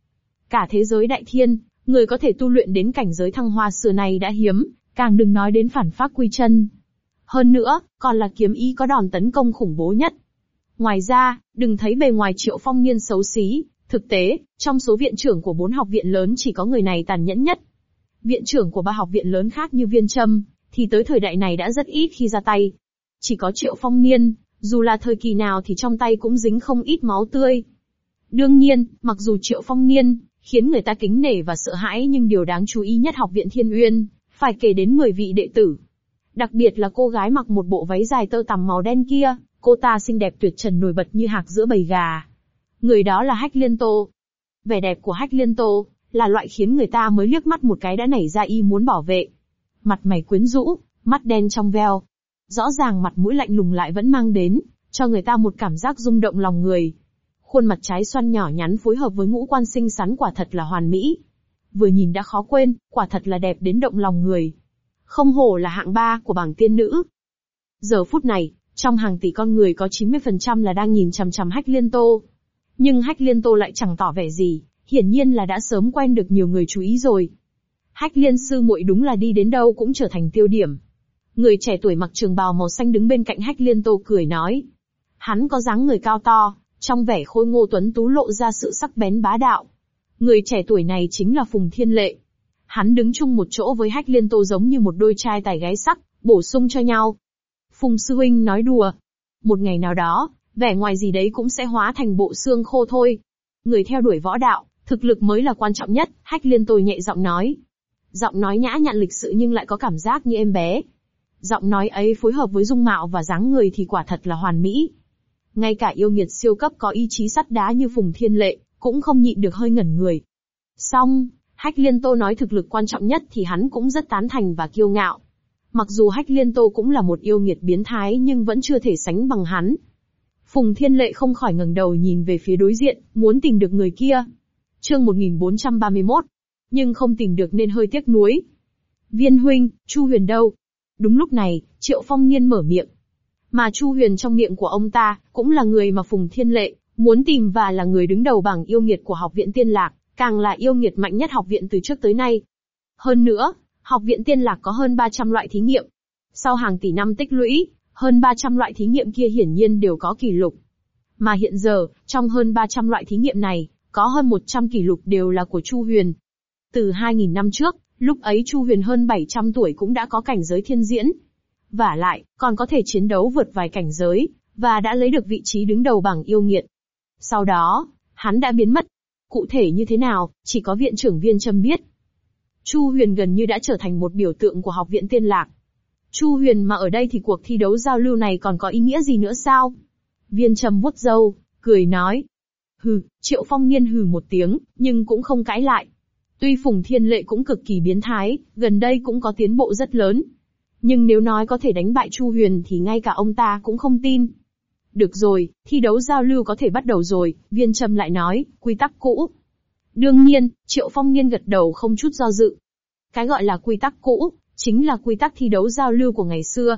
Cả thế giới đại thiên, người có thể tu luyện đến cảnh giới thăng hoa xưa này đã hiếm, càng đừng nói đến phản pháp quy chân. Hơn nữa, còn là kiếm ý có đòn tấn công khủng bố nhất. Ngoài ra, đừng thấy bề ngoài Triệu Phong Niên xấu xí, thực tế, trong số viện trưởng của 4 học viện lớn chỉ có người này tàn nhẫn nhất. Viện trưởng của 3 học viện lớn khác như Viên Châm, thì tới thời đại này đã rất ít khi ra tay. Chỉ có Triệu Phong Niên, dù là thời kỳ nào thì trong tay cũng dính không ít máu tươi. Đương nhiên, mặc dù Triệu Phong Niên khiến người ta kính nể và sợ hãi nhưng điều đáng chú ý nhất Học viện Thiên Uyên, phải kể đến 10 vị đệ tử. Đặc biệt là cô gái mặc một bộ váy dài tơ tằm màu đen kia, cô ta xinh đẹp tuyệt trần nổi bật như hạc giữa bầy gà. Người đó là Hách Liên Tô. Vẻ đẹp của Hách Liên Tô là loại khiến người ta mới liếc mắt một cái đã nảy ra ý muốn bảo vệ. Mặt mày quyến rũ, mắt đen trong veo. Rõ ràng mặt mũi lạnh lùng lại vẫn mang đến cho người ta một cảm giác rung động lòng người. Khuôn mặt trái xoan nhỏ nhắn phối hợp với ngũ quan xinh xắn quả thật là hoàn mỹ. Vừa nhìn đã khó quên, quả thật là đẹp đến động lòng người. Không hổ là hạng 3 của bảng tiên nữ. Giờ phút này, trong hàng tỷ con người có 90% là đang nhìn chằm chằm Hách Liên Tô. Nhưng Hách Liên Tô lại chẳng tỏ vẻ gì, hiển nhiên là đã sớm quen được nhiều người chú ý rồi. Hách Liên sư muội đúng là đi đến đâu cũng trở thành tiêu điểm. Người trẻ tuổi mặc trường bào màu xanh đứng bên cạnh Hách Liên Tô cười nói. Hắn có dáng người cao to, trong vẻ khôi ngô tuấn tú lộ ra sự sắc bén bá đạo. Người trẻ tuổi này chính là Phùng Thiên Lệ. Hắn đứng chung một chỗ với Hách Liên Tô giống như một đôi trai tài gái sắc, bổ sung cho nhau. Phùng sư huynh nói đùa. Một ngày nào đó, vẻ ngoài gì đấy cũng sẽ hóa thành bộ xương khô thôi. Người theo đuổi võ đạo, thực lực mới là quan trọng nhất, Hách Liên Tô nhẹ giọng nói. Giọng nói nhã nhặn lịch sự nhưng lại có cảm giác như em bé. Giọng nói ấy phối hợp với dung mạo và dáng người thì quả thật là hoàn mỹ. Ngay cả yêu nghiệt siêu cấp có ý chí sắt đá như Phùng Thiên Lệ, cũng không nhịn được hơi ngẩn người. Xong, Hách Liên Tô nói thực lực quan trọng nhất thì hắn cũng rất tán thành và kiêu ngạo. Mặc dù Hách Liên Tô cũng là một yêu nghiệt biến thái nhưng vẫn chưa thể sánh bằng hắn. Phùng Thiên Lệ không khỏi ngẩng đầu nhìn về phía đối diện, muốn tìm được người kia. Chương 1431. Nhưng không tìm được nên hơi tiếc nuối. Viên huynh, Chu Huyền đâu? Đúng lúc này, Triệu Phong Niên mở miệng. Mà Chu Huyền trong miệng của ông ta, cũng là người mà Phùng Thiên Lệ muốn tìm và là người đứng đầu bảng yêu nghiệt của Học viện Tiên Lạc, càng là yêu nghiệt mạnh nhất học viện từ trước tới nay. Hơn nữa, Học viện Tiên Lạc có hơn 300 loại thí nghiệm. Sau hàng tỷ năm tích lũy, hơn 300 loại thí nghiệm kia hiển nhiên đều có kỷ lục. Mà hiện giờ, trong hơn 300 loại thí nghiệm này, có hơn 100 kỷ lục đều là của Chu Huyền. Từ 2.000 năm trước, Lúc ấy Chu Huyền hơn 700 tuổi cũng đã có cảnh giới thiên diễn. Vả lại, còn có thể chiến đấu vượt vài cảnh giới, và đã lấy được vị trí đứng đầu bảng yêu nghiệt. Sau đó, hắn đã biến mất. Cụ thể như thế nào, chỉ có viện trưởng Viên Trâm biết. Chu Huyền gần như đã trở thành một biểu tượng của Học viện Tiên Lạc. Chu Huyền mà ở đây thì cuộc thi đấu giao lưu này còn có ý nghĩa gì nữa sao? Viên Trâm vuốt râu, cười nói. Hừ, Triệu Phong Niên hừ một tiếng, nhưng cũng không cãi lại. Tuy Phùng Thiên Lệ cũng cực kỳ biến thái, gần đây cũng có tiến bộ rất lớn. Nhưng nếu nói có thể đánh bại Chu Huyền thì ngay cả ông ta cũng không tin. Được rồi, thi đấu giao lưu có thể bắt đầu rồi, Viên Trâm lại nói, quy tắc cũ. Đương nhiên, Triệu Phong Niên gật đầu không chút do dự. Cái gọi là quy tắc cũ, chính là quy tắc thi đấu giao lưu của ngày xưa.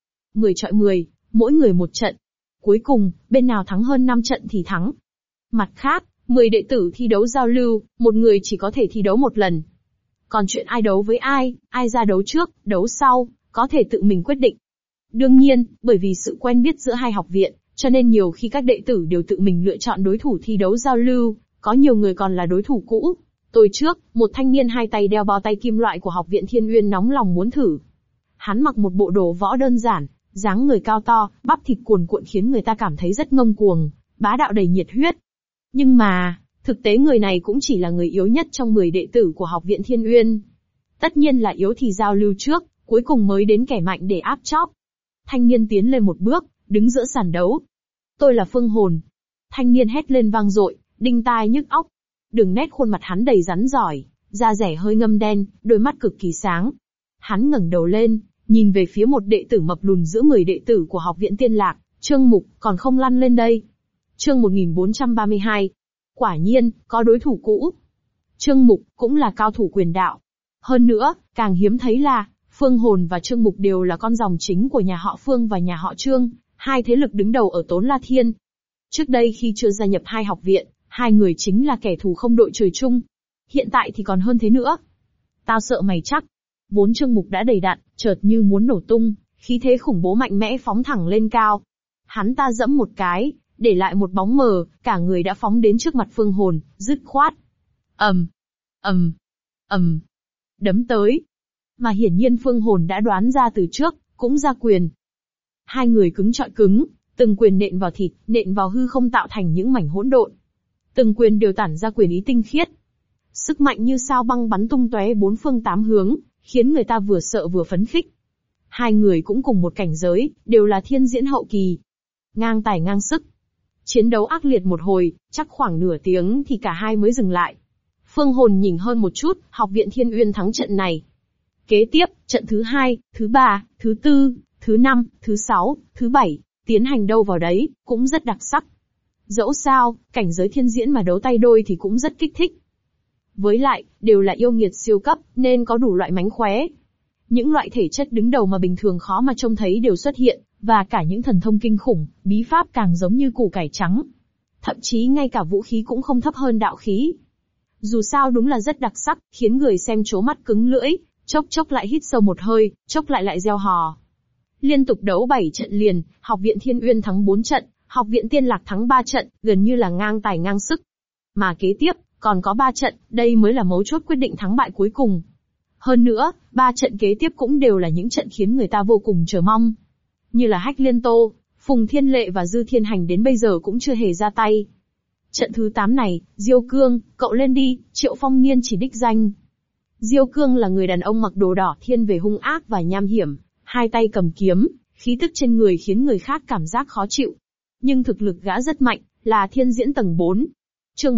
10 chọi 10, mỗi người một trận. Cuối cùng, bên nào thắng hơn 5 trận thì thắng. Mặt khác, 10 đệ tử thi đấu giao lưu, một người chỉ có thể thi đấu một lần. Còn chuyện ai đấu với ai ra đấu trước, đấu sau, có thể tự mình quyết định. Đương nhiên, bởi vì sự quen biết giữa hai học viện, cho nên nhiều khi các đệ tử đều tự mình lựa chọn đối thủ thi đấu giao lưu, có nhiều người còn là đối thủ cũ. Tối trước, một thanh niên hai tay đeo bao tay kim loại của Học viện Thiên Uyên nóng lòng muốn thử. Hắn mặc một bộ đồ võ đơn giản, dáng người cao to, bắp thịt cuồn cuộn khiến người ta cảm thấy rất ngông cuồng, bá đạo đầy nhiệt huyết. Nhưng mà, thực tế người này cũng chỉ là người yếu nhất trong 10 đệ tử của Học viện Thiên Uyên. Tất nhiên là yếu thì giao lưu trước, cuối cùng mới đến kẻ mạnh để áp chóp. Thanh niên tiến lên một bước, đứng giữa sàn đấu. Tôi là Phương Hồn. Thanh niên hét lên vang dội, đinh tai nhức óc. Đường nét khuôn mặt hắn đầy rắn giỏi, da rẻ hơi ngâm đen, đôi mắt cực kỳ sáng. Hắn ngẩng đầu lên, nhìn về phía một đệ tử mập lùn giữa 10 đệ tử của Học viện Tiên Lạc, Trương Mục, còn không lăn lên đây. Chương 1432. Quả nhiên, có đối thủ cũ. Trương Mục, cũng là cao thủ quyền đạo. Hơn nữa, càng hiếm thấy là, Phương Hồn và Trương Mục đều là con dòng chính của nhà họ Phương và nhà họ Trương, hai thế lực đứng đầu ở Tốn La Thiên. Trước đây khi chưa gia nhập hai học viện, hai người chính là kẻ thù không đội trời chung. Hiện tại thì còn hơn thế nữa. Tao sợ mày chắc. Vốn Trương Mục đã đầy đặn, chợt như muốn nổ tung, khí thế khủng bố mạnh mẽ phóng thẳng lên cao. Hắn ta giẫm một cái, để lại một bóng mờ, cả người đã phóng đến trước mặt Phương Hồn, dứt khoát. Đấm tới. Mà hiển nhiên Phương Hồn đã đoán ra từ trước, cũng ra quyền. Hai người cứng chọi cứng, từng quyền nện vào thịt, nện vào hư không tạo thành những mảnh hỗn độn. Từng quyền đều tản ra quyền ý tinh khiết. Sức mạnh như sao băng bắn tung tóe bốn phương tám hướng, khiến người ta vừa sợ vừa phấn khích. Hai người cũng cùng một cảnh giới, đều là thiên diễn hậu kỳ. Ngang tài ngang sức. Chiến đấu ác liệt một hồi, chắc khoảng nửa tiếng thì cả hai mới dừng lại. Phương Hồn nhỉnh hơn một chút, Học viện Thiên Uyên thắng trận này. Kế tiếp, trận thứ 2, thứ 3, thứ 4, thứ 5, thứ 6, thứ 7, tiến hành đâu vào đấy, cũng rất đặc sắc. Dẫu sao, cảnh giới thiên diễn mà đấu tay đôi thì cũng rất kích thích. Với lại, đều là yêu nghiệt siêu cấp, nên có đủ loại mánh khóe. Những loại thể chất đứng đầu mà bình thường khó mà trông thấy đều xuất hiện, và cả những thần thông kinh khủng, bí pháp càng giống như củ cải trắng. Thậm chí ngay cả vũ khí cũng không thấp hơn đạo khí. Dù sao đúng là rất đặc sắc, khiến người xem trố mắt cứng lưỡi, chốc chốc lại hít sâu một hơi, chốc lại reo hò. Liên tục đấu 7 trận liền, Học viện Thiên Uyên thắng 4 trận, Học viện Tiên Lạc thắng 3 trận, gần như là ngang tài ngang sức. Mà kế tiếp, còn có 3 trận, đây mới là mấu chốt quyết định thắng bại cuối cùng. Hơn nữa, 3 trận kế tiếp cũng đều là những trận khiến người ta vô cùng chờ mong. Như là Hách Liên Tô, Phùng Thiên Lệ và Dư Thiên Hành đến bây giờ cũng chưa hề ra tay. Trận thứ 8 này, Diêu Cương, cậu lên đi, Triệu Phong Niên chỉ đích danh. Diêu Cương là người đàn ông mặc đồ đỏ thiên về hung ác và nham hiểm, hai tay cầm kiếm, khí tức trên người khiến người khác cảm giác khó chịu. Nhưng thực lực gã rất mạnh, là thiên diễn tầng 4. Chương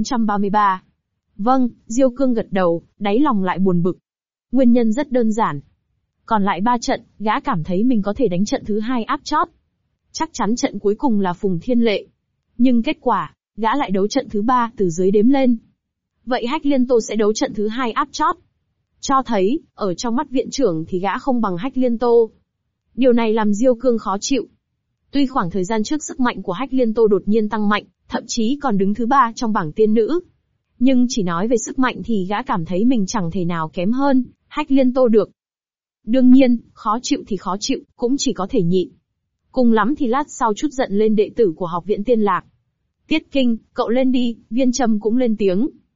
1433. Vâng, Diêu Cương gật đầu, đáy lòng lại buồn bực. Nguyên nhân rất đơn giản. Còn lại 3 trận, gã cảm thấy mình có thể đánh trận thứ 2 áp chót. Chắc chắn trận cuối cùng là Phùng Thiên Lệ. Nhưng kết quả, gã lại đấu trận thứ 3 từ dưới đếm lên. Vậy Hách Liên Tô sẽ đấu trận thứ 2 áp chót. Cho thấy, ở trong mắt viện trưởng thì gã không bằng Hách Liên Tô. Điều này làm Diêu Cương khó chịu. Tuy khoảng thời gian trước sức mạnh của Hách Liên Tô đột nhiên tăng mạnh, thậm chí còn đứng thứ 3 trong bảng tiên nữ. Nhưng chỉ nói về sức mạnh thì gã cảm thấy mình chẳng thể nào kém hơn Hách Liên Tô được. Đương nhiên, khó chịu thì khó chịu, cũng chỉ có thể nhịn. Cùng lắm thì lát sau chút giận lên đệ tử của Học viện Tiên Lạc. Tiết Kinh, cậu lên đi, Viên Trâm cũng lên tiếng.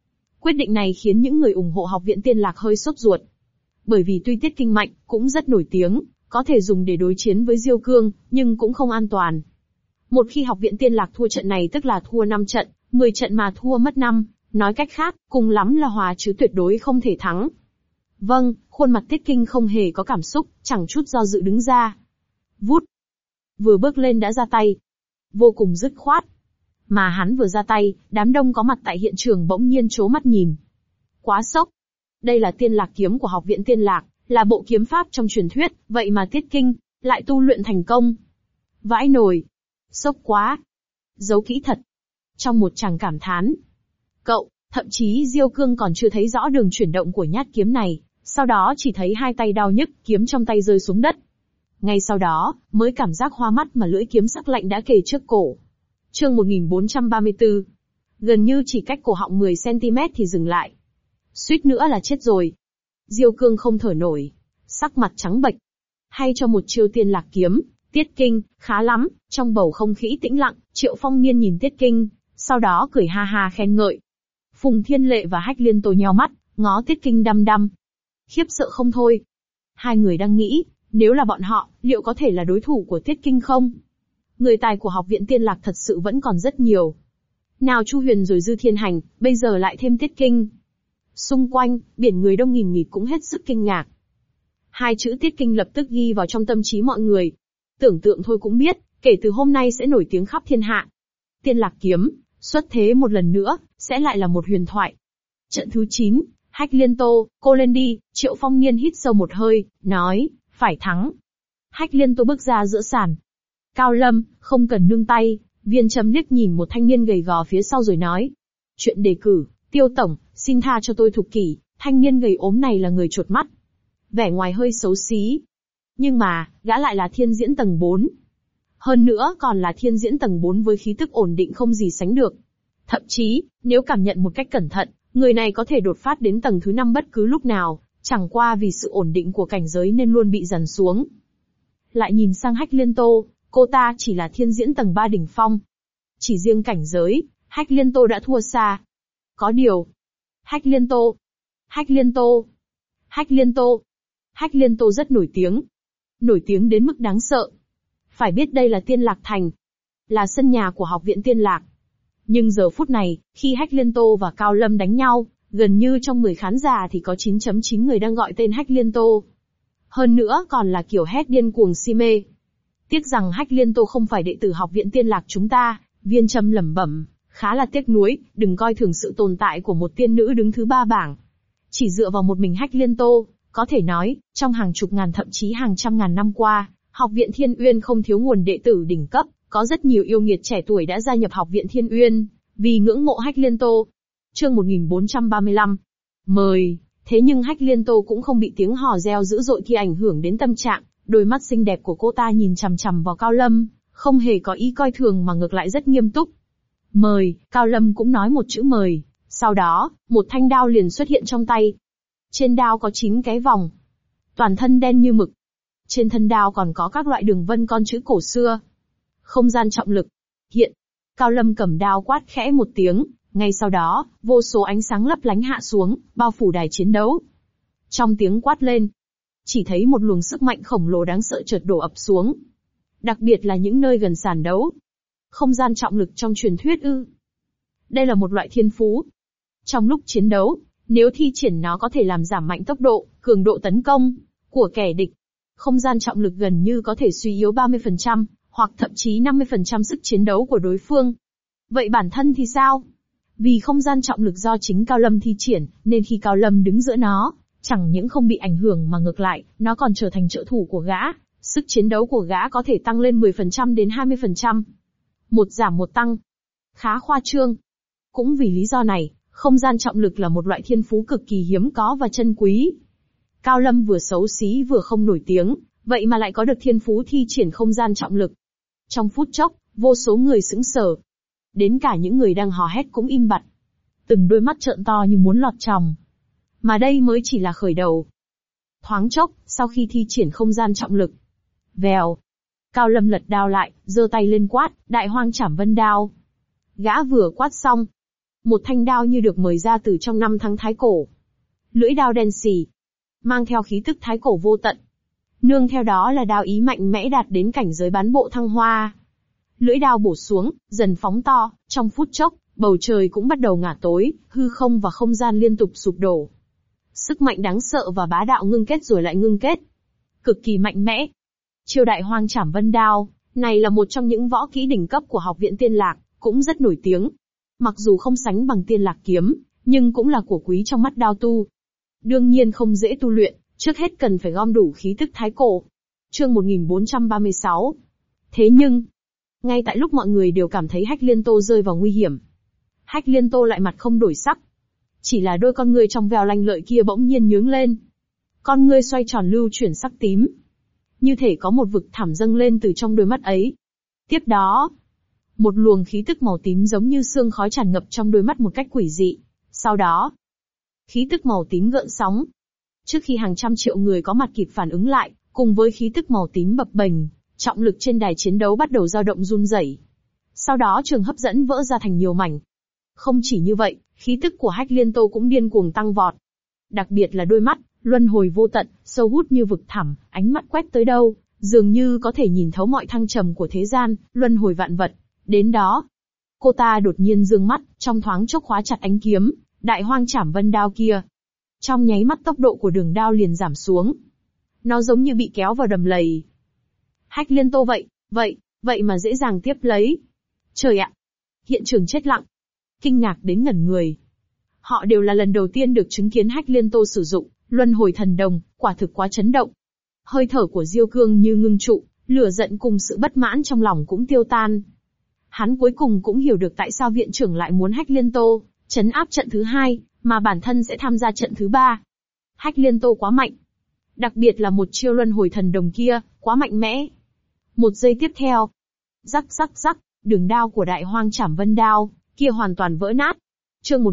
Quyết định này khiến những người ủng hộ Học viện Tiên Lạc hơi sốt ruột. Bởi vì tuy Tiết Kinh mạnh, cũng rất nổi tiếng, có thể dùng để đối chiến với Diêu Cương, nhưng cũng không an toàn. Một khi Học viện Tiên Lạc thua trận này tức là thua 5 trận, 10 trận mà thua mất 5, nói cách khác, cùng lắm là hòa chứ tuyệt đối không thể thắng. Vâng, khuôn mặt Tiết Kinh không hề có cảm xúc, chẳng chút do dự đứng ra. Vút. Vừa bước lên đã ra tay. Vô cùng dứt khoát. Mà hắn vừa ra tay, đám đông có mặt tại hiện trường bỗng nhiên trố mắt nhìn. Quá sốc. Đây là Tiên Lạc kiếm của Học viện Tiên Lạc, là bộ kiếm pháp trong truyền thuyết, vậy mà Tiết Kinh lại tu luyện thành công. Vãi nồi. Sốc quá. Giấu kỹ thật. Trong một tràng cảm thán. Cậu, thậm chí Diêu Cương còn chưa thấy rõ đường chuyển động của nhát kiếm này, sau đó chỉ thấy hai tay đau nhức, kiếm trong tay rơi xuống đất. Ngay sau đó, mới cảm giác hoa mắt mà lưỡi kiếm sắc lạnh đã kề trước cổ. Chương 1434. Gần như chỉ cách cổ họng 10cm thì dừng lại. Suýt nữa là chết rồi. Diêu Cương không thở nổi, sắc mặt trắng bệch. Hay cho một chiêu Tiên Lạc kiếm, Tiết Kinh, khá lắm. Trong bầu không khí tĩnh lặng, Triệu Phong Niên nhìn Tiết Kinh, sau đó cười ha ha khen ngợi. Phùng Thiên Lệ và Hách Liên Tô nheo mắt, ngó Tiết Kinh đăm đăm. Khiếp sợ không thôi. Hai người đang nghĩ, nếu là bọn họ, liệu có thể là đối thủ của Tiết Kinh không? Người tài của Học viện Tiên Lạc thật sự vẫn còn rất nhiều. Nào Chu Huyền rồi Dư Thiên Hành, bây giờ lại thêm Tiết Kinh. Xung quanh, biển người đông nghìn nghịt cũng hết sức kinh ngạc. Hai chữ Tiết Kinh lập tức ghi vào trong tâm trí mọi người. Tưởng tượng thôi cũng biết, kể từ hôm nay sẽ nổi tiếng khắp thiên hạ. Tiên Lạc kiếm, xuất thế một lần nữa, sẽ lại là một huyền thoại. Trận thứ 9, Hách Liên Tô, cô lên đi. Triệu Phong Niên hít sâu một hơi, nói, phải thắng. Hách Liên Tô bước ra giữa sàn. Cao Lâm, không cần nương tay. Viên Trầm liếc nhìn một thanh niên gầy gò phía sau rồi nói. Chuyện đề cử, Tiêu tổng, xin tha cho tôi Thục Kỷ. Thanh niên gầy ốm này là người chột mắt. Vẻ ngoài hơi xấu xí. Nhưng mà, gã lại là thiên diễn tầng 4. Hơn nữa còn là thiên diễn tầng 4 với khí tức ổn định không gì sánh được. Thậm chí, nếu cảm nhận một cách cẩn thận, người này có thể đột phát đến tầng thứ 5 bất cứ lúc nào, chẳng qua vì sự ổn định của cảnh giới nên luôn bị dằn xuống. Lại nhìn sang Hách Liên Tô, cô ta chỉ là thiên diễn tầng 3 đỉnh phong. Chỉ riêng cảnh giới, Hách Liên Tô đã thua xa. Có điều, Hách Liên Tô, Hách Liên Tô, Hách Liên Tô, Hách Liên Tô rất nổi tiếng. Nổi tiếng đến mức đáng sợ. Phải biết đây là Tiên Lạc Thành, là sân nhà của Học viện Tiên Lạc. Nhưng giờ phút này, khi Hách Liên Tô và Cao Lâm đánh nhau, gần như trong 10 khán giả thì có 9.9 người đang gọi tên Hách Liên Tô. Hơn nữa còn là kiểu hét điên cuồng si mê. Tiếc rằng Hách Liên Tô không phải đệ tử Học viện Tiên Lạc chúng ta, Viên Trầm lẩm bẩm, khá là tiếc nuối, đừng coi thường sự tồn tại của một tiên nữ đứng thứ 3 bảng. Chỉ dựa vào một mình Hách Liên Tô, có thể nói, trong hàng chục ngàn thậm chí hàng trăm ngàn năm qua, Học viện Thiên Uyên không thiếu nguồn đệ tử đỉnh cấp, có rất nhiều yêu nghiệt trẻ tuổi đã gia nhập Học viện Thiên Uyên, vì ngưỡng mộ Hách Liên Tô. Chương 1435. Mời. Thế nhưng Hách Liên Tô cũng không bị tiếng hò reo dữ dội kia ảnh hưởng đến tâm trạng, đôi mắt xinh đẹp của cô ta nhìn chằm chằm vào Cao Lâm, không hề có ý coi thường mà ngược lại rất nghiêm túc. Mời, Cao Lâm cũng nói một chữ mời, sau đó, một thanh đao liền xuất hiện trong tay. Trên đao có 9 cái vòng, toàn thân đen như mực. Trên thân đao còn có các loại đường vân con chữ cổ xưa. Không gian trọng lực. Hiện. Cao Lâm cầm đao quát khẽ một tiếng, ngay sau đó, vô số ánh sáng lấp lánh hạ xuống, bao phủ đài chiến đấu. Trong tiếng quát lên, chỉ thấy một luồng sức mạnh khổng lồ đáng sợ chợt đổ ập xuống. Đặc biệt là những nơi gần sàn đấu. Không gian trọng lực trong truyền thuyết ư? Đây là một loại thiên phú. Trong lúc chiến đấu, nếu thi triển nó có thể làm giảm mạnh tốc độ, cường độ tấn công của kẻ địch. Không gian trọng lực gần như có thể suy yếu 30%, hoặc thậm chí 50% sức chiến đấu của đối phương. Vậy bản thân thì sao? Vì không gian trọng lực do chính Cao Lâm thi triển, nên khi Cao Lâm đứng giữa nó, chẳng những không bị ảnh hưởng mà ngược lại, nó còn trở thành trợ thủ của gã. Sức chiến đấu của gã có thể tăng lên 10% đến 20%. Một giảm một tăng. Khá khoa trương. Cũng vì lý do này, không gian trọng lực là một loại thiên phú cực kỳ hiếm có và chân quý. Cao Lâm vừa xấu xí vừa không nổi tiếng, vậy mà lại có được thiên phú thi triển không gian trọng lực. Trong phút chốc, vô số người sững sờ. Đến cả những người đang hò hét cũng im bặt. Từng đôi mắt trợn to như muốn lọt tròng. Mà đây mới chỉ là khởi đầu. Thoáng chốc, sau khi thi triển không gian trọng lực. Vèo. Cao Lâm lật đao lại, giơ tay lên quát, Đại Hoang Trảm Vân Đao. Gã vừa quát xong. Một thanh đao như được mời ra từ trong năm tháng thái cổ. Lưỡi đao đen sì, mang theo khí tức thái cổ vô tận. Nương theo đó là đao ý mạnh mẽ đạt đến cảnh giới bán bộ thăng hoa. Lưỡi đao bổ xuống, dần phóng to, trong phút chốc, bầu trời cũng bắt đầu ngả tối, hư không và không gian liên tục sụp đổ. Sức mạnh đáng sợ và bá đạo ngưng kết rồi lại ngưng kết. Cực kỳ mạnh mẽ. Chiêu Đại Hoang Trảm Vân Đao, này là một trong những võ kỹ đỉnh cấp của Học viện Tiên Lạc, cũng rất nổi tiếng. Mặc dù không sánh bằng Tiên Lạc kiếm, nhưng cũng là của quý trong mắt đao tu. Đương nhiên không dễ tu luyện, trước hết cần phải gom đủ khí tức thái cổ. Chương 1436. Thế nhưng, ngay tại lúc mọi người đều cảm thấy Hách Liên Tô rơi vào nguy hiểm, Hách Liên Tô lại mặt không đổi sắc. Chỉ là đôi con ngươi trong veo lanh lợi kia bỗng nhiên nhướng lên. Con ngươi xoay tròn lưu chuyển sắc tím. Như thể có một vực thẳm dâng lên từ trong đôi mắt ấy. Tiếp đó, một luồng khí tức màu tím giống như sương khói tràn ngập trong đôi mắt một cách quỷ dị. Sau đó, khí tức màu tím gợn sóng. Trước khi hàng trăm triệu người có mặt kịp phản ứng lại, cùng với khí tức màu tím bập bềnh, trọng lực trên đài chiến đấu bắt đầu dao động run rẩy. Sau đó trường hấp dẫn vỡ ra thành nhiều mảnh. Không chỉ như vậy, khí tức của Hách Liên Tô cũng điên cuồng tăng vọt. Đặc biệt là đôi mắt, luân hồi vô tận, sâu hút như vực thẳm, ánh mắt quét tới đâu, dường như có thể nhìn thấu mọi thăng trầm của thế gian, luân hồi vạn vật. Đến đó, cô ta đột nhiên dương mắt, trong thoáng chốc khóa chặt ánh kiếm, Đại Hoang Trảm Vân Đao kia. Trong nháy mắt tốc độ của đường đao liền giảm xuống. Nó giống như bị kéo vào đầm lầy. Hách Liên Tô vậy mà dễ dàng tiếp lấy. Trời ạ! Hiện trường chết lặng. Kinh ngạc đến ngẩn người. Họ đều là lần đầu tiên được chứng kiến Hách Liên Tô sử dụng luân hồi thần đồng, quả thực quá chấn động. Hơi thở của Diêu Cương như ngưng trụ, lửa giận cùng sự bất mãn trong lòng cũng tiêu tan. Hắn cuối cùng cũng hiểu được tại sao viện trưởng lại muốn Hách Liên Tô trấn áp trận thứ 2, mà bản thân sẽ tham gia trận thứ 3. Hách Liên Tô quá mạnh. Đặc biệt là một chiêu luân hồi thần đồng kia, quá mạnh mẽ. Một giây tiếp theo, rắc rắc rắc, đường đao của Đại Hoang Trảm Vân Đao kia hoàn toàn vỡ nát. Chương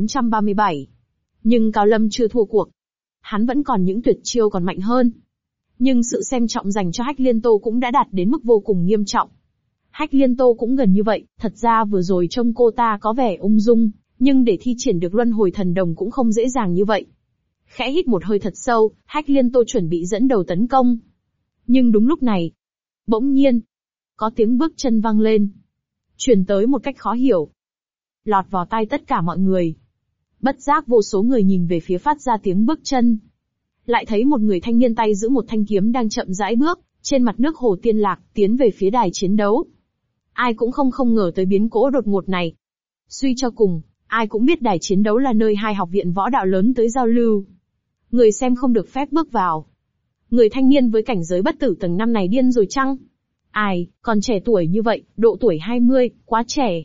1437. Nhưng Cao Lâm chưa thua cuộc. Hắn vẫn còn những tuyệt chiêu còn mạnh hơn. Nhưng sự xem trọng dành cho Hách Liên Tô cũng đã đạt đến mức vô cùng nghiêm trọng. Hách Liên Tô cũng gần như vậy, thật ra vừa rồi trông cô ta có vẻ ung dung, nhưng để thi triển được luân hồi thần đồng cũng không dễ dàng như vậy. Khẽ hít một hơi thật sâu, Hách Liên Tô chuẩn bị dẫn đầu tấn công. Nhưng đúng lúc này, bỗng nhiên, có tiếng bước chân vang lên. Truyền tới một cách khó hiểu. Lọt vào tai tất cả mọi người. Bất giác vô số người nhìn về phía phát ra tiếng bước chân. Lại thấy một người thanh niên tay giữ một thanh kiếm đang chậm rãi bước, trên mặt nước hồ Tiên Lạc, tiến về phía đài chiến đấu. Ai cũng không ngờ tới biến cố đột ngột này. Suy cho cùng, ai cũng biết đài chiến đấu là nơi hai học viện võ đạo lớn tới giao lưu. Người xem không được phép bước vào. Người thanh niên với cảnh giới bất tử tầng 5 này điên rồi chăng? Ai, còn trẻ tuổi như vậy, độ tuổi 20, quá trẻ.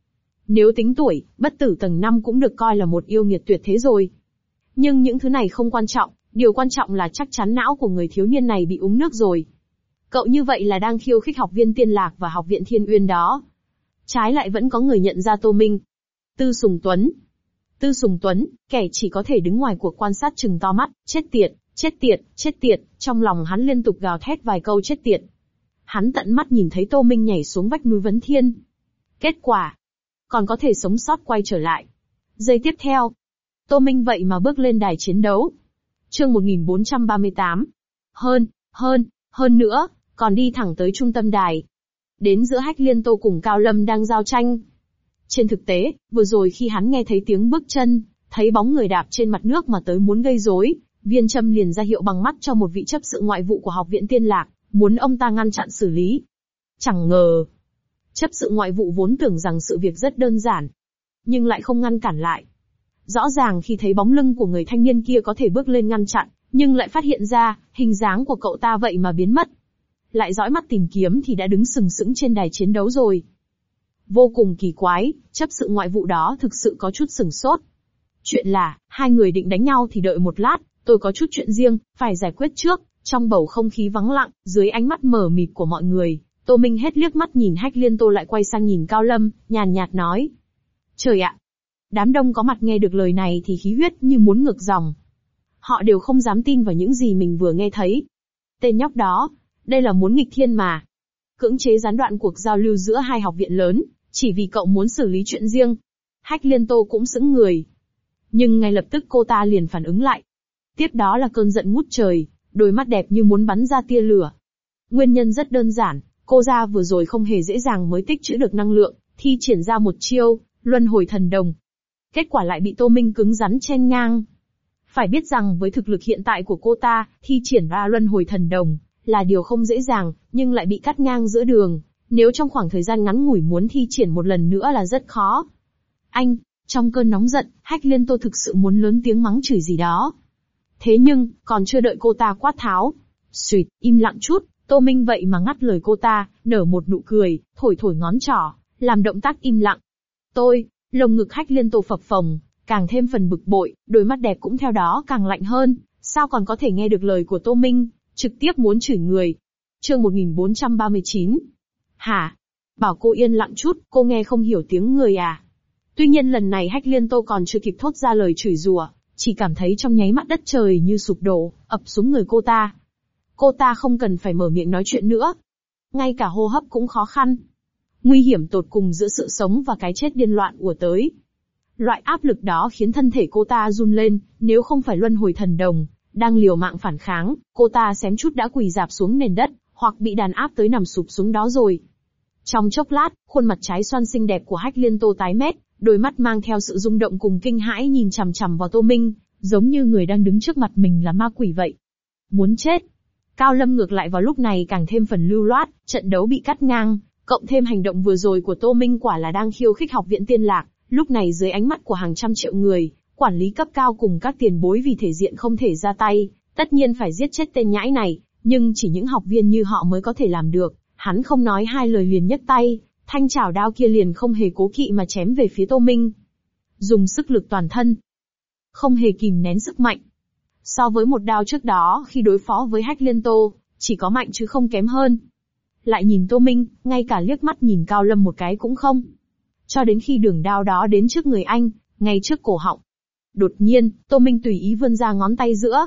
Nếu tính tuổi, bất tử tầng 5 cũng được coi là một yêu nghiệt tuyệt thế rồi. Nhưng những thứ này không quan trọng, điều quan trọng là chắc chắn não của người thiếu niên này bị uống nước rồi. Cậu như vậy là đang khiêu khích học viên Tiên Lạc và học viện Thiên Uyên đó. Trái lại vẫn có người nhận ra Tô Minh. Tư Sùng Tuấn. Tư Sùng Tuấn, kẻ chỉ có thể đứng ngoài cuộc quan sát trừng to mắt, chết tiệt, chết tiệt, chết tiệt, trong lòng hắn liên tục gào thét vài câu chết tiệt. Hắn tận mắt nhìn thấy Tô Minh nhảy xuống vách núi Vấn Thiên. Kết quả, còn có thể sống sót quay trở lại. Giây tiếp theo, Tô Minh vậy mà bước lên đài chiến đấu. Chương 1438. Hơn nữa, còn đi thẳng tới trung tâm đài. Đến giữa Hách Liên Tô cùng Cao Lâm đang giao tranh. Trên thực tế, vừa rồi khi hắn nghe thấy tiếng bước chân, thấy bóng người đạp trên mặt nước mà tới muốn gây rối, Viên Châm liền ra hiệu bằng mắt cho một vị chấp sự ngoại vụ của học viện Tiên Lạc, muốn ông ta ngăn chặn xử lý. Chẳng ngờ, chấp sự ngoại vụ vốn tưởng rằng sự việc rất đơn giản, nhưng lại không ngăn cản lại. Rõ ràng khi thấy bóng lưng của người thanh niên kia có thể bước lên ngăn chặn, nhưng lại phát hiện ra, hình dáng của cậu ta vậy mà biến mất. Lại dõi mắt tìm kiếm thì đã đứng sừng sững trên đài chiến đấu rồi. Vô cùng kỳ quái, chấp sự ngoại vụ đó thực sự có chút sửng sốt. Chuyện là, hai người định đánh nhau thì đợi một lát, tôi có chút chuyện riêng, phải giải quyết trước. Trong bầu không khí vắng lặng, dưới ánh mắt mờ mịt của mọi người, Tô Minh hết liếc mắt nhìn Hách Liên Tô lại quay sang nhìn Cao Lâm, nhàn nhạt nói. Trời ạ! Đám đông có mặt nghe được lời này thì khí huyết như muốn ngược dòng. Họ đều không dám tin vào những gì mình vừa nghe thấy. Tên nhóc đó, đây là muốn nghịch thiên mà. Cưỡng chế gián đoạn cuộc giao lưu giữa hai học viện lớn, chỉ vì cậu muốn xử lý chuyện riêng. Hách Liên Tô cũng sững người. Nhưng ngay lập tức cô ta liền phản ứng lại. Tiếp đó là cơn giận ngút trời, đôi mắt đẹp như muốn bắn ra tia lửa. Nguyên nhân rất đơn giản, cô ra vừa rồi không hề dễ dàng mới tích trữ được năng lượng, thi triển ra một chiêu, luân hồi thần đồng. Kết quả lại bị Tô Minh cứng rắn chen ngang. Phải biết rằng với thực lực hiện tại của cô ta, thi triển ra luân hồi thần đồng, là điều không dễ dàng, nhưng lại bị cắt ngang giữa đường. Nếu trong khoảng thời gian ngắn ngủi muốn thi triển một lần nữa là rất khó. Anh, trong cơn nóng giận, Hách Liên Tô thực sự muốn lớn tiếng mắng chửi gì đó. Thế nhưng, còn chưa đợi cô ta quát tháo. Xuyệt, im lặng chút, Tô Minh vậy mà ngắt lời cô ta, nở một nụ cười, thổi thổi ngón trỏ, làm động tác im lặng. Lồng ngực Hách Liên Tô phập phồng, càng thêm phần bực bội, đôi mắt đẹp cũng theo đó càng lạnh hơn, sao còn có thể nghe được lời của Tô Minh, trực tiếp muốn chửi người. Chương 1439. Hả? Bảo cô yên lặng chút, cô nghe không hiểu tiếng người à? Tuy nhiên lần này Hách Liên Tô còn chưa kịp thốt ra lời chửi rủa, chỉ cảm thấy trong nháy mắt đất trời như sụp đổ, ập xuống người cô ta. Cô ta không cần phải mở miệng nói chuyện nữa. Ngay cả hô hấp cũng khó khăn. Nguy hiểm tột cùng giữa sự sống và cái chết điên loạn ùa tới. Loại áp lực đó khiến thân thể cô ta run lên, nếu không phải luân hồi thần đồng, đang liều mạng phản kháng, cô ta xém chút đã quỳ rạp xuống nền đất, hoặc bị đàn áp tới nằm sụp xuống đó rồi. Trong chốc lát, khuôn mặt trái xoan xinh đẹp của Hách Liên Tô tái mét, đôi mắt mang theo sự rung động cùng kinh hãi nhìn chằm chằm vào Tô Minh, giống như người đang đứng trước mặt mình là ma quỷ vậy. Muốn chết. Cao Lâm ngược lại vào lúc này càng thêm phần lưu loát, trận đấu bị cắt ngang, cộng thêm hành động vừa rồi của Tô Minh quả là đang khiêu khích học viện Tiên Lạc, lúc này dưới ánh mắt của hàng trăm triệu người, quản lý cấp cao cùng các tiền bối vì thể diện không thể ra tay, tất nhiên phải giết chết tên nhãi này, nhưng chỉ những học viên như họ mới có thể làm được. Hắn không nói hai lời liền nhấc tay, thanh chảo đao kia liền không hề cố kỵ mà chém về phía Tô Minh. Dùng sức lực toàn thân, không hề kìm nén sức mạnh. So với một đao trước đó khi đối phó với Hách Liên Tô, chỉ có mạnh chứ không kém hơn. Lại nhìn Tô Minh, ngay cả liếc mắt nhìn Cao Lâm một cái cũng không. Cho đến khi đường đao đó đến trước người anh, ngay trước cổ họng. Đột nhiên, Tô Minh tùy ý vươn ra ngón tay giữa.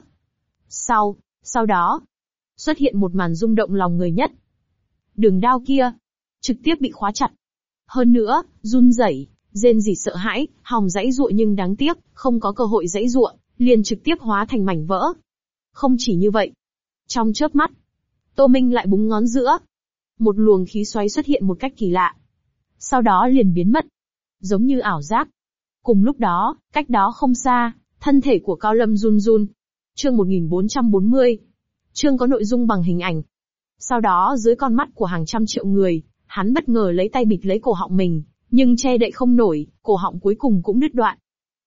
Sau đó, xuất hiện một màn rung động lòng người nhất. Đường đao kia, trực tiếp bị khóa chặt. Hơn nữa, run rẩy, rên rỉ sợ hãi, hòng giãy giụa nhưng đáng tiếc, không có cơ hội giãy giụa, liền trực tiếp hóa thành mảnh vỡ. Không chỉ như vậy. Trong chớp mắt, Tô Minh lại búng ngón giữa. Một luồng khí xoáy xuất hiện một cách kỳ lạ. Sau đó liền biến mất. Giống như ảo giác. Cùng lúc đó, cách đó không xa, thân thể của Cao Lâm run run. Chương 1440. Chương có nội dung bằng hình ảnh. Sau đó dưới con mắt của hàng trăm triệu người, hắn bất ngờ lấy tay bịt lấy cổ họng mình, nhưng che đậy không nổi, cổ họng cuối cùng cũng đứt đoạn.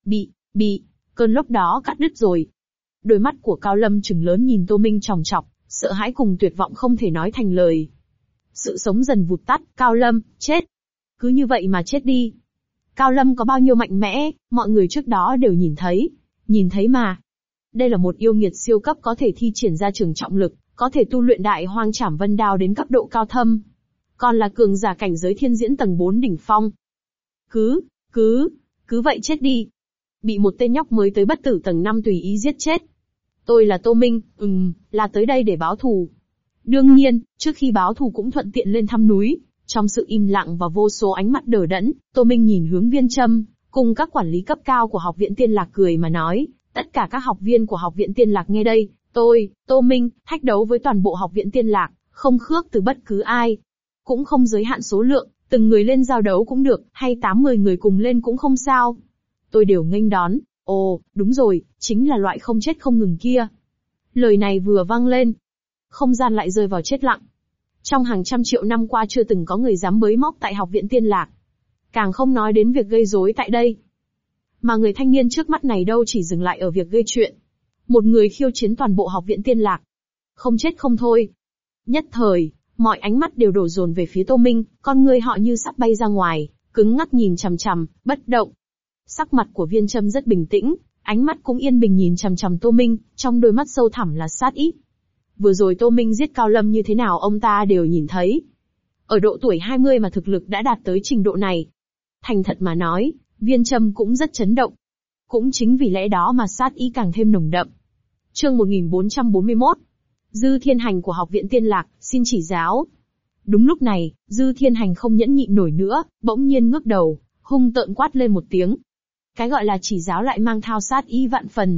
Cơn lốc đó cắt đứt rồi. Đôi mắt của Cao Lâm trừng lớn nhìn Tô Minh chòng chọc, sợ hãi cùng tuyệt vọng không thể nói thành lời. Sự sống dần vụt tắt, Cao Lâm, chết. Cứ như vậy mà chết đi. Cao Lâm có bao nhiêu mạnh mẽ, mọi người trước đó đều nhìn thấy mà. Đây là một yêu nghiệt siêu cấp có thể thi triển ra trường trọng lực, có thể tu luyện đại hoang trảm vân đao đến cấp độ cao thâm. Còn là cường giả cảnh giới thiên diễn tầng 4 đỉnh phong. Cứ vậy chết đi. Bị một tên nhóc mới tới bất tử tầng 5 tùy ý giết chết. Tôi là Tô Minh, là tới đây để báo thù. Đương nhiên, trước khi báo thù cũng thuận tiện lên thăm núi. Trong sự im lặng và vô số ánh mắt đờ đẫn, Tô Minh nhìn hướng Viên Trâm, cùng các quản lý cấp cao của học viện Tiên Lạc cười mà nói, tất cả các học viên của học viện Tiên Lạc nghe đây, tôi, Tô Minh, thách đấu với toàn bộ học viện Tiên Lạc, không khước từ bất cứ ai. Cũng không giới hạn số lượng, từng người lên giao đấu cũng được, hay 8-10 người cùng lên cũng không sao. Tôi đều nghênh đón, đúng rồi, chính là loại không chết không ngừng kia. Lời này vừa vang lên, không gian lại rơi vào chết lặng. Trong hàng trăm triệu năm qua chưa từng có người dám bới móc tại học viện Tiên Lạc. Càng không nói đến việc gây rối tại đây. Mà người thanh niên trước mắt này đâu chỉ dừng lại ở việc gây chuyện. Một người khiêu chiến toàn bộ học viện Tiên Lạc. Không chết không thôi. Nhất thời, mọi ánh mắt đều đổ dồn về phía Tô Minh, con người họ như sắp bay ra ngoài, cứng ngắc nhìn chằm chằm, bất động. Sắc mặt của Viên Trâm rất bình tĩnh, ánh mắt cũng yên bình nhìn chằm chằm Tô Minh, trong đôi mắt sâu thẳm là sát ý. Vừa rồi Tô Minh giết Cao Lâm như thế nào ông ta đều nhìn thấy. Ở độ tuổi 20 mà thực lực đã đạt tới trình độ này. Thành thật mà nói, Viên Trâm cũng rất chấn động. Cũng chính vì lẽ đó mà sát ý càng thêm nồng đậm. Chương 1441. Dư Thiên Hành của học viện Tiên Lạc, xin chỉ giáo. Đúng lúc này, Dư Thiên Hành không nhẫn nhịn nổi nữa, bỗng nhiên ngước đầu, hung tợn quát lên một tiếng. Cái gọi là chỉ giáo lại mang thao sát ý vạn phần.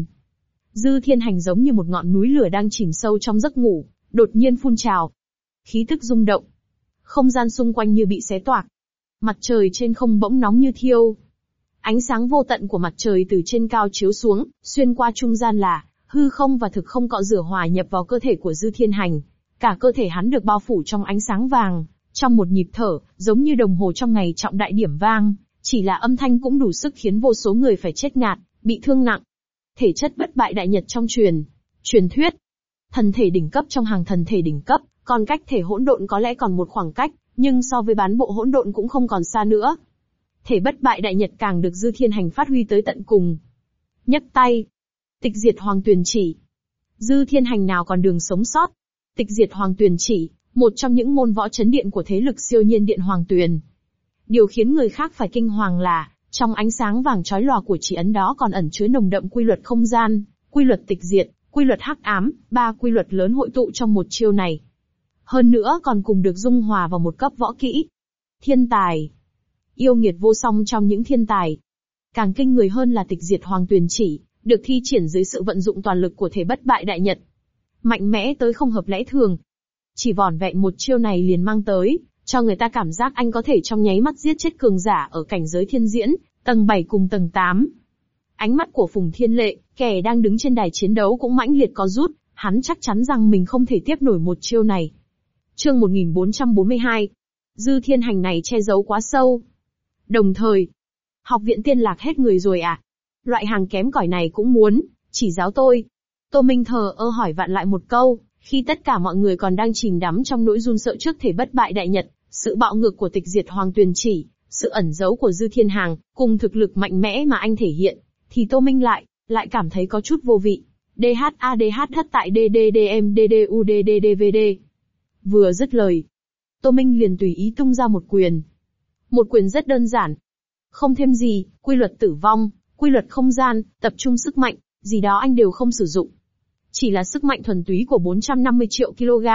Dư Thiên Hành giống như một ngọn núi lửa đang chìm sâu trong giấc ngủ, đột nhiên phun trào. Khí tức rung động. Không gian xung quanh như bị xé toạc. Mặt trời trên không bỗng nóng như thiêu. Ánh sáng vô tận của mặt trời từ trên cao chiếu xuống, xuyên qua trung gian là hư không và thực không cọ rửa hòa nhập vào cơ thể của Dư Thiên Hành. Cả cơ thể hắn được bao phủ trong ánh sáng vàng, trong một nhịp thở, giống như đồng hồ trong ngày trọng đại điểm vang, chỉ là âm thanh cũng đủ sức khiến vô số người phải chết ngạt, bị thương nặng. Thể chất bất bại đại nhật trong truyền thuyết. Thần thể đỉnh cấp trong hàng thần thể đỉnh cấp, còn cách thể hỗn độn có lẽ còn một khoảng cách, nhưng so với bán bộ hỗn độn cũng không còn xa nữa. Thể bất bại đại nhật càng được Dư Thiên Hành phát huy tới tận cùng. Nhấc tay. Tịch diệt hoàng tuyền chỉ. Dư Thiên Hành nào còn đường sống sót. Tịch diệt hoàng tuyền chỉ, một trong những môn võ chấn điện của thế lực siêu nhiên điện hoàng tuyền. Điều khiến người khác phải kinh hoàng là, trong ánh sáng vàng chói lòa của chỉ ấn đó còn ẩn chứa nồng đậm quy luật không gian, quy luật tịch diệt, quy luật hắc ám, 3 quy luật lớn hội tụ trong một chiêu này. Hơn nữa còn cùng được dung hòa vào một cấp võ kỹ. Thiên tài. Yêu nghiệt vô song trong những thiên tài. Càng kinh người hơn là tịch diệt hoàng tuyền chỉ, được thi triển dưới sự vận dụng toàn lực của thể bất bại đại nhật. Mạnh mẽ tới không hợp lẽ thường. Chỉ vỏn vẹn một chiêu này liền mang tới, cho người ta cảm giác anh có thể trong nháy mắt giết chết cường giả ở cảnh giới thiên diễn, tầng 7 cùng tầng 8. Ánh mắt của Phùng Thiên Lệ, kẻ đang đứng trên đài chiến đấu cũng mãnh liệt có rút, hắn chắc chắn rằng mình không thể tiếp nổi một chiêu này. Chương 1442. Dư Thiên Hành này che giấu quá sâu. Đồng thời, học viện Tiên Lạc hết người rồi à? Loại hàng kém cỏi này cũng muốn chỉ giáo tôi. Tô Minh thờ ơ hỏi vặn lại một câu, khi tất cả mọi người còn đang chìm đắm trong nỗi run sợ trước thể bất bại đại nhật, sự bạo ngược của tịch diệt hoàng tuyền chỉ, sự ẩn giấu của Dư Thiên Hành, cùng thực lực mạnh mẽ mà anh thể hiện, thì Tô Minh lại cảm thấy có chút vô vị. DHADH thất tại DDDMDDUDDDVD. Vừa dứt lời, Tô Minh liền tùy ý tung ra một quyền. Một quyền rất đơn giản. Không thêm gì, quy luật tử vong, quy luật không gian, tập trung sức mạnh, gì đó anh đều không sử dụng. Chỉ là sức mạnh thuần túy của 450 triệu kg.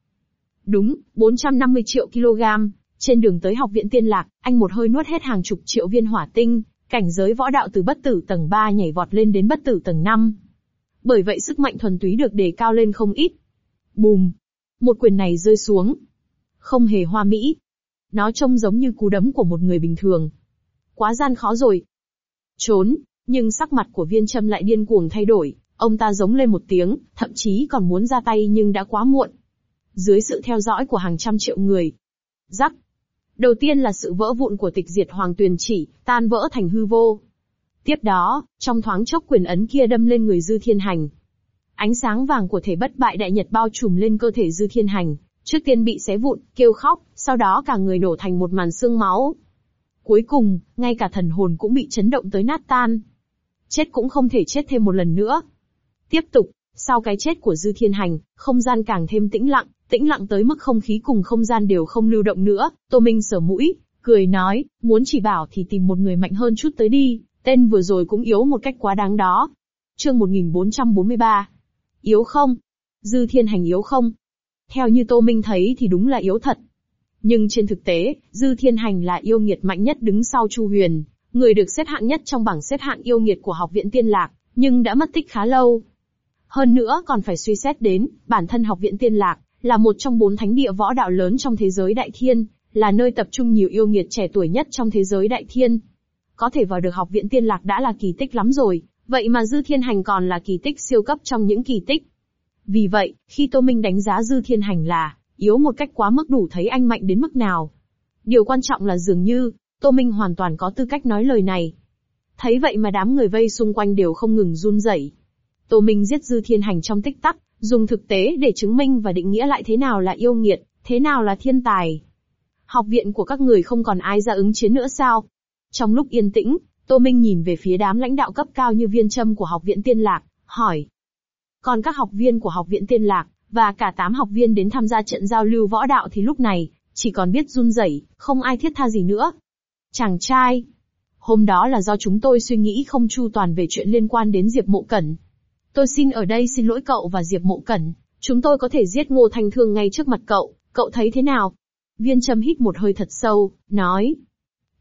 Đúng, 450 triệu kg. Trên đường tới học viện Tiên Lạc, anh một hơi nuốt hết hàng chục triệu viên hỏa tinh, cảnh giới võ đạo từ bất tử tầng 3 nhảy vọt lên đến bất tử tầng 5. Bởi vậy sức mạnh thuần túy được đề cao lên không ít. Bùm! Một quyền này rơi xuống. Không hề hoa mỹ. Nó trông giống như cú đấm của một người bình thường. Quá gian khó rồi. Trốn, nhưng sắc mặt của Viên Trâm lại điên cuồng thay đổi, ông ta giống lên một tiếng, thậm chí còn muốn ra tay nhưng đã quá muộn. Dưới sự theo dõi của hàng trăm triệu người. Rắc. Đầu tiên là sự vỡ vụn của tịch diệt hoàng tuyền chỉ, tan vỡ thành hư vô. Tiếp đó, trong thoáng chốc quyền ấn kia đâm lên người Dư Thiên Hành. Ánh sáng vàng của thể bất bại đại nhật bao trùm lên cơ thể Dư Thiên Hành, trước tiên bị xé vụn, kêu khóc, sau đó cả người nổ thành một màn xương máu. Cuối cùng, ngay cả thần hồn cũng bị chấn động tới nát tan. Chết cũng không thể chết thêm một lần nữa. Tiếp tục, sau cái chết của Dư Thiên Hành, không gian càng thêm tĩnh lặng tới mức không khí cùng không gian đều không lưu động nữa. Tô Minh sờ mũi, cười nói, muốn chỉ bảo thì tìm một người mạnh hơn chút tới đi, tên vừa rồi cũng yếu một cách quá đáng đó. Chương 1443. Yếu không? Dư Thiên Hành yếu không? Theo như Tô Minh thấy thì đúng là yếu thật. Nhưng trên thực tế, Dư Thiên Hành là yêu nghiệt mạnh nhất đứng sau Chu Huyền, người được xếp hạng nhất trong bảng xếp hạng yêu nghiệt của học viện Tiên Lạc, nhưng đã mất tích khá lâu. Hơn nữa còn phải suy xét đến, bản thân học viện Tiên Lạc là một trong 4 thánh địa võ đạo lớn trong thế giới Đại Thiên, là nơi tập trung nhiều yêu nghiệt trẻ tuổi nhất trong thế giới Đại Thiên. Có thể vào được học viện Tiên Lạc đã là kỳ tích lắm rồi, vậy mà Dư Thiên Hành còn là kỳ tích siêu cấp trong những kỳ tích. Vì vậy, khi Tô Minh đánh giá Dư Thiên Hành là yếu một cách quá mức đủ thấy anh mạnh đến mức nào. Điều quan trọng là dường như, Tô Minh hoàn toàn có tư cách nói lời này. Thấy vậy mà đám người vây xung quanh đều không ngừng run rẩy. Tô Minh giết Dư Thiên Hành trong tích tắc, dùng thực tế để chứng minh và định nghĩa lại thế nào là yêu nghiệt, thế nào là thiên tài. Học viện của các người không còn ai ra ứng chiến nữa sao? Trong lúc yên tĩnh, Tô Minh nhìn về phía đám lãnh đạo cấp cao như Viên Trâm của học viện Tiên Lạc, hỏi. Còn các học viên của học viện Tiên Lạc, và cả 8 học viên đến tham gia trận giao lưu võ đạo thì lúc này, chỉ còn biết run rẩy, không ai thiết tha gì nữa. Chàng trai, hôm đó là do chúng tôi suy nghĩ không chu toàn về chuyện liên quan đến Diệp Mộ Cẩn. Tôi xin ở đây xin lỗi cậu và Diệp Mộ Cẩn, chúng tôi có thể giết Ngô Thanh Thương ngay trước mặt cậu thấy thế nào? Viên Trâm hít một hơi thật sâu, nói.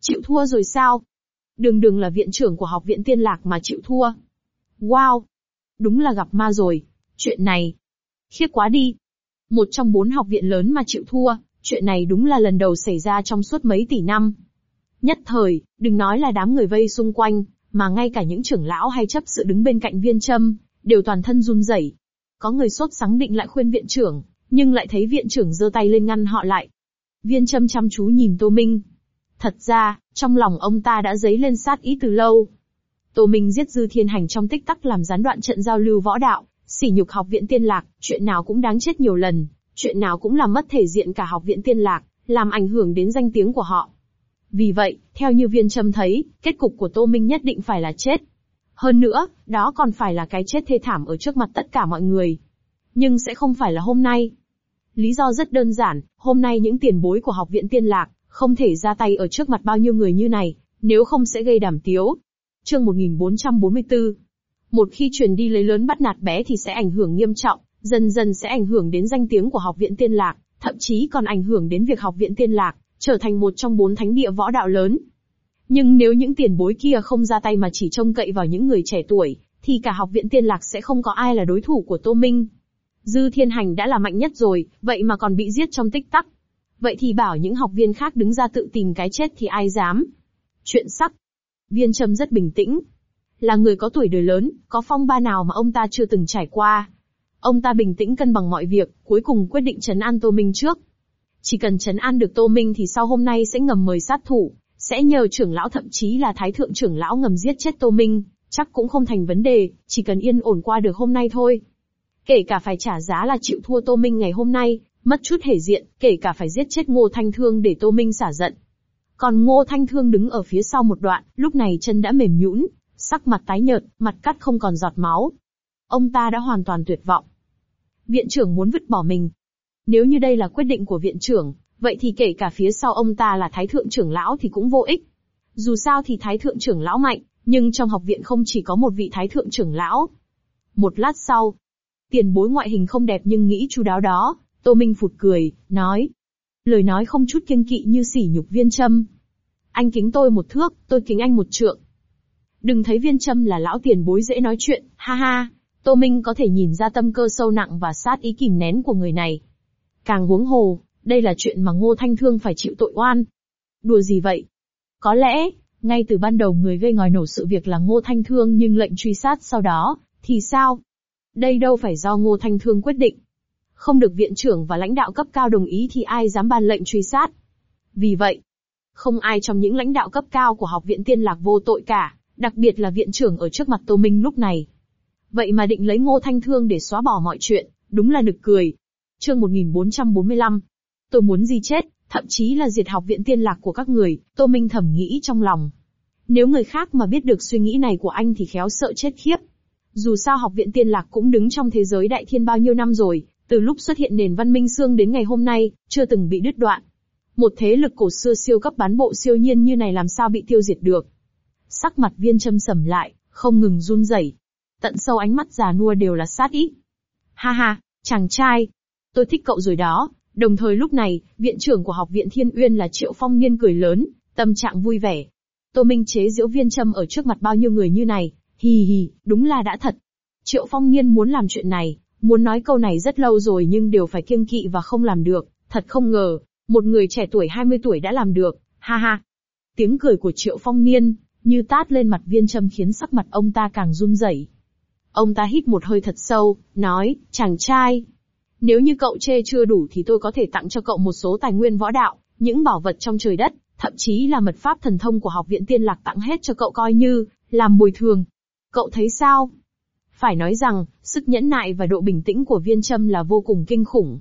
Chịu thua rồi sao? Đường đường là viện trưởng của học viện Tiên Lạc mà chịu thua. Wow! Đúng là gặp ma rồi. Chuyện này, khiếp quá đi. Một trong 4 học viện lớn mà chịu thua, chuyện này đúng là lần đầu xảy ra trong suốt mấy tỷ năm. Nhất thời, đừng nói là đám người vây xung quanh, mà ngay cả những trưởng lão hay chấp sự đứng bên cạnh Viên Châm, đều toàn thân run rẩy. Có người sốt sắng định lại khuyên viện trưởng, nhưng lại thấy viện trưởng giơ tay lên ngăn họ lại. Viên Châm chăm chú nhìn Tô Minh. Thật ra, trong lòng ông ta đã dấy lên sát ý từ lâu. Tô Minh giết Dư Thiên Hành trong tích tắc làm gián đoạn trận giao lưu võ đạo, sỉ nhục học viện Tiên Lạc, chuyện nào cũng đáng chết nhiều lần, chuyện nào cũng làm mất thể diện cả học viện Tiên Lạc, làm ảnh hưởng đến danh tiếng của họ. Vì vậy, theo như Viên Châm thấy, kết cục của Tô Minh nhất định phải là chết. Hơn nữa, đó còn phải là cái chết thê thảm ở trước mặt tất cả mọi người. Nhưng sẽ không phải là hôm nay. Lý do rất đơn giản, hôm nay những tiền bối của học viện Tiên Lạc không thể ra tay ở trước mặt bao nhiêu người như này, nếu không sẽ gây đàm tiếu. Chương 1444. Một khi truyền đi lấy lớn bắt nạt bé thì sẽ ảnh hưởng nghiêm trọng, dần dần sẽ ảnh hưởng đến danh tiếng của học viện Tiên Lạc, thậm chí còn ảnh hưởng đến việc học viện Tiên Lạc trở thành một trong 4 thánh địa võ đạo lớn. Nhưng nếu những tiền bối kia không ra tay mà chỉ trông cậy vào những người trẻ tuổi, thì cả học viện Tiên Lạc sẽ không có ai là đối thủ của Tô Minh. Dư Thiên Hành đã là mạnh nhất rồi, vậy mà còn bị giết trong tích tắc. Vậy thì bảo những học viên khác đứng ra tự tìm cái chết thì ai dám? Chuyện sắc. Viên Châm rất bình tĩnh. Là người có tuổi đời lớn, có phong ba nào mà ông ta chưa từng trải qua. Ông ta bình tĩnh cân bằng mọi việc, cuối cùng quyết định trấn an Tô Minh trước. Chỉ cần trấn an được Tô Minh thì sau hôm nay sẽ ngầm mời sát thủ, sẽ nhờ trưởng lão thậm chí là thái thượng trưởng lão ngầm giết chết Tô Minh, chắc cũng không thành vấn đề, chỉ cần yên ổn qua được hôm nay thôi. Kể cả phải trả giá là chịu thua Tô Minh ngày hôm nay, mất chút thể diện, kể cả phải giết chết Ngô Thanh Thương để Tô Minh xả giận. Còn Ngô Thanh Thương đứng ở phía sau một đoạn, lúc này chân đã mềm nhũn, sắc mặt tái nhợt, mặt cắt không còn giọt máu. Ông ta đã hoàn toàn tuyệt vọng. Viện trưởng muốn vứt bỏ mình. Nếu như đây là quyết định của viện trưởng, vậy thì kể cả phía sau ông ta là thái thượng trưởng lão thì cũng vô ích. Dù sao thì thái thượng trưởng lão mạnh, nhưng trong học viện không chỉ có một vị thái thượng trưởng lão. Một lát sau, tiền bối ngoại hình không đẹp nhưng nghĩ chu đáo đó, Tô Minh phụt cười, nói. Lời nói không chút kiêng kỵ như sỉ nhục Viên Châm. Anh kính tôi 1 thước, tôi kính anh 1 trượng. Đừng thấy Viên Châm là lão tiền bối dễ nói chuyện, ha ha. Tô Minh có thể nhìn ra tâm cơ sâu nặng và sát ý kìm nén của người này. Càng huống hồ, đây là chuyện mà Ngô Thanh Thương phải chịu tội oan. Đùa gì vậy? Có lẽ, ngay từ ban đầu người gây ngòi nổ sự việc là Ngô Thanh Thương nhưng lệnh truy sát sau đó, thì sao? Đây đâu phải do Ngô Thanh Thương quyết định. Không được viện trưởng và lãnh đạo cấp cao đồng ý thì ai dám ban lệnh truy sát. Vì vậy, không ai trong những lãnh đạo cấp cao của học viện Tiên Lạc vô tội cả, đặc biệt là viện trưởng ở trước mặt Tô Minh lúc này. Vậy mà định lấy Ngô Thanh Thương để xóa bỏ mọi chuyện, đúng là nực cười. Chương 1445. Tôi muốn gì chết, thậm chí là diệt học viện Tiên Lạc của các người, Tô Minh thầm nghĩ trong lòng. Nếu người khác mà biết được suy nghĩ này của anh thì khéo sợ chết khiếp. Dù sao học viện Tiên Lạc cũng đứng trong thế giới đại thiên bao nhiêu năm rồi, từ lúc xuất hiện nền văn minh xương đến ngày hôm nay, chưa từng bị đứt đoạn. Một thế lực cổ xưa siêu cấp bán bộ siêu nhiên như này làm sao bị tiêu diệt được. Sắc mặt Viên Châm sầm lại, không ngừng run rẩy. Tận sâu ánh mắt già nua đều là sát ý. Ha ha, chàng trai, tôi thích cậu rồi đó. Đồng thời lúc này, viện trưởng của học viện Thiên Uyên là Triệu Phong Niên cười lớn, tâm trạng vui vẻ. Tô Minh chế giễu Viên Châm ở trước mặt bao nhiêu người như này, hì hì, đúng là đã thật. Triệu Phong Niên muốn làm chuyện này, muốn nói câu này rất lâu rồi nhưng đều phải kiêng kỵ và không làm được, thật không ngờ, một người trẻ tuổi 20 tuổi đã làm được, ha ha. Tiếng cười của Triệu Phong Niên, như tát lên mặt Viên Châm khiến sắc mặt ông ta càng run rẩy. Ông ta hít một hơi thật sâu, nói, chàng trai. Nếu như cậu chê chưa đủ thì tôi có thể tặng cho cậu một số tài nguyên võ đạo, những bảo vật trong trời đất, thậm chí là mật pháp thần thông của học viện Tiên Lạc tặng hết cho cậu coi như, làm bồi thường. Cậu thấy sao? Phải nói rằng, sức nhẫn nại và độ bình tĩnh của Viên Châm là vô cùng kinh khủng.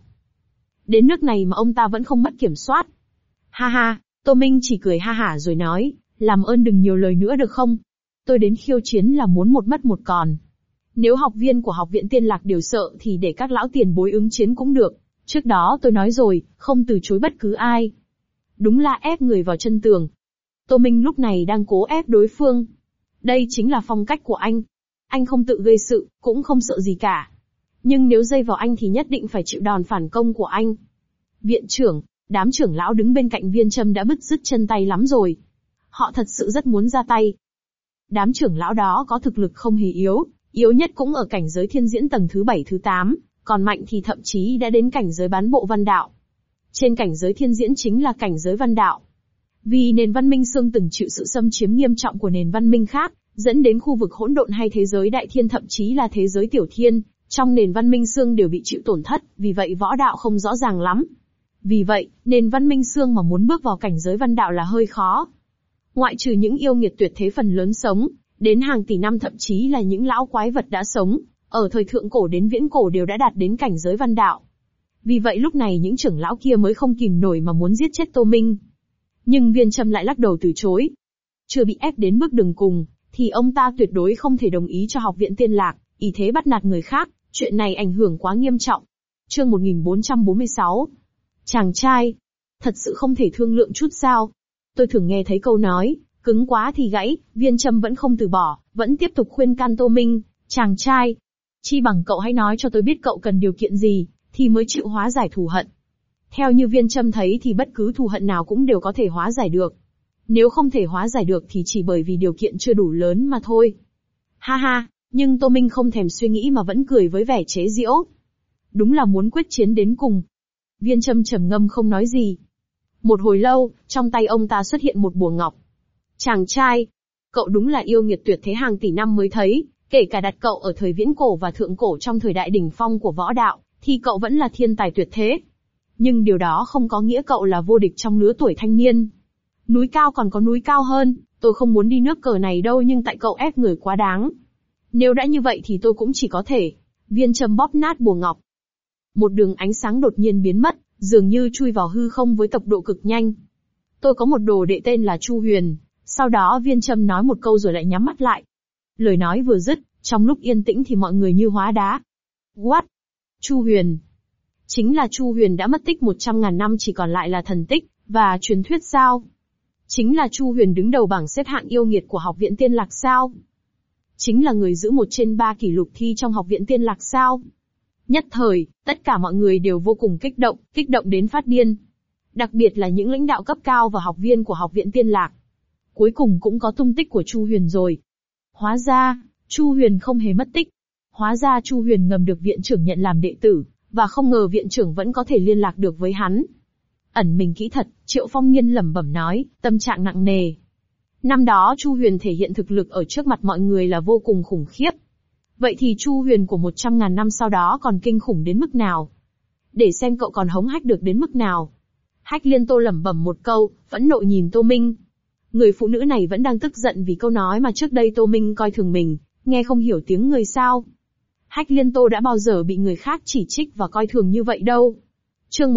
Đến nước này mà ông ta vẫn không mất kiểm soát. Ha ha, Tô Minh chỉ cười ha hả rồi nói, làm ơn đừng nhiều lời nữa được không? Tôi đến khiêu chiến là muốn một mất một còn. Nếu học viên của học viện Tiên Lạc đều sợ thì để các lão tiền bối ứng chiến cũng được. Trước đó tôi nói rồi, không từ chối bất cứ ai. Đúng là ép người vào chân tường. Tô Minh lúc này đang cố ép đối phương. Đây chính là phong cách của anh. Anh không tự gây sự, cũng không sợ gì cả. Nhưng nếu dây vào anh thì nhất định phải chịu đòn phản công của anh. Viện trưởng, đám trưởng lão đứng bên cạnh Viên Châm đã bứt rứt chân tay lắm rồi. Họ thật sự rất muốn ra tay. Đám trưởng lão đó có thực lực không hề yếu, yếu nhất cũng ở cảnh giới thiên diễn tầng thứ 7 thứ 8, còn mạnh thì thậm chí đã đến cảnh giới bán bộ văn đạo. Trên cảnh giới thiên diễn chính là cảnh giới văn đạo. Vì nền văn minh xương từng chịu sự xâm chiếm nghiêm trọng của nền văn minh khác, dẫn đến khu vực hỗn độn hay thế giới đại thiên thậm chí là thế giới tiểu thiên, trong nền văn minh xương đều bị chịu tổn thất, vì vậy võ đạo không rõ ràng lắm. Vì vậy, nền văn minh xương mà muốn bước vào cảnh giới văn đạo là hơi khó. Ngoại trừ những yêu nghiệt tuyệt thế phần lớn sống, đến hàng tỷ năm thậm chí là những lão quái vật đã sống, ở thời thượng cổ đến viễn cổ đều đã đạt đến cảnh giới văn đạo. Vì vậy lúc này những trưởng lão kia mới không kìm nổi mà muốn giết chết Tô Minh. Nhưng Viên Trâm lại lắc đầu từ chối. Chưa bị ép đến bước đường cùng, thì ông ta tuyệt đối không thể đồng ý cho học viện Tiên Lạc, ý thế bắt nạt người khác, chuyện này ảnh hưởng quá nghiêm trọng. Chương 1446. Chàng trai, thật sự không thể thương lượng chút sao? Tôi thường nghe thấy câu nói, cứng quá thì gãy, Viên Trâm vẫn không từ bỏ, vẫn tiếp tục khuyên can Tô Minh, chàng trai. Chi bằng cậu hãy nói cho tôi biết cậu cần điều kiện gì, thì mới chịu hóa giải thù hận. Theo như Viên Trâm thấy thì bất cứ thù hận nào cũng đều có thể hóa giải được. Nếu không thể hóa giải được thì chỉ bởi vì điều kiện chưa đủ lớn mà thôi. Ha ha, nhưng Tô Minh không thèm suy nghĩ mà vẫn cười với vẻ chế giễu. Đúng là muốn quyết chiến đến cùng. Viên Trâm trầm ngâm không nói gì. Một hồi lâu, trong tay ông ta xuất hiện một bùa ngọc. Chàng trai, cậu đúng là yêu nghiệt tuyệt thế hàng tỷ năm mới thấy, kể cả đặt cậu ở thời viễn cổ và thượng cổ trong thời đại đỉnh phong của võ đạo, thì cậu vẫn là thiên tài tuyệt thế. Nhưng điều đó không có nghĩa cậu là vô địch trong lứa tuổi thanh niên. Núi cao còn có núi cao hơn, tôi không muốn đi nước cờ này đâu nhưng tại cậu ép người quá đáng. Nếu đã như vậy thì tôi cũng chỉ có thể. Viên Trâm bóp nát bùa ngọc. Một đường ánh sáng đột nhiên biến mất, dường như chui vào hư không với tốc độ cực nhanh. Tôi có một đồ đệ tên là Chu Huyền. Sau đó Viên Trâm nói một câu rồi lại nhắm mắt lại. Lời nói vừa dứt, trong lúc yên tĩnh thì mọi người như hóa đá. What? Chu Huyền? Chính là Chu Huyền đã mất tích 100.000 năm chỉ còn lại là thần tích, và truyền thuyết sao? Chính là Chu Huyền đứng đầu bảng xếp hạng yêu nghiệt của học viện Tiên Lạc sao? Chính là người giữ 1 trên 3 kỷ lục thi trong học viện Tiên Lạc sao? Nhất thời, tất cả mọi người đều vô cùng kích động đến phát điên. Đặc biệt là những lãnh đạo cấp cao và học viên của học viện Tiên Lạc. Cuối cùng cũng có tung tích của Chu Huyền rồi. Hóa ra, Chu Huyền không hề mất tích. Hóa ra Chu Huyền ngầm được viện trưởng nhận làm đệ tử, và không ngờ viện trưởng vẫn có thể liên lạc được với hắn. Ẩn mình kỹ thật, Triệu Phong Niên lẩm bẩm nói, tâm trạng nặng nề. Năm đó Chu Huyền thể hiện thực lực ở trước mặt mọi người là vô cùng khủng khiếp. Vậy thì Chu Huyền của 100.000 năm sau đó còn kinh khủng đến mức nào? Để xem cậu còn hống hách được đến mức nào. Hách Liên Tô lẩm bẩm một câu, phẫn nộ nhìn Tô Minh. Người phụ nữ này vẫn đang tức giận vì câu nói mà trước đây Tô Minh coi thường mình, nghe không hiểu tiếng người sao. Hách Liên Tô đã bao giờ bị người khác chỉ trích và coi thường như vậy đâu. Chương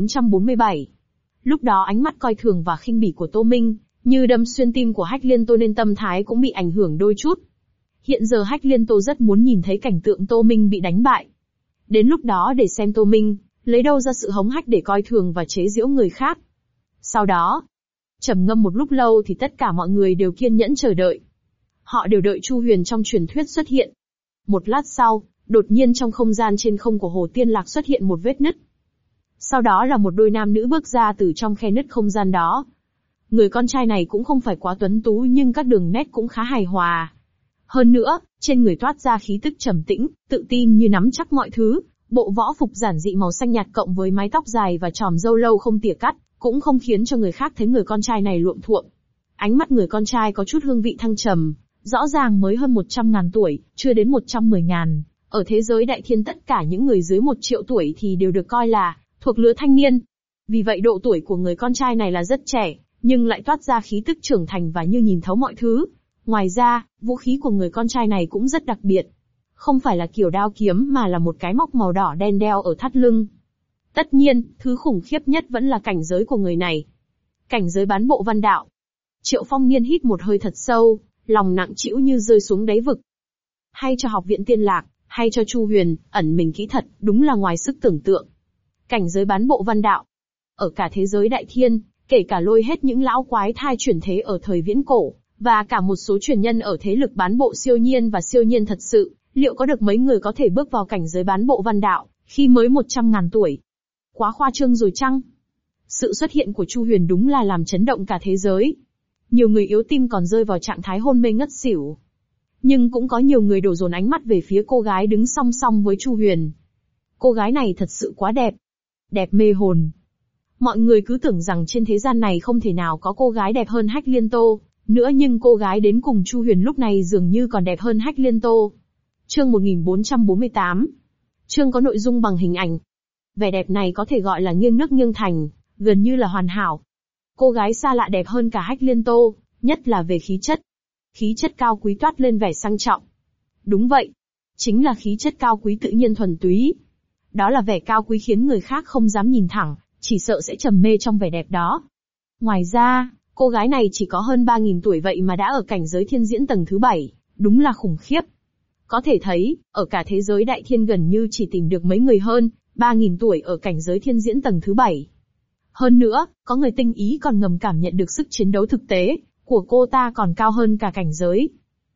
1447. Lúc đó ánh mắt coi thường và khinh bỉ của Tô Minh, như đâm xuyên tim của Hách Liên Tô nên tâm thái cũng bị ảnh hưởng đôi chút. Hiện giờ Hách Liên Tô rất muốn nhìn thấy cảnh tượng Tô Minh bị đánh bại. Đến lúc đó để xem Tô Minh, lấy đâu ra sự hống hách để coi thường và chế giễu người khác. Sau đó, trầm ngâm một lúc lâu thì tất cả mọi người đều kiên nhẫn chờ đợi. Họ đều đợi Chu Huyền trong truyền thuyết xuất hiện. Một lát sau, đột nhiên trong không gian trên không của Hồ Tiên Lạc xuất hiện một vết nứt. Sau đó là một đôi nam nữ bước ra từ trong khe nứt không gian đó. Người con trai này cũng không phải quá tuấn tú nhưng các đường nét cũng khá hài hòa. Hơn nữa, trên người toát ra khí tức trầm tĩnh, tự tin như nắm chắc mọi thứ, bộ võ phục giản dị màu xanh nhạt cộng với mái tóc dài và chòm râu lâu không tỉa cắt, cũng không khiến cho người khác thấy người con trai này luộm thuộm. Ánh mắt người con trai có chút hương vị thăng trầm, rõ ràng mới hơn 100.000 tuổi, chưa đến 110.000. Ở thế giới đại thiên tất cả những người dưới 1 triệu tuổi thì đều được coi là thuộc lứa thanh niên. Vì vậy độ tuổi của người con trai này là rất trẻ, nhưng lại toát ra khí tức trưởng thành và như nhìn thấu mọi thứ. Ngoài ra, vũ khí của người con trai này cũng rất đặc biệt. Không phải là kiểu đao kiếm mà là một cái móc màu đỏ đen đeo ở thắt lưng. Tất nhiên, thứ khủng khiếp nhất vẫn là cảnh giới của người này. Cảnh giới bán bộ văn đạo. Triệu Phong Niên hít một hơi thật sâu, lòng nặng trĩu như rơi xuống đáy vực. Hay cho học viện Tiên Lạc, hay cho Chu Huyền, ẩn mình kỹ thật, đúng là ngoài sức tưởng tượng. Cảnh giới bán bộ văn đạo. Ở cả thế giới đại thiên, kể cả lôi hết những lão quái thai chuyển thế ở thời viễn cổ, và cả một số truyền nhân ở thế lực bán bộ siêu nhiên và siêu nhiên thật sự, liệu có được mấy người có thể bước vào cảnh giới bán bộ văn đạo, khi mới 100.000 tuổi? Quá khoa trương rồi chăng? Sự xuất hiện của Chu Huyền đúng là làm chấn động cả thế giới. Nhiều người yếu tim còn rơi vào trạng thái hôn mê ngất xỉu. Nhưng cũng có nhiều người đổ dồn ánh mắt về phía cô gái đứng song song với Chu Huyền. Cô gái này thật sự quá đẹp. Đẹp mê hồn. Mọi người cứ tưởng rằng trên thế gian này không thể nào có cô gái đẹp hơn Hách Liên Tô, nữa nhưng cô gái đến cùng Chu Huyền lúc này dường như còn đẹp hơn Hách Liên Tô. Chương 1448. Chương có nội dung bằng hình ảnh. Vẻ đẹp này có thể gọi là nghiêng nước nghiêng thành, gần như là hoàn hảo. Cô gái xa lạ đẹp hơn cả Hách Liên Tô, nhất là về khí chất. Khí chất cao quý toát lên vẻ sang trọng. Đúng vậy. Chính là khí chất cao quý tự nhiên thuần túy. Đó là vẻ cao quý khiến người khác không dám nhìn thẳng, chỉ sợ sẽ trầm mê trong vẻ đẹp đó. Ngoài ra, cô gái này chỉ có hơn 3.000 tuổi vậy mà đã ở cảnh giới thiên diễn tầng thứ 7, đúng là khủng khiếp. Có thể thấy, ở cả thế giới đại thiên gần như chỉ tìm được mấy người hơn 3.000 tuổi ở cảnh giới thiên diễn tầng thứ 7. Hơn nữa, có người tinh ý còn ngầm cảm nhận được sức chiến đấu thực tế của cô ta còn cao hơn cả cảnh giới.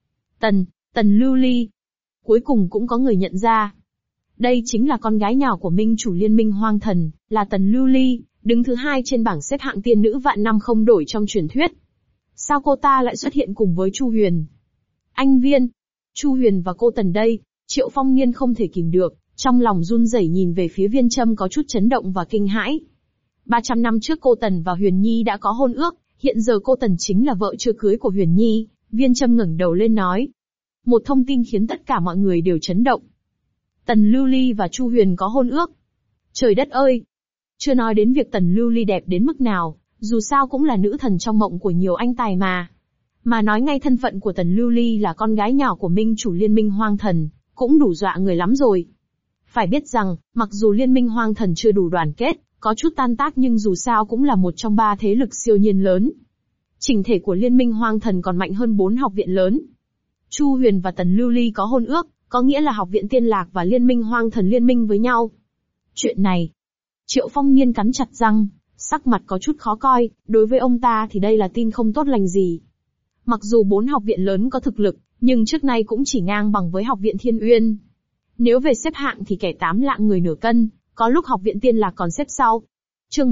Tần Lưu Ly. Cuối cùng cũng có người nhận ra. Đây chính là con gái nhỏ của minh chủ Liên minh Hoang Thần, là Tần Lưu Ly, đứng thứ 2 trên bảng xếp hạng tiên nữ vạn năm không đổi trong truyền thuyết. Sao cô ta lại xuất hiện cùng với Chu Huyền? Anh Viên, Chu Huyền và cô Tần đây, Triệu Phong Niên không thể kìm được, trong lòng run rẩy nhìn về phía Viên Châm có chút chấn động và kinh hãi. 300 năm trước cô Tần và Huyền Nhi đã có hôn ước, hiện giờ cô Tần chính là vợ chưa cưới của Huyền Nhi. Viên Châm ngẩng đầu lên nói. Một thông tin khiến tất cả mọi người đều chấn động. Tần Lưu Ly và Chu Huyền có hôn ước. Trời đất ơi! Chưa nói đến việc Tần Lưu Ly đẹp đến mức nào, dù sao cũng là nữ thần trong mộng của nhiều anh tài mà. Mà nói ngay thân phận của Tần Lưu Ly là con gái nhỏ của minh chủ Liên minh Hoang Thần, cũng đủ dọa người lắm rồi. Phải biết rằng, mặc dù Liên minh Hoang Thần chưa đủ đoàn kết, có chút tan tác nhưng dù sao cũng là một trong 3 thế lực siêu nhiên lớn. Chỉnh thể của Liên minh Hoang Thần còn mạnh hơn 4 học viện lớn. Chu Huyền và Tần Lưu Ly có hôn ước, có nghĩa là học viện Tiên Lạc và Liên minh Hoang Thần liên minh với nhau. Chuyện này, Triệu Phong Niên cắn chặt răng, sắc mặt có chút khó coi, đối với ông ta thì đây là tin không tốt lành gì. Mặc dù 4 học viện lớn có thực lực, nhưng trước nay cũng chỉ ngang bằng với học viện Thiên Uyên. Nếu về xếp hạng thì kẻ 8 lạng người nửa cân, có lúc học viện Tiên Lạc còn xếp sau. Chương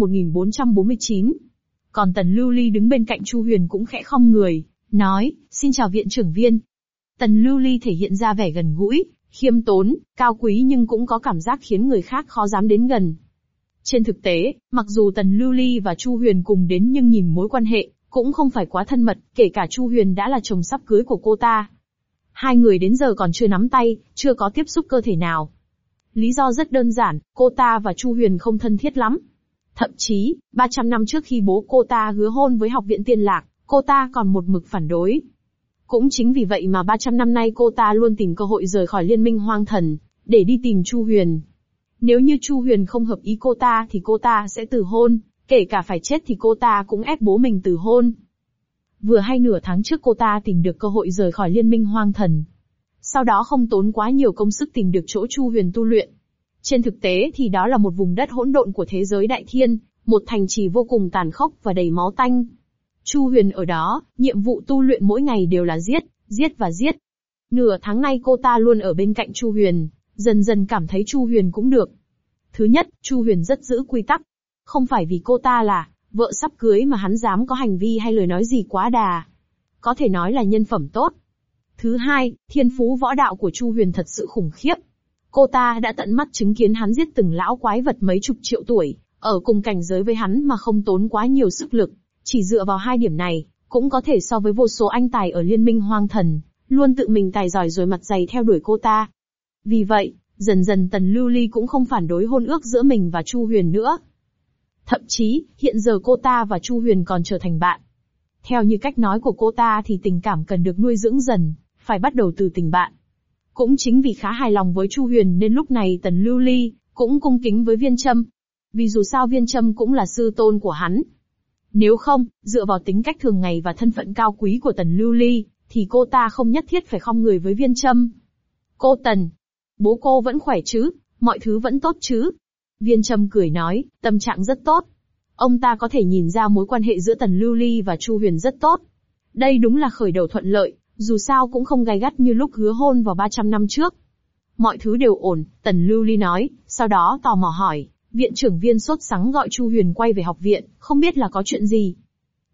1449. Còn Tần Lưu Ly đứng bên cạnh Chu Huyền cũng khẽ khom người, nói, xin chào viện trưởng Viên. Tần Lưu Ly thể hiện ra vẻ gần gũi, khiêm tốn, cao quý nhưng cũng có cảm giác khiến người khác khó dám đến gần. Trên thực tế, mặc dù Tần Lưu Ly và Chu Huyền cùng đến nhưng nhìn mối quan hệ, cũng không phải quá thân mật, kể cả Chu Huyền đã là chồng sắp cưới của cô ta. Hai người đến giờ còn chưa nắm tay, chưa có tiếp xúc cơ thể nào. Lý do rất đơn giản, cô ta và Chu Huyền không thân thiết lắm. Thậm chí, 300 năm trước khi bố cô ta hứa hôn với học viện Tiên Lạc, cô ta còn một mực phản đối. Cũng chính vì vậy mà 300 năm nay cô ta luôn tìm cơ hội rời khỏi Liên minh Hoang Thần, để đi tìm Chu Huyền. Nếu như Chu Huyền không hợp ý cô ta thì cô ta sẽ từ hôn, kể cả phải chết thì cô ta cũng ép bố mình từ hôn. Vừa hay nửa tháng trước cô ta tìm được cơ hội rời khỏi Liên minh Hoang Thần. Sau đó không tốn quá nhiều công sức tìm được chỗ Chu Huyền tu luyện. Trên thực tế thì đó là một vùng đất hỗn độn của thế giới đại thiên, một thành trì vô cùng tàn khốc và đầy máu tanh. Chu Huyền ở đó, nhiệm vụ tu luyện mỗi ngày đều là giết, giết và giết. Nửa tháng nay cô ta luôn ở bên cạnh Chu Huyền, dần dần cảm thấy Chu Huyền cũng được. Thứ nhất, Chu Huyền rất giữ quy tắc. Không phải vì cô ta là vợ sắp cưới mà hắn dám có hành vi hay lời nói gì quá đà. Có thể nói là nhân phẩm tốt. Thứ hai, thiên phú võ đạo của Chu Huyền thật sự khủng khiếp. Cô ta đã tận mắt chứng kiến hắn giết từng lão quái vật mấy chục triệu tuổi, ở cùng cảnh giới với hắn mà không tốn quá nhiều sức lực. Chỉ dựa vào 2 điểm này, cũng có thể so với vô số anh tài ở Liên minh Hoang Thần, luôn tự mình tài giỏi rồi mặt dày theo đuổi cô ta. Vì vậy, dần dần Tần Lưu Ly cũng không phản đối hôn ước giữa mình và Chu Huyền nữa. Thậm chí, hiện giờ cô ta và Chu Huyền còn trở thành bạn. Theo như cách nói của cô ta thì tình cảm cần được nuôi dưỡng dần, phải bắt đầu từ tình bạn. Cũng chính vì khá hài lòng với Chu Huyền nên lúc này Tần Lưu Ly cũng cung kính với Viên Châm. Vì dù sao Viên Châm cũng là sư tôn của hắn. Nếu không, dựa vào tính cách thường ngày và thân phận cao quý của Tần Lưu Ly, thì cô ta không nhất thiết phải khom người với Viên Châm. Cô Tần, bố cô vẫn khỏe chứ, mọi thứ vẫn tốt chứ? Viên Châm cười nói, tâm trạng rất tốt. Ông ta có thể nhìn ra mối quan hệ giữa Tần Lưu Ly và Chu Huyền rất tốt. Đây đúng là khởi đầu thuận lợi, dù sao cũng không gay gắt như lúc hứa hôn vào 300 năm trước. Mọi thứ đều ổn, Tần Lưu Ly nói, sau đó tò mò hỏi, viện trưởng Viên sốt sắng gọi Chu Huyền quay về học viện, không biết là có chuyện gì.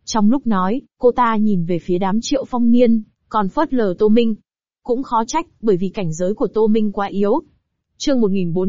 Trong lúc nói, cô ta nhìn về phía đám Triệu Phong Niên, còn phớt lờ Tô Minh. Cũng khó trách, bởi vì cảnh giới của Tô Minh quá yếu. Chương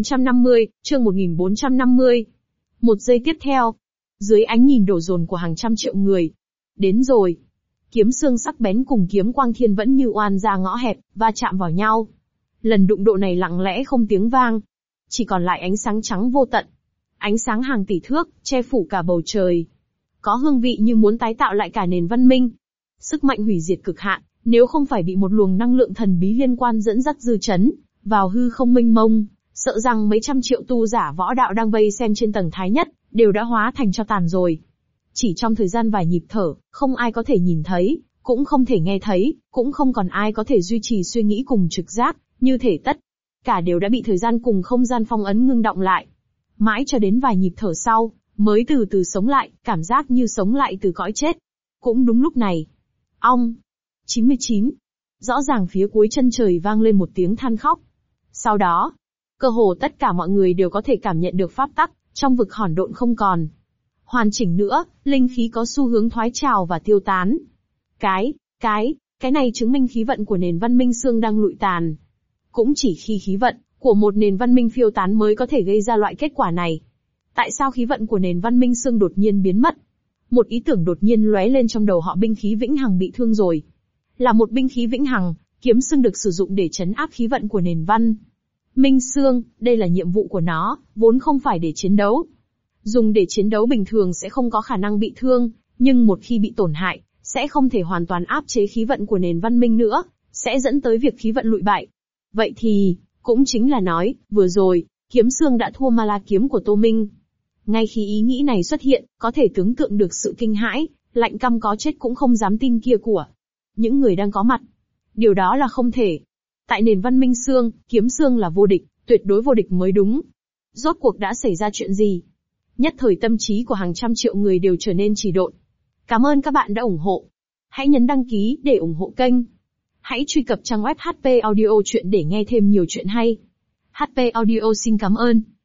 1450. Một giây tiếp theo, dưới ánh nhìn đổ dồn của hàng trăm triệu người. Đến rồi. Kiếm xương sắc bén cùng kiếm quang thiên vẫn như oan ra ngõ hẹp, va chạm vào nhau. Lần đụng độ này lặng lẽ không tiếng vang. Chỉ còn lại ánh sáng trắng vô tận. Ánh sáng hàng tỷ thước, che phủ cả bầu trời. Có hương vị như muốn tái tạo lại cả nền văn minh. Sức mạnh hủy diệt cực hạn, nếu không phải bị một luồng năng lượng thần bí liên quan dẫn dắt dư chấn vào hư không mênh mông, sợ rằng mấy trăm triệu tu giả võ đạo đang vây xem trên tầng thái nhất, đều đã hóa thành tro tàn rồi. Chỉ trong thời gian vài nhịp thở, không ai có thể nhìn thấy, cũng không thể nghe thấy, cũng không còn ai có thể duy trì suy nghĩ cùng trực giác, như thể tất cả đều đã bị thời gian cùng không gian phong ấn ngưng động lại. Mãi cho đến vài nhịp thở sau, mới từ từ sống lại, cảm giác như sống lại từ cõi chết. Cũng đúng lúc này, ong, 99. Rõ ràng phía cuối chân trời vang lên một tiếng than khóc. Sau đó, cơ hồ tất cả mọi người đều có thể cảm nhận được pháp tắc trong vực hỗn độn không còn hoàn chỉnh nữa, linh khí có xu hướng thoái trào và tiêu tán. Cái này chứng minh khí vận của nền văn minh xương đang lụi tàn. Cũng chỉ khi khí vận của một nền văn minh phiêu tán mới có thể gây ra loại kết quả này. Tại sao khí vận của nền văn minh xương đột nhiên biến mất? Một ý tưởng đột nhiên lóe lên trong đầu họ. Binh khí vĩnh hằng bị thương rồi. Là một binh khí vĩnh hằng, kiếm xương được sử dụng để trấn áp khí vận của nền văn minh xương. Đây là nhiệm vụ của nó, vốn không phải để chiến đấu. Dùng để chiến đấu bình thường sẽ không có khả năng bị thương, nhưng một khi bị tổn hại, sẽ không thể hoàn toàn áp chế khí vận của nền văn minh nữa, sẽ dẫn tới việc khí vận lụi bại. Vậy thì, cũng chính là nói, vừa rồi, kiếm xương đã thua Ma La kiếm của Tô Minh. Ngay khi ý nghĩ này xuất hiện, có thể tưởng tượng được sự kinh hãi, lạnh căm có chết cũng không dám tin kia của những người đang có mặt. Điều đó là không thể. Tại nền văn minh xương, kiếm xương là vô địch, tuyệt đối vô địch mới đúng. Rốt cuộc đã xảy ra chuyện gì? Nhất thời tâm trí của hàng trăm triệu người đều trở nên trì độn. Cảm ơn các bạn đã ủng hộ. Hãy nhấn đăng ký để ủng hộ kênh. Hãy truy cập trang web HP Audio Chuyện để nghe thêm nhiều chuyện hay. HP Audio xin cảm ơn.